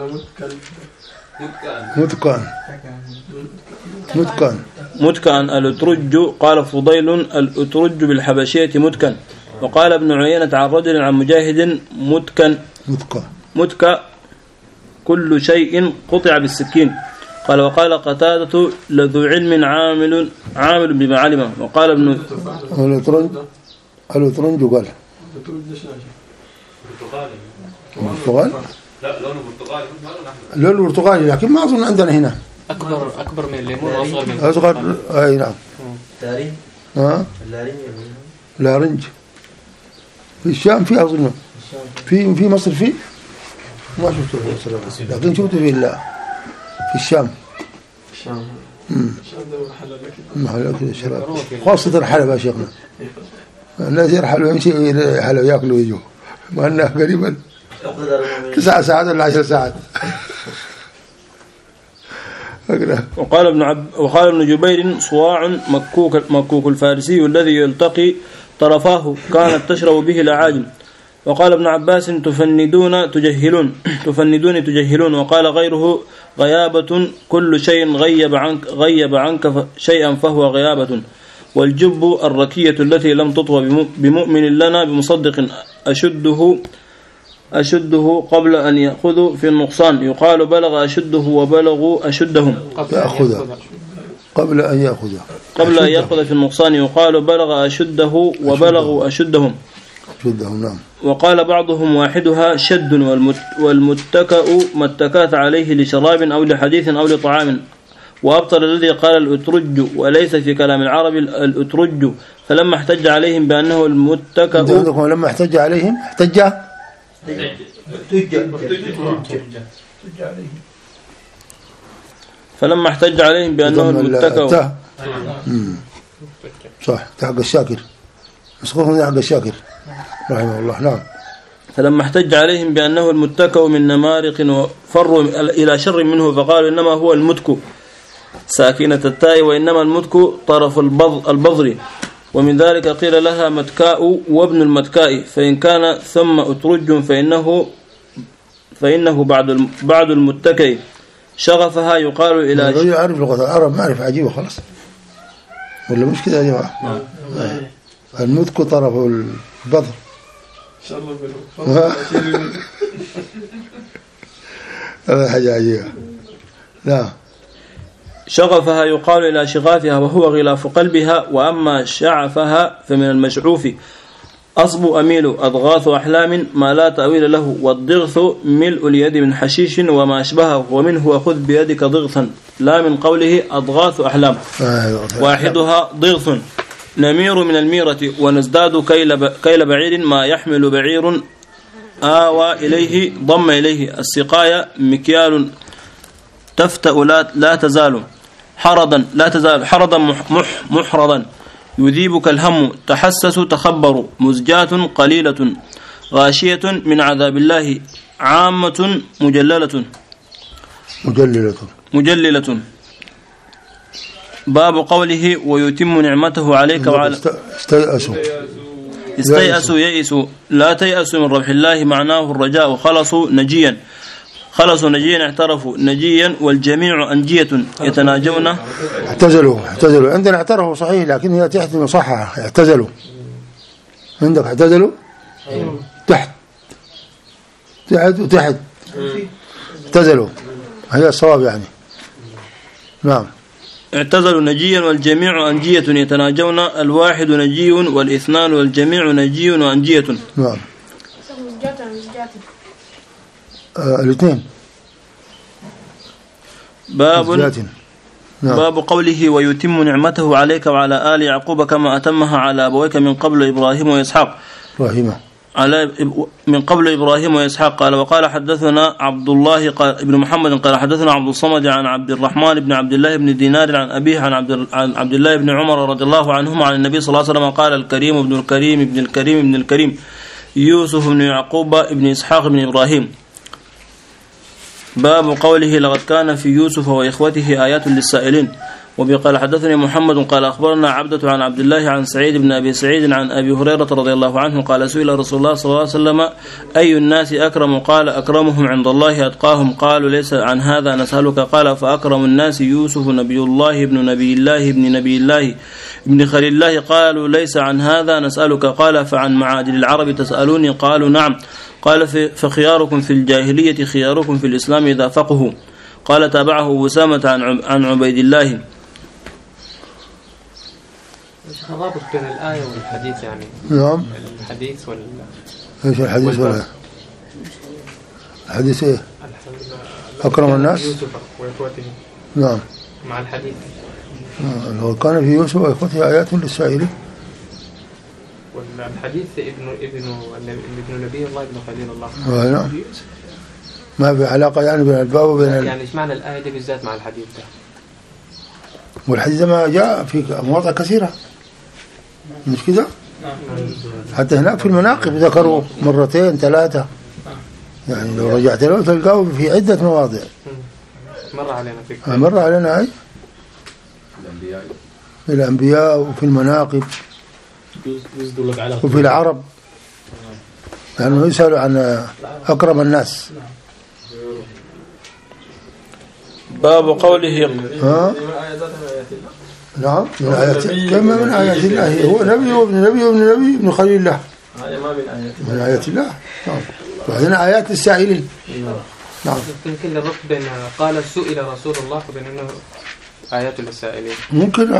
متكن متكن متكن الأترج. قال فضيل الأترج بالحبشية متكن. وقال ابن عيينة عن رجل عن مجاهد متكن متكن متك كل شيء قطع بالسكين. قال وقال قتادة لذو علم عامل عامل بما علمه. وقال ابن الأترنج الأترنج قال برتقالي لا لونه برتقالي لونه برتقالي لكن ما أظن عندنا هنا أكبر أكبر من الليمون وأصغر من أصغر. أي نعم. لارنج. ها لارنج لارنج في الشام في أظن في في مصر في ما شفته في مصر لكن شفته في الله في الشام. الشام الشام ده محل كذا شراب خاصة الحلب يا شيخنا. الناس يرحلوا يمشي يحلوا يأكلوا ويجوا ما أنه قريبا تسع ساعات ولا عشر ساعات. وقال ابن عب وقال ابن جبير صواع مكوك مكوك الفارسي الذي يلتقي طرفاه كانت تشرب به الأعاجم. وقال ابن عباس تفندون تجهلون تفندون تجهلون. وقال غيره غيابة كل شيء غيب عنك, غيب عنك شيئا فهو غيابة. والجب الركية التي لم تطوى بمؤمن لنا بمصدق أشده أشده قبل أن يأخذ في النقصان. يقال بلغ أشده وبلغوا أشدهم يأخذ قبل أن يأخذ قبل أن يأخذ في النقصان. يقال بلغ أشده وبلغوا أشدهم أشدهم. نعم. وقال بعضهم واحدها شد والمتكأ ما اتكأت عليه لشراب أو لحديث أو لطعام. وأبطل الذي قال الأترج وليس في كلام العرب الأترج فلما احتج عليهم بأنه المتكأ. لما احتج عليهم احتج فلما احتج عليهم بأنه المتكأ. صح. حق الشاكر مسخوف حق الشاكر رحمه الله. نعم. فلما احتج عليهم بأنه المتكأ من نمارق وفروا إلى شر منه فقالوا إنما هو المتك ساكنة التاء وإنما المتك طرف البضر. ومن ذلك قيل لها متكاء وابن المتكاء فإن كان ثم أترج فإنه فإنه بعد بعد المتكئ. شغفها يقال إلى الرجل يعرف لغة العرب معرفة عجيبة خلاص ولا مش كده يا جماعة؟ المتك طرف البضر هذا حاجة عجيبة. لا. شغفها يقال إلى شغافها وهو غلاف قلبها. وأما شعفها فمن المشعوف أصب أميل أضغاث أحلام ما لا تأويل له. والضغث ملء اليد من حشيش وما أشبهه ومنه أخذ بيدك ضغثا لا من قوله أضغاث أحلام. واحدها ضغث نمير من الميرة ونزداد كيل بعير ما يحمل بعير آوى إليه ضم إليه. السقاية مكيال تفتأ لا, لا تزال حرضا لا تزال حرضا مح محرضا. يذيبك الهم تحسس تخبر. مزجات قليلة غاشية من عذاب الله عامة مجللة مجللة مجللة. باب قوله ويتم نعمته عليك وعلى استيأسوا استيأسوا يئسوا لا تيأسوا من روح الله معناه الرجاء. خلصوا نجيا خلصوا نجيا اعترفوا نجيا. والجميع أنجية يتناجون. اعتزلوا اعتزلوا عندنا اعترفوا صحيح لكن هي تحت مصححة. اعتزلوا عندك اعتزلوا تحت تحت وتحت اعتزلوا هذا الصواب يعني. نعم. اعتزلوا نجيا والجميع أنجية يتناجون. الواحد نجي والاثنان والجميع نجي وأنجية. نعم. آه الاثنين. باب نعم. باب قوله ويتم نعمته عليك وعلى آل يعقوب كما أتمها على أبويك من قبل إبراهيم وإسحاق إبراهيم على من قبل إبراهيم وإسحاق. قال وقال حدثنا عبد الله قال ابن محمد قال حدثنا عبد الصمد عن عبد الرحمن بن عبد الله بن دينار عن أبيه عن عبد عن عبد الله بن عمر رضي الله عنهما عن النبي صلى الله عليه وسلم قال الكريم ابن الكريم ابن الكريم ابن الكريم يوسف بن يعقوب ابن إسحاق بن إبراهيم. باب قوله لقد كان في يوسف وإخوته آيات للسائلين. وبقال حدثني محمد قال أخبرنا عبدة عن عبد الله عن سعيد بن أبي سعيد عن أبي هريرة رضي الله عنه قال سئل رسول الله صلى الله عليه وسلم أي الناس أكرم؟ قال أكرمهم عند الله أتقاهم. قالوا ليس عن هذا نسألك. قال فأكرم الناس يوسف نبي الله ابن نبي الله ابن نبي الله ابن خليل الله. قالوا ليس عن هذا نسألك. قال فعن معادل العرب تسألوني؟ قالوا نعم. قال فخياركم في الجاهلية خياركم في الإسلام إذا فقهوا. قال تابعه أسامة عن عبيد الله. ايش الرابط بين الآية والحديث يعني؟ نعم. الحديث ولا ايش الحديث ولا الحديث ايه؟ أكرم الناس يوسف وإخوته. نعم. مع الحديث. لو كان في يوسف وإخوته آيات للسائلين. والحديث ابن ابن ابن نبي الله ابن خليل الله. نعم. ما في علاقة يعني بين الباب وبين يعني ايش معنى الآية دي بالذات مع الحديث ده؟ والحديث ما جاء في مواضع كثيرة مش كده؟ حتى هناك في المناقب ذكروا مرتين ثلاثة يعني لو رجعت له تلقاه في عدة مواضع. مر علينا في مر علينا أي الأنبياء الأنبياء وفي المناقب وفي العرب لأنه يسأل عن أكرم الناس. باب قوله ها؟ نعم من آيات كما من آيات الله، هو نبي وابن نبي وابن نبي ابن خليل الله، هذا ما من آيات من آيات الله. نعم. وبعدين آيات السائلين. نعم. يمكن الربط بين قال سئل رسول الله وبين أنه آيات للسائلين ممكن.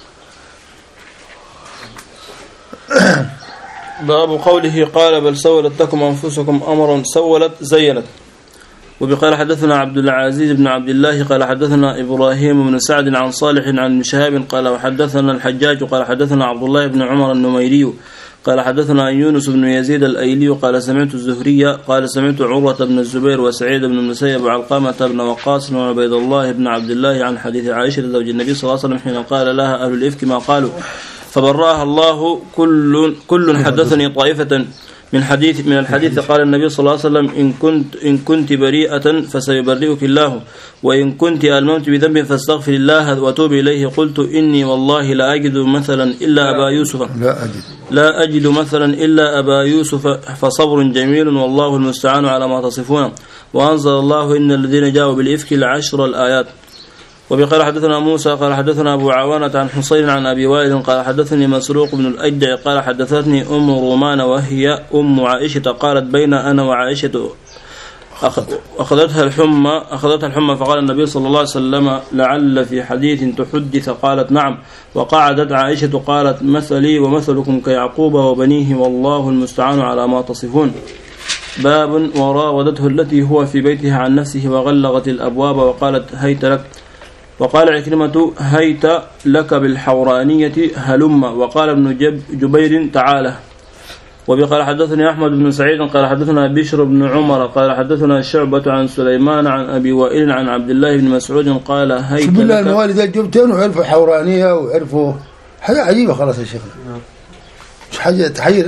باب قوله قال بل سولت لكم أنفسكم أمرا سولت زينت. وبقال حدثنا عبد العزيز بن عبد الله قال حدثنا إبراهيم بن سعد عن صالح عن شهاب قال وحدثنا الحجاج قال حدثنا عبد الله بن عمر النميري قال حدثنا يونس بن يزيد الأيلي قال سمعت الزهري قال سمعت عروة بن الزبير وسعيد بن المسيب وعلقمة بن وقاص وعبيد الله بن عبد الله عن حديث عائشة زوج النبي صلى الله عليه وسلم حين قال لها أهل الإفك ما قالوا فبرأها الله كل كل حدثني طائفة من حديث من الحديث قال النبي صلى الله عليه وسلم إن كنت إن كنت بريئة فسيبرئك الله وإن كنت ألممت بذنب فاستغفر الله وتوب إليه. قلت إني والله لا أجد مثلا إلا أبا يوسف لا أجد لا أجد مثلا إلا أبا يوسف فصبر جميل والله المستعان على ما تصفون. وأنزل الله إن الذين جاءوا بالإفك العشر الآيات. وبقال حدثنا موسى قال حدثنا أبو عوانة عن حصين عن أبي وائل قال حدثني مسروق بن الأجدع قال حدثتني أم رومان وهي أم عائشة قالت بين أنا وعائشة أخذتها الحمى أخذتها الحمى فقال النبي صلى الله عليه وسلم لعل في حديث تحدث قالت نعم. وقعدت عائشة قالت مثلي ومثلكم كيعقوب وبنيه والله المستعان على ما تصفون. باب وراودته التي هو في بيتها عن نفسه وغلغت الأبواب وقالت هيت لك. وقال عكرمة هيت لك بالحورانية هلم. وقال ابن جب جبير تعالى. وبقال حدثني أحمد بن سعيد قال حدثنا بشر بن عمر قال حدثنا شعبة عن سليمان عن أبي وائل عن عبد الله بن مسعود قال هيت لك. بالله الموالد الجبتين وعرفوا حورانية وعرفوا حاجة عجيبة خلاص يا شيخ. مش حاجة تحير.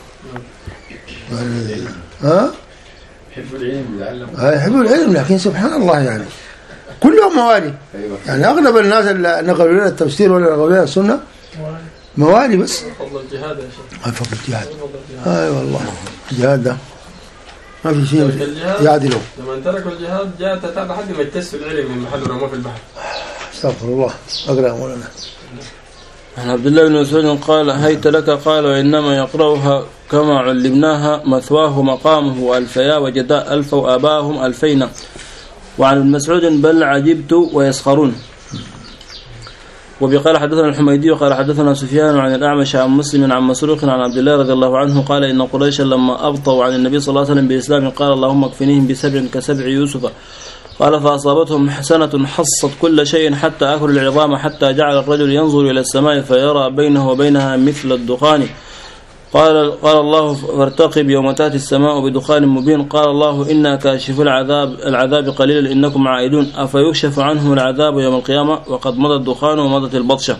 ها؟ يحبوا العلم يتعلم. يحبوا العلم لكن سبحان الله يعني كلهم موالي. يعني أغلب الناس اللي نقلوا لنا التفسير ولا نقلوا لنا السنة موالي بس. فضل الجهاد يا شيخ. فضل الجهاد. أي والله الجهاد ده ما في شيء يعدله. لما تركوا الجهاد جاء تتابع لحد ما يكتسب العلم من محل رموه في البحر. استغفر الله. أقرأ مولانا. عن عبد الله بن مسعود قال هيت لك قال وإنما يقرأها كما علمناها مثواه مقامه ألفيا وجداء ألف وآباهم ألفين. وعن ابن مسعود بل عجبت ويسخرون. وبقال حدثنا الحميدي وقال حدثنا سفيان عن الأعمش عن مسلم عن مسروق عن عبد الله رضي الله عنه قال إن قريشا لما أبطوا عن النبي صلى الله عليه وسلم بالإسلام قال اللهم اكفنيهم بسبع كسبع يوسف قال فأصابتهم حسنة حصت كل شيء حتى أكل العظام حتى جعل الرجل ينظر إلى السماء فيرى بينه وبينها مثل الدخان. قال قال الله فارتقب يوم تأتي السماء بدخان مبين. قال الله إنا كاشف العذاب العذاب قليلا إنكم عائدون أفيكشف عنهم العذاب يوم القيامة وقد مضى الدخان ومضت البطشة.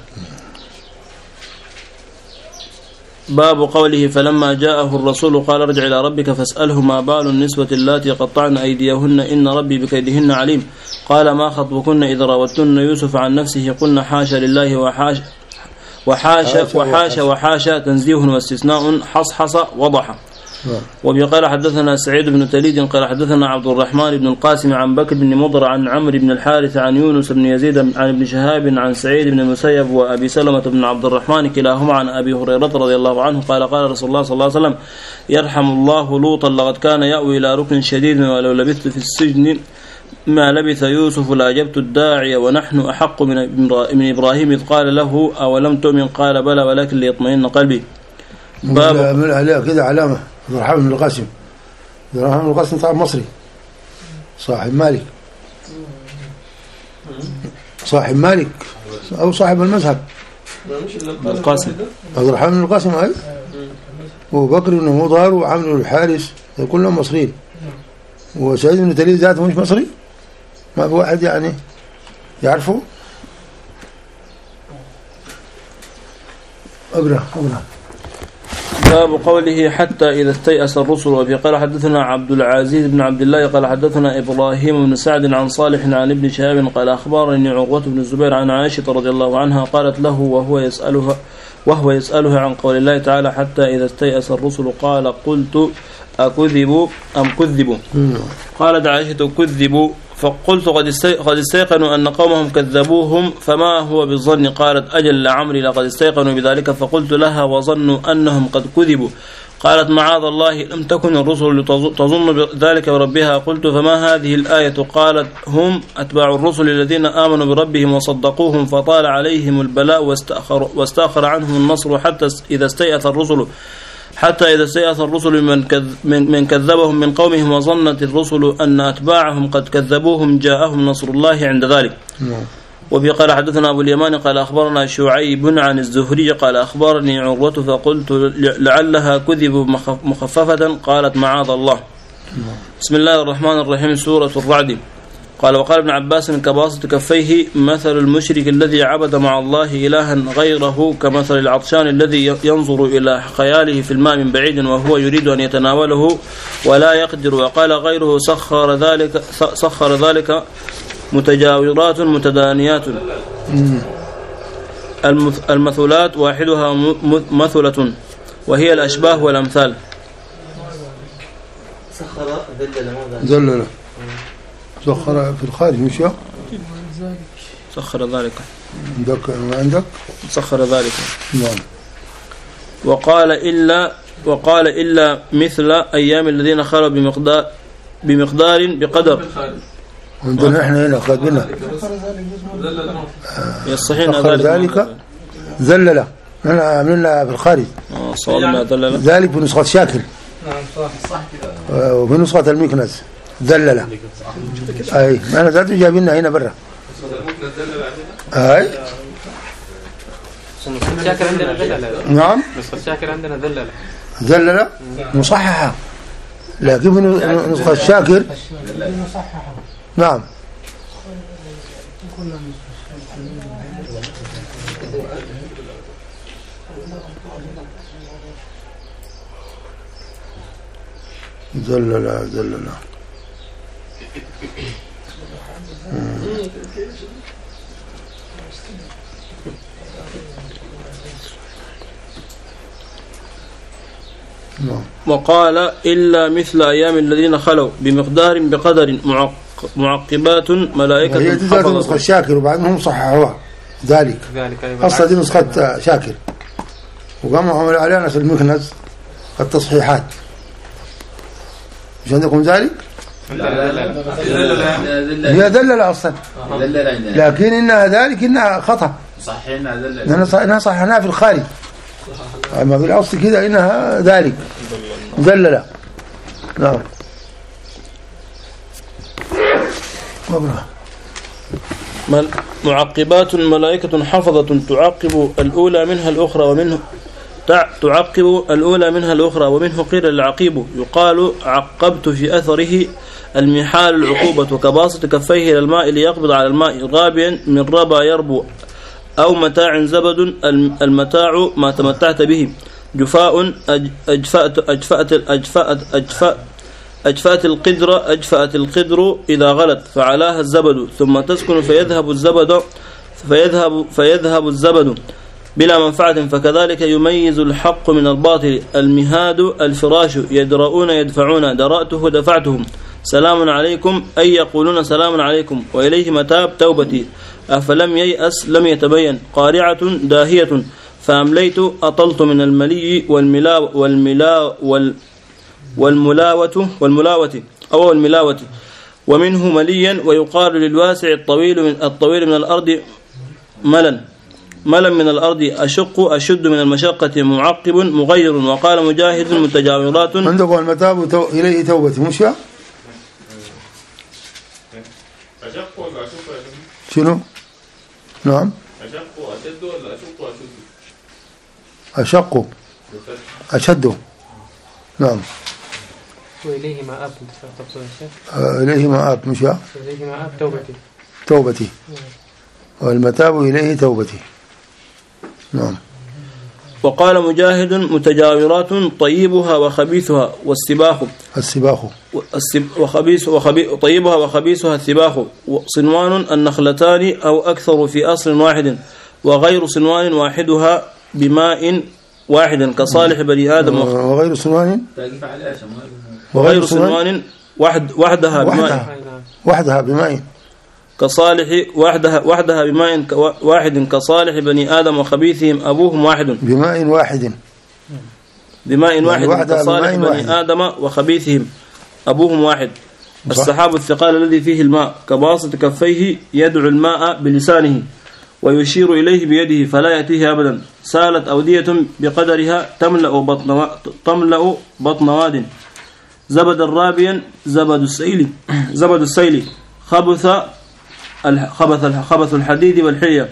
باب قوله فلما جاءه الرسول قال ارجع إلى ربك فاسأله ما بال النسوة اللاتي قطعن أيديهن إن ربي بكيدهن عليم. قال ما خطبكن إذا راوتن يوسف عن نفسه قلنا حاشا لله وحاش وحاشا وحاشا وحاشا تنزيه واستثناء حصحص وضح. وبقال حدثنا سعيد بن تليد قال حدثنا عبد الرحمن بن القاسم عن بكر بن مضر عن عمرو بن الحارث عن يونس بن يزيد عن ابن شهاب عن سعيد بن المسيب وأبي سلمة بن عبد الرحمن كلاهما عن أبي هريرة رضي الله عنه قال قال رسول الله صلى الله عليه وسلم يرحم الله لوطا لقد كان يأوي إلى ركن شديد ولو لبثت في السجن ما لبث يوسف لأجبت الداعي ونحن أحق من إبراهيم إذ قال له أولم تؤمن قال بلى ولكن ليطمئن قلبي. باب من عليه كذا علامة عبد الرحمن بن القاسم. عبد الرحمن بن القاسم طبعا مصري صاحب مالك صاحب مالك أو صاحب المذهب. القاسم عبد الرحمن بن القاسم هاي وبكر بن مضر وعمرو بن الحارث كلهم مصريين. وسعيد بن تليد ذاته مش مصري ما في واحد يعني يعرفه. اقرأ اقرأ. باب قوله حتى إذا استيأس الرسل. وفي قال حدثنا عبد العزيز بن عبد الله قال حدثنا إبراهيم بن سعد عن صالح عن ابن شهاب قال أخبرني عروة بن الزبير عن عائشة رضي الله عنها قالت له وهو يسألها وهو يسأله عن قول الله تعالى حتى إذا استيأس الرسل قال قلت أكذبوا أم كذبوا. قالت عائشة كذبوا فقلت قد استيقنوا أن قومهم كذبوهم فما هو بالظن. قالت أجل لعمري لقد استيقنوا بذلك. فقلت لها وظنوا أنهم قد كذبوا. قالت معاذ الله لم تكن الرسل تظن ذلك بربها. قلت فما هذه الآية؟ قالت هم أتباع الرسل الذين آمنوا بربهم وصدقوهم فطال عليهم البلاء واستأخر, واستأخر عنهم النصر حتى إذا استيأس الرسل حتى إذا استيأس الرسل من, كذ من, من كذبهم من قومهم وظنت الرسل أن أتباعهم قد كذبوهم جاءهم نصر الله عند ذلك. وفي قال حدثنا أبو اليمان قال أخبرنا شعيب عن الزهري قال أخبرني عروة فقلت لعلها كذب مخففة. قالت معاذ الله. بسم الله الرحمن الرحيم. سورة الرعد. قال وقال ابن عباس كباسط كفيه مثل المشرك الذي عبد مع الله إلها غيره كمثل العطشان الذي ينظر إلى خياله في الماء من بعيد وهو يريد أن يتناوله ولا يقدر. وقال غيره سخر ذلك سخر ذلك متجاورات متدانيات. المثلات واحدها مثلة وهي الأشباه والأمثال. سخر ذلل ذلل سخر في الخارج مش يا سخر ذلك عندك ما عندك سخر ذلك. نعم. وقال إلا وقال إلا مثل أيام الذين خلوا بمقدار بمقدار بقدر. عندنا احنا هنا قادنا يصحين ذلك ذلل احنا عاملينها في الخارج ذلل ذلك بنسخة شاكر. نعم صح صح كده. وبنسخة المكنس ذلل. اي ما انا ذاته جايبينها هنا برا. اي شاكر عندنا ذلل. نعم نسخة شاكر عندنا ذلل ذلل مصححة لكن نسخة شاكر نعم. ذلل ذلل وقال إلا مثل أيام الذين خلوا بمقدار بقدر معقبات ملائكة. هي دي ذات نسخة شاكر وبعدهم صححوها ذلك أصلا دي نسخة شاكر وقاموا عملوا علينا في المكنز التصحيحات. مش عندكم ذلك؟ لا لا لا هي ذلل أصلا لكن إنها ذلك إنها خطأ صحينا ذلل إنها صححناها في الخارج أما في الأصل كده إنها ذلك ذلل. نعم. معقبات ملائكة حفظة تعقب الأولى منها الأخرى ومنه تعقب الأولى منها الأخرى ومنه قيل العقيب يقال عقبت في أثره المحال العقوبة كباسط كفيه إلى الماء ليقبض على الماء غابيا من ربا يربو أو متاع زبد المتاع ما تمتعت به جفاء أجفأت أجفأت أجفأت أجفأت أجفأت القدر أجفأت القدر إذا غلت فعلاها الزبد ثم تسكن فيذهب الزبد فيذهب فيذهب الزبد بلا منفعة. فكذلك يميز الحق من الباطل. المهاد الفراش يدرؤون يدفعون درأته دفعتهم. سلام عليكم أي يقولون سلام عليكم وإليه متاب توبتي. أفلم ييأس لم يتبين. قارعة داهية فأمليت أطلت من الملي والملا والملا وال والملاوة والملاوة أو الملاوة ومنه مليا ويقال للواسع الطويل من الطويل من الأرض ملا ملا من الأرض أشق أشد من المشقة معقب مغير. وقال مجاهد متجاورات. عندكم المتاب تو... إليه توبتي مش يا أشق ولا أشق شنو؟ نعم أشق أشد ولا أشق أشق أشد أشد. نعم. وإليه مآب. آه إليه مآب مش يا إليه مآب توبتي توبتي والمتاب إليه توبتي. نعم. وقال مجاهد متجاورات طيبها وخبيثها والسباح السباح وخبيث وخبيث طيبها وخبيثها السباح. صنوان النخلتان أو أكثر في أصل واحد وغير صنوان واحدها بماء واحد كصالح بني آدم وغير صنوان وغير صنوان واحد وحدها بماء وحدها بماء كصالح وحدها وحدها بماء واحد كصالح بني آدم وخبيثهم أبوهم واحد بماء واحد بماء واحد كصالح بني واحد. آدم وخبيثهم أبوهم واحد. السحاب الثقال الذي فيه الماء كباسط كفيه يدعو الماء بلسانه ويشير إليه بيده فلا يأتيه أبدا. سالت أودية بقدرها تملأ بطن تملأ بطن واد زبد الرابيا زبد السيل زبد السيل خبث خبث خبث الحديد والحلية.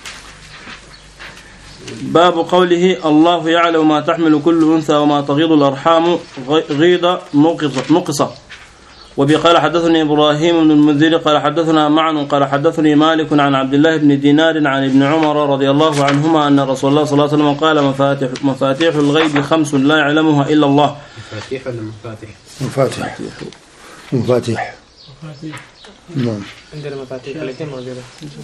باب قوله الله يعلم ما تحمل كل أنثى وما تغيض الأرحام غيض نقص. وبقال حدثني إبراهيم بن المنذر قال حدثنا معن قال حدثني مالك عن عبد الله بن دينار عن ابن عمر رضي الله عنهما أن رسول الله صلى الله عليه وسلم قال مفاتيح, مفاتيح الغيب خمس لا يعلمها إلا الله. مفاتيح ولا مفاتيح؟ مفاتيح مفاتيح نعم. عندنا مفاتيح الاثنين موجودة.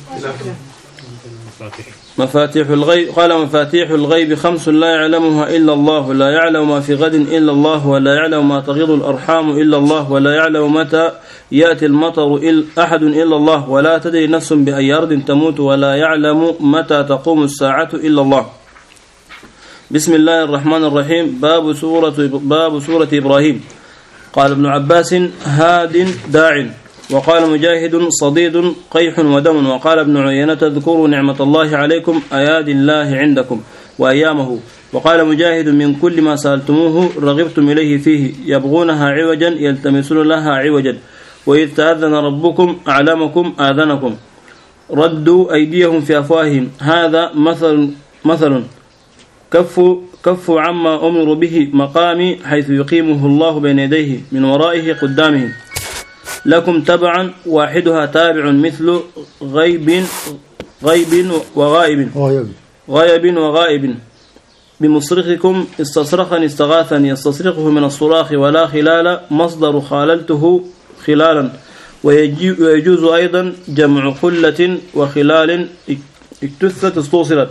مفاتيح الغيب قال مفاتيح الغيب خمس لا يعلمها إلا الله لا يعلم ما في غد إلا الله ولا يعلم ما تغيض الأرحام إلا الله ولا يعلم متى يأتي المطر إلا أحد إلا الله ولا تدري نفس بأي أرض تموت ولا يعلم متى تقوم الساعة إلا الله. بسم الله الرحمن الرحيم. باب سورة باب سورة إبراهيم. قال ابن عباس هاد داع وقال مجاهد صديد قيح ودم وقال ابن عيينة اذكروا نعمة الله عليكم أياد الله عندكم وأيامه. وقال مجاهد من كل ما سألتموه رغبتم إليه فيه يبغونها عوجا يلتمسون لها عوجا وإذ تأذن ربكم أعلمكم آذنكم ردوا أيديهم في أفواههم هذا مثل مثل كفوا كفوا عما أمروا به مقامي حيث يقيمه الله بين يديه من ورائه قدامهم لكم تبعا واحدها تابع مثل غيب غيب وغائب غيب وغائب بمصرخكم استصرخا استغاثا يستصرخه من الصراخ ولا خلال مصدر خاللته خلالا ويجوز أيضا جمع خلة وخلال اكتثت استوصلت.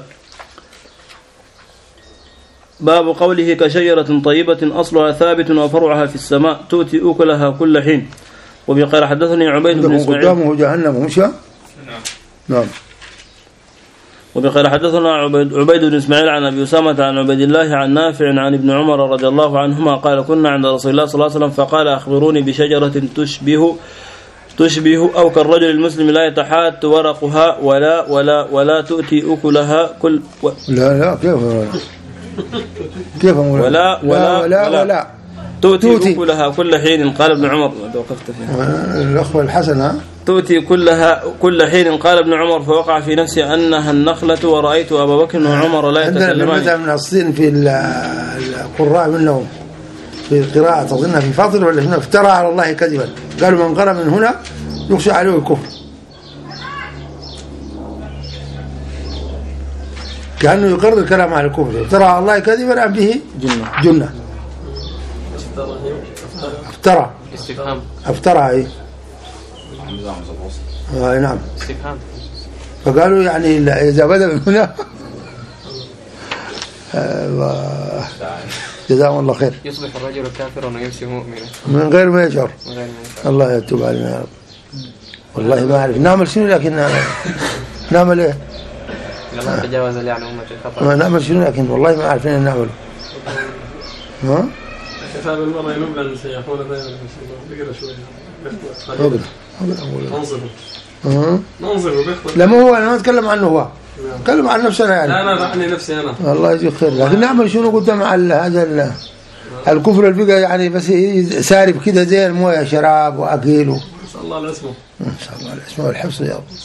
باب قوله كشجرة طيبة أصلها ثابت وفرعها في السماء تؤتي أكلها كل حين. وبقال حدثني عبيد بن إسماعيل قدامه جهنم مشى نعم. وبقال حدثنا عبيد, عبيد بن إسماعيل عن أبي أسامة عن عبيد الله عن نافع عن ابن عمر رضي الله عنهما قال كنا عند رسول الله صلى الله عليه وسلم فقال أخبروني بشجرة تشبه تشبه أو كالرجل المسلم لا يتحات ورقها ولا ولا ولا تؤتي أكلها كل و لا لا كيف كيف ولا ولا ولا, ولا, ولا, ولا تؤتي أكلها كل حين. قال ابن عمر وقفت فيها الأخوة الحسن ها تؤتي كلها كل حين. قال ابن عمر فوقع في نفسي أنها النخلة ورأيت أبا بكر وعمر لا يتكلمان. عندنا من الصين في القراء منهم في القراءة تظنها في فاضل ولا هنا افترى على الله كذبا قالوا من قرأ من هنا يخشى عليه الكفر كأنه يقرر الكلام على الكفر افترى على الله كذبا أم به جنة جنة افترى استفهام افترى ايه آه نعم استفهام. فقالوا يعني إذا بدأ من هنا آه جزاهم الله خير. يصبح الرجل كافرا ويمسي مؤمنا من غير ما يشعر. الله يتوب علينا يا رب. والله ما أعرف نعمل شنو لكن نعمل ايه لما تجاوز يعني أمة الخطأ ما نعمل شنو لكن والله ما عارفين نعمل ها كتاب المرة ينوب لأن سيحون دائما بقرأ شوية أقرأ ننظر ننظر وبيخطر. لا مو هو أنا ما أتكلم عنه هو أتكلم عن نفسنا يعني. لا أنا عني نفسي أنا الله يجزيك خير لكن نعمل شنو قدام على هذا الكفر اللي بقى يعني بس سارب كده زي المويه شراب وأكل و... نسأل الله الاسمه نسأل الله الاسمه والحفظ يا رب.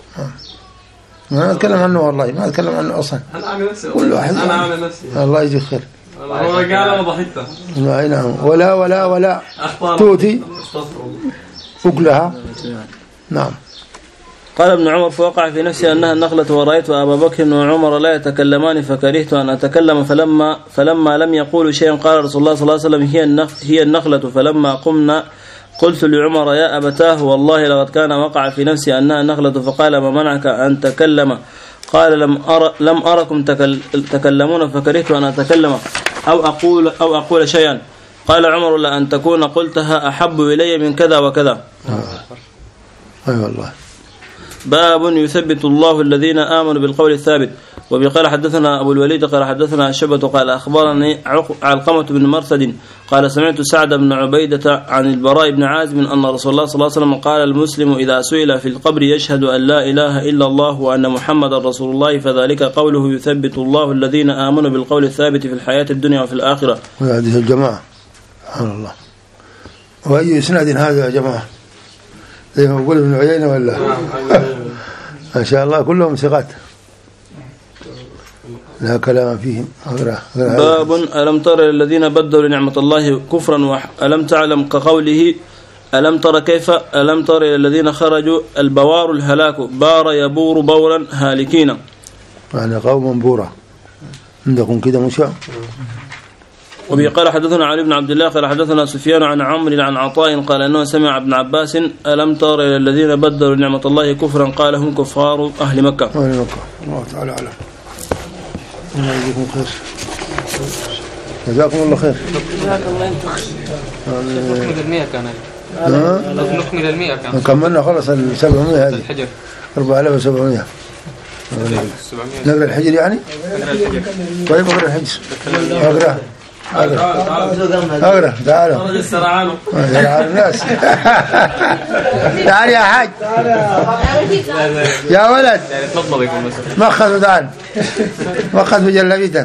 ما أتكلم عنه والله ما أتكلم عنه أصلا. أنا أعمل نفسي كل واحد أنا أعمل نفسي. الله يجزيك خير. هو قال وضحكته. نعم ولا ولا ولا تؤتي أكلها. نعم. قال ابن عمر فوقع في نفسي أنها النخلة ورأيت أبا بكر وعمر لا يتكلمان فكرهت أن أتكلم فلما فلما لم يقولوا شيئا قال رسول الله صلى الله عليه وسلم هي النخ هي النخلة فلما قمنا قلت لعمر يا أبتاه والله لقد كان وقع في نفسي أنها النخلة فقال ما منعك أن تكلم قال لم أر لم أركم تكلمون فكرهت أن أتكلم أو أقول أو أقول شيئا. قال عمر لأن تكون قلتها أحب إلي من كذا وكذا. أي والله. باب يثبت الله الذين آمنوا بالقول الثابت. وبقال حدثنا أبو الوليد قال حدثنا شبة قال أخبرني علقمة بن مرثد قال سمعت سعد بن عبيدة عن البراء بن عازب أن رسول الله صلى الله عليه وسلم قال المسلم إذا سئل في القبر يشهد أن لا إله إلا الله وأن محمد رسول الله فذلك قوله يثبت الله الذين آمنوا بالقول الثابت في الحياة الدنيا وفي الآخرة. وهذه الجماعة سبحان الله. وأي إسناد هذا يا جماعة؟ زي ما بقول ابن عيينة ولا ما شاء الله كلهم ثقات لا كلام فيهم. باب ألم تر الذين بدلوا نعمة الله كفرا وألم تعلم كقوله ألم تر كيف ألم تر الذين خرجوا البوار الهلاك بار يبور بورا هالكين يعني قوم بورا عندكم كده مشاء. وبه قال حدثنا علي بن عبد الله قال حدثنا سفيان عن عمرو عن عطاء قال أنه سمع ابن عباس ألم تر إلى الذين بدلوا نعمة الله كفرا قال هم كفار أهل مكة. أهل مكة الله تعالى أعلم. الله يجزيكم خير. جزاكم الله خير. جزاك الله أنت. نكمل المئة كان. نكمل المئة كان. كملنا خلص السبعمية هذه. الحجر. أربعة آلاف وسبعمية. نقرأ الحجر يعني؟ طيب أقرأ الحجر. أقرأ. أقرأ تعالوا خرج السرعان سرعان الناس تعال يا حاج يا ولد مخذ تعال مخذ بجلبيتك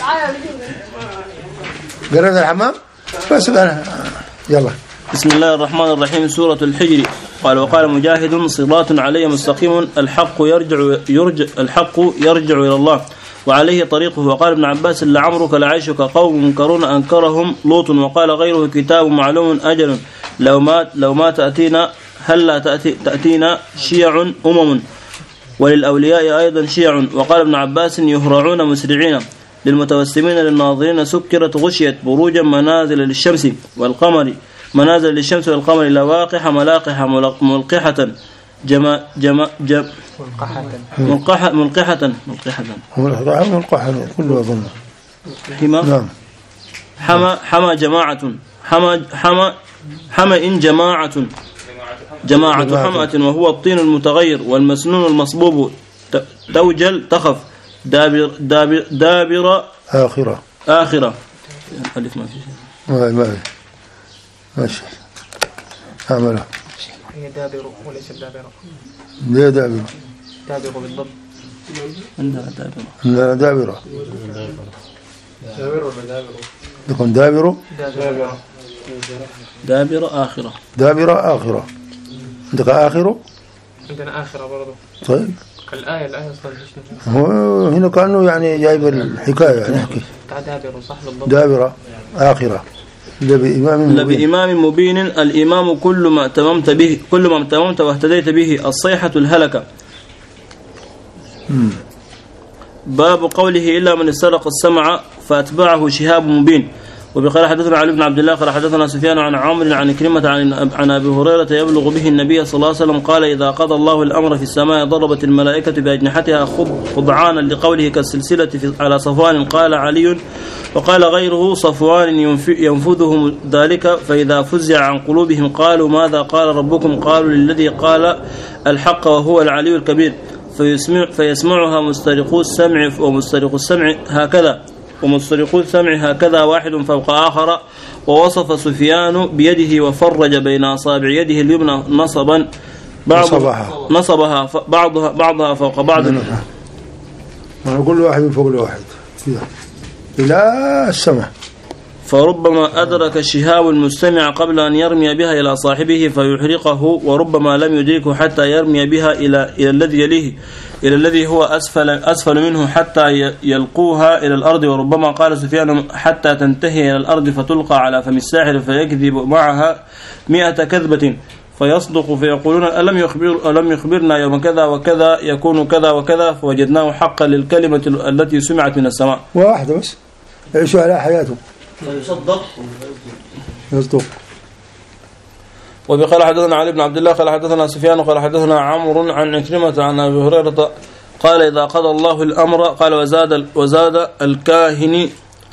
قرأت الحمام بس أنا يلا. بسم الله الرحمن الرحيم. سورة الحجر. قال وقال مجاهد صراط علي مستقيم الحق يرجع يرجع الحق يرجع إلى الله وعليه طريقه. وقال ابن عباس لعمرك لعيشك قوم منكرون أنكرهم لوط. وقال غيره كتاب معلوم أجل لو ما لو ما تأتينا هل لا تأتي تأتينا شيع أمم وللأولياء أيضا شيع. وقال ابن عباس يهرعون مسرعين للمتوسمين للناظرين سكرت غشيت بروجا منازل للشمس والقمر منازل للشمس والقمر لواقح ملاقح ملقحة جما جما جم ملقحة ملقحة ملقحة ملقحة كله أظن حما نعم حما حما جماعة حما حما حما إن جماعة جماعة حمأة وهو الطين المتغير والمسنون المصبوب توجل تخف دابر دابر دابر آخرة آخرة ألف ما في شيء ما ما ماشي أعمله هي دابر وليس دابرة. ليه دابرة؟ دابرة بالضبط. عندنا دابرة. عندنا دابرة. دابرة ولا دابرة؟ يكون دابرة. دابرة. دابرة آخرة. دابرة آخرة. عندك آخرة؟ عندنا آخرة برضو. طيب. الآية الآية صار هو هنا كأنه يعني جايب الحكاية يعني نحكي. دابرة صح بالضبط. دابرة آخرة. لبإمام مبين. مبين الإمام كل ما تممت به كل ما تممت واهتديت به الصيحة الهلكة. باب قوله إلا من استرق السمع فأتبعه شهاب مبين. وبقال حدثنا علي بن عبد الله قال حدثنا سفيان عن عمرو عن كلمة عن عن أبي هريرة يبلغ به النبي صلى الله عليه وسلم قال إذا قضى الله الأمر في السماء ضربت الملائكة بأجنحتها خضعانا لقوله كالسلسلة على صفوان. قال علي وقال غيره صفوان ينفذهم ذلك فإذا فزع عن قلوبهم قالوا ماذا قال ربكم قالوا للذي قال الحق وهو العلي الكبير فيسمع فيسمعها مسترقو السمع ومسترقو السمع هكذا ومسترقو السمع هكذا واحد فوق آخر. ووصف سفيان بيده وفرج بين أصابع يده اليمنى نصبا بعضها نصبها بعضها بعضها فوق بعض كل واحد فوق الواحد إلى السماء. فربما أدرك الشهاب المستمع قبل أن يرمي بها إلى صاحبه فيحرقه وربما لم يدركه حتى يرمي بها إلى إلى الذي يليه إلى الذي هو أسفل أسفل منه حتى يلقوها إلى الأرض. وربما قال سفيان حتى تنتهي إلى الأرض فتلقى على فم الساحر فيكذب معها مئة كذبة فيصدق فيقولون ألم يخبر ألم يخبرنا يوم كذا وكذا يكون كذا وكذا فوجدناه حقا للكلمة التي سمعت من السماء. واحدة بس يعيش على حياته يصدق يصدق. وبقال حدثنا علي بن عبد الله قال حدثنا سفيان قال حدثنا عمرو عن كلمة عن أبي هريرة قال إذا قضى الله الأمر قال وزاد وزاد الكاهن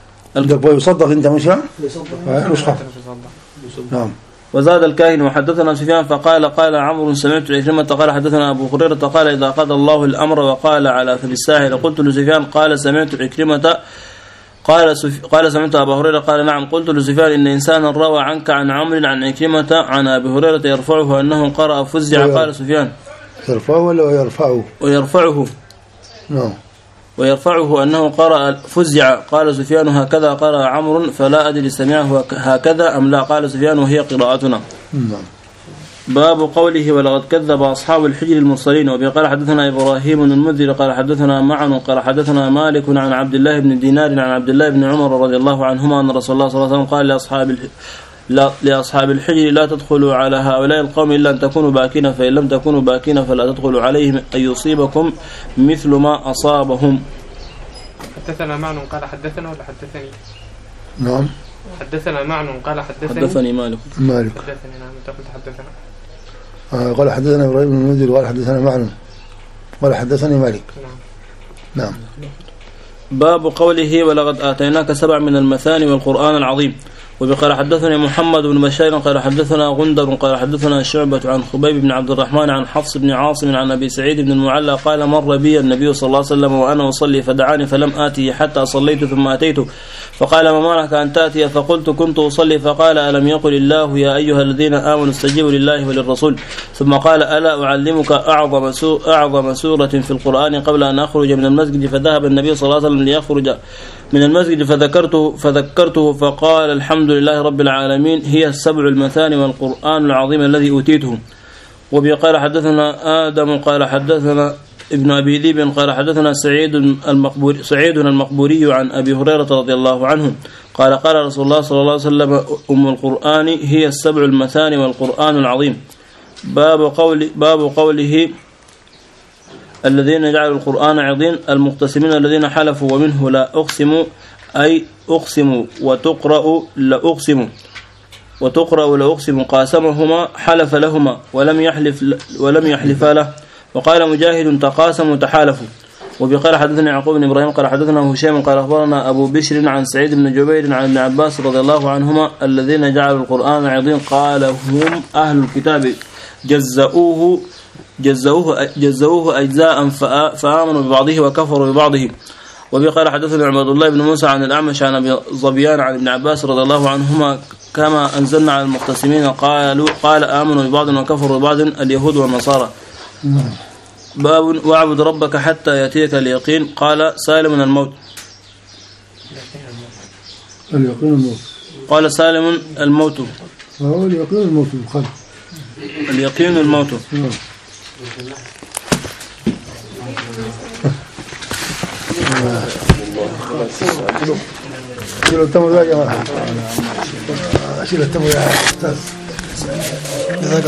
يصدق أنت مش نسخة نعم. وزاد الكاهن وحدثنا سفيان فقال قال عمرو سمعت عكرمة قال حدثنا أبو هريرة قال إذا قضى الله الأمر وقال على في الساحل قلت لسفيان قال سمعت عكرمة قال سف... قال سمعت أبا هريرة قال نعم قلت لسفيان إن إنسانا روى عنك عن عمرو عن عكرمة عن أبي هريرة يرفعه أنه قرأ فزع وير... قال سفيان يرفعه ولا ويرفعه ويرفعه نعم ويرفعه أنه قرأ فزع قال سفيان هكذا قرأ عمرو فلا أدري سمعه هكذا أم لا قال سفيان وهي قراءتنا. نعم. باب قوله ولقد كذب أصحاب الحجر المرسلين. وبه قال حدثنا إبراهيم المنذر قال حدثنا معن قال حدثنا مالك عن عبد الله بن دينار عن عبد الله بن عمر رضي الله عنهما أن رسول الله صلى الله عليه وسلم قال لأصحاب الحجر لا لأصحاب الحجر لا تدخلوا على هؤلاء القوم إلا أن تكونوا باكين فإن لم تكونوا باكين فلا تدخلوا عليهم أن يصيبكم مثل ما أصابهم. حدثنا معن قال حدثنا ولا حدثني؟ نعم. حدثنا معن قال حدثني. حدثني مالك. مالك. حدثني نعم أنت قلت حدثنا. آه قال حدثنا إبراهيم بن المنذر قال حدثنا معن قال حدثني مالك. نعم. نعم. باب قوله ولقد آتيناك سبع من المثاني والقرآن العظيم. وبقال حدثنا محمد بن بشير قال حدثنا غندر قال حدثنا شعبة عن خبيب بن عبد الرحمن عن حفص بن عاصم عن أبي سعيد بن المعلى قال مر بي النبي صلى الله عليه وسلم وأنا أصلي فدعاني فلم آتي حتى صليت ثم أتيته فقال ما منعك أن تأتي فقلت كنت أصلي فقال ألم يقل الله يا أيها الذين آمنوا استجيبوا لله وللرسول ثم قال ألا أعلمك أعظم سورة, أعظم سورة في القرآن قبل أن أخرج من المسجد فذهب النبي صلى الله عليه وسلم ليخرج من المسجد فذكرته فذكرته فقال الحمد لله رب العالمين هي السبع المثاني والقرآن العظيم الذي أوتيته. وبه قال حدثنا آدم قال حدثنا ابن أبي ذئب قال حدثنا سعيد المقبوري سعيد المقبوري عن أبي هريرة رضي الله عنه قال قال رسول الله صلى الله عليه وسلم أم القرآن هي السبع المثاني والقرآن العظيم. باب قول باب قوله الذين جعلوا القرآن عظيم المقتسمين الذين حلفوا ومنه لا أقسم أي أقسم وتقرأ لا أقسم وتقرأ لا أقسم قاسمهما حلف لهما ولم يحلف ولم يحلفا له. وقال مجاهد تقاسم وتحالفوا. وبقال حدثنا يعقوب بن إبراهيم قال حدثنا هشام قال أخبرنا أبو بشر عن سعيد بن جبير عن ابن عباس رضي الله عنهما الذين جعلوا القرآن عظيم قال هم أهل الكتاب جزؤوه جزؤوه جزؤوه أجزاء فآمنوا ببعضه وكفروا ببعضه. وبقال حدثنا عبد الله بن موسى عن الأعمش عن أبي ظبيان عن ابن عباس رضي الله عنهما كما أنزلنا على المقتسمين قالوا قال آمنوا ببعض وكفروا ببعض اليهود والنصارى. باب واعبد ربك حتى يأتيك اليقين. قال سالم الموت اليقين الموت قال سالم الموت هو اليقين الموت الخلق اليقين الموت. شيلوا التمر يا جماعة شيلوا التمر يا أستاذ.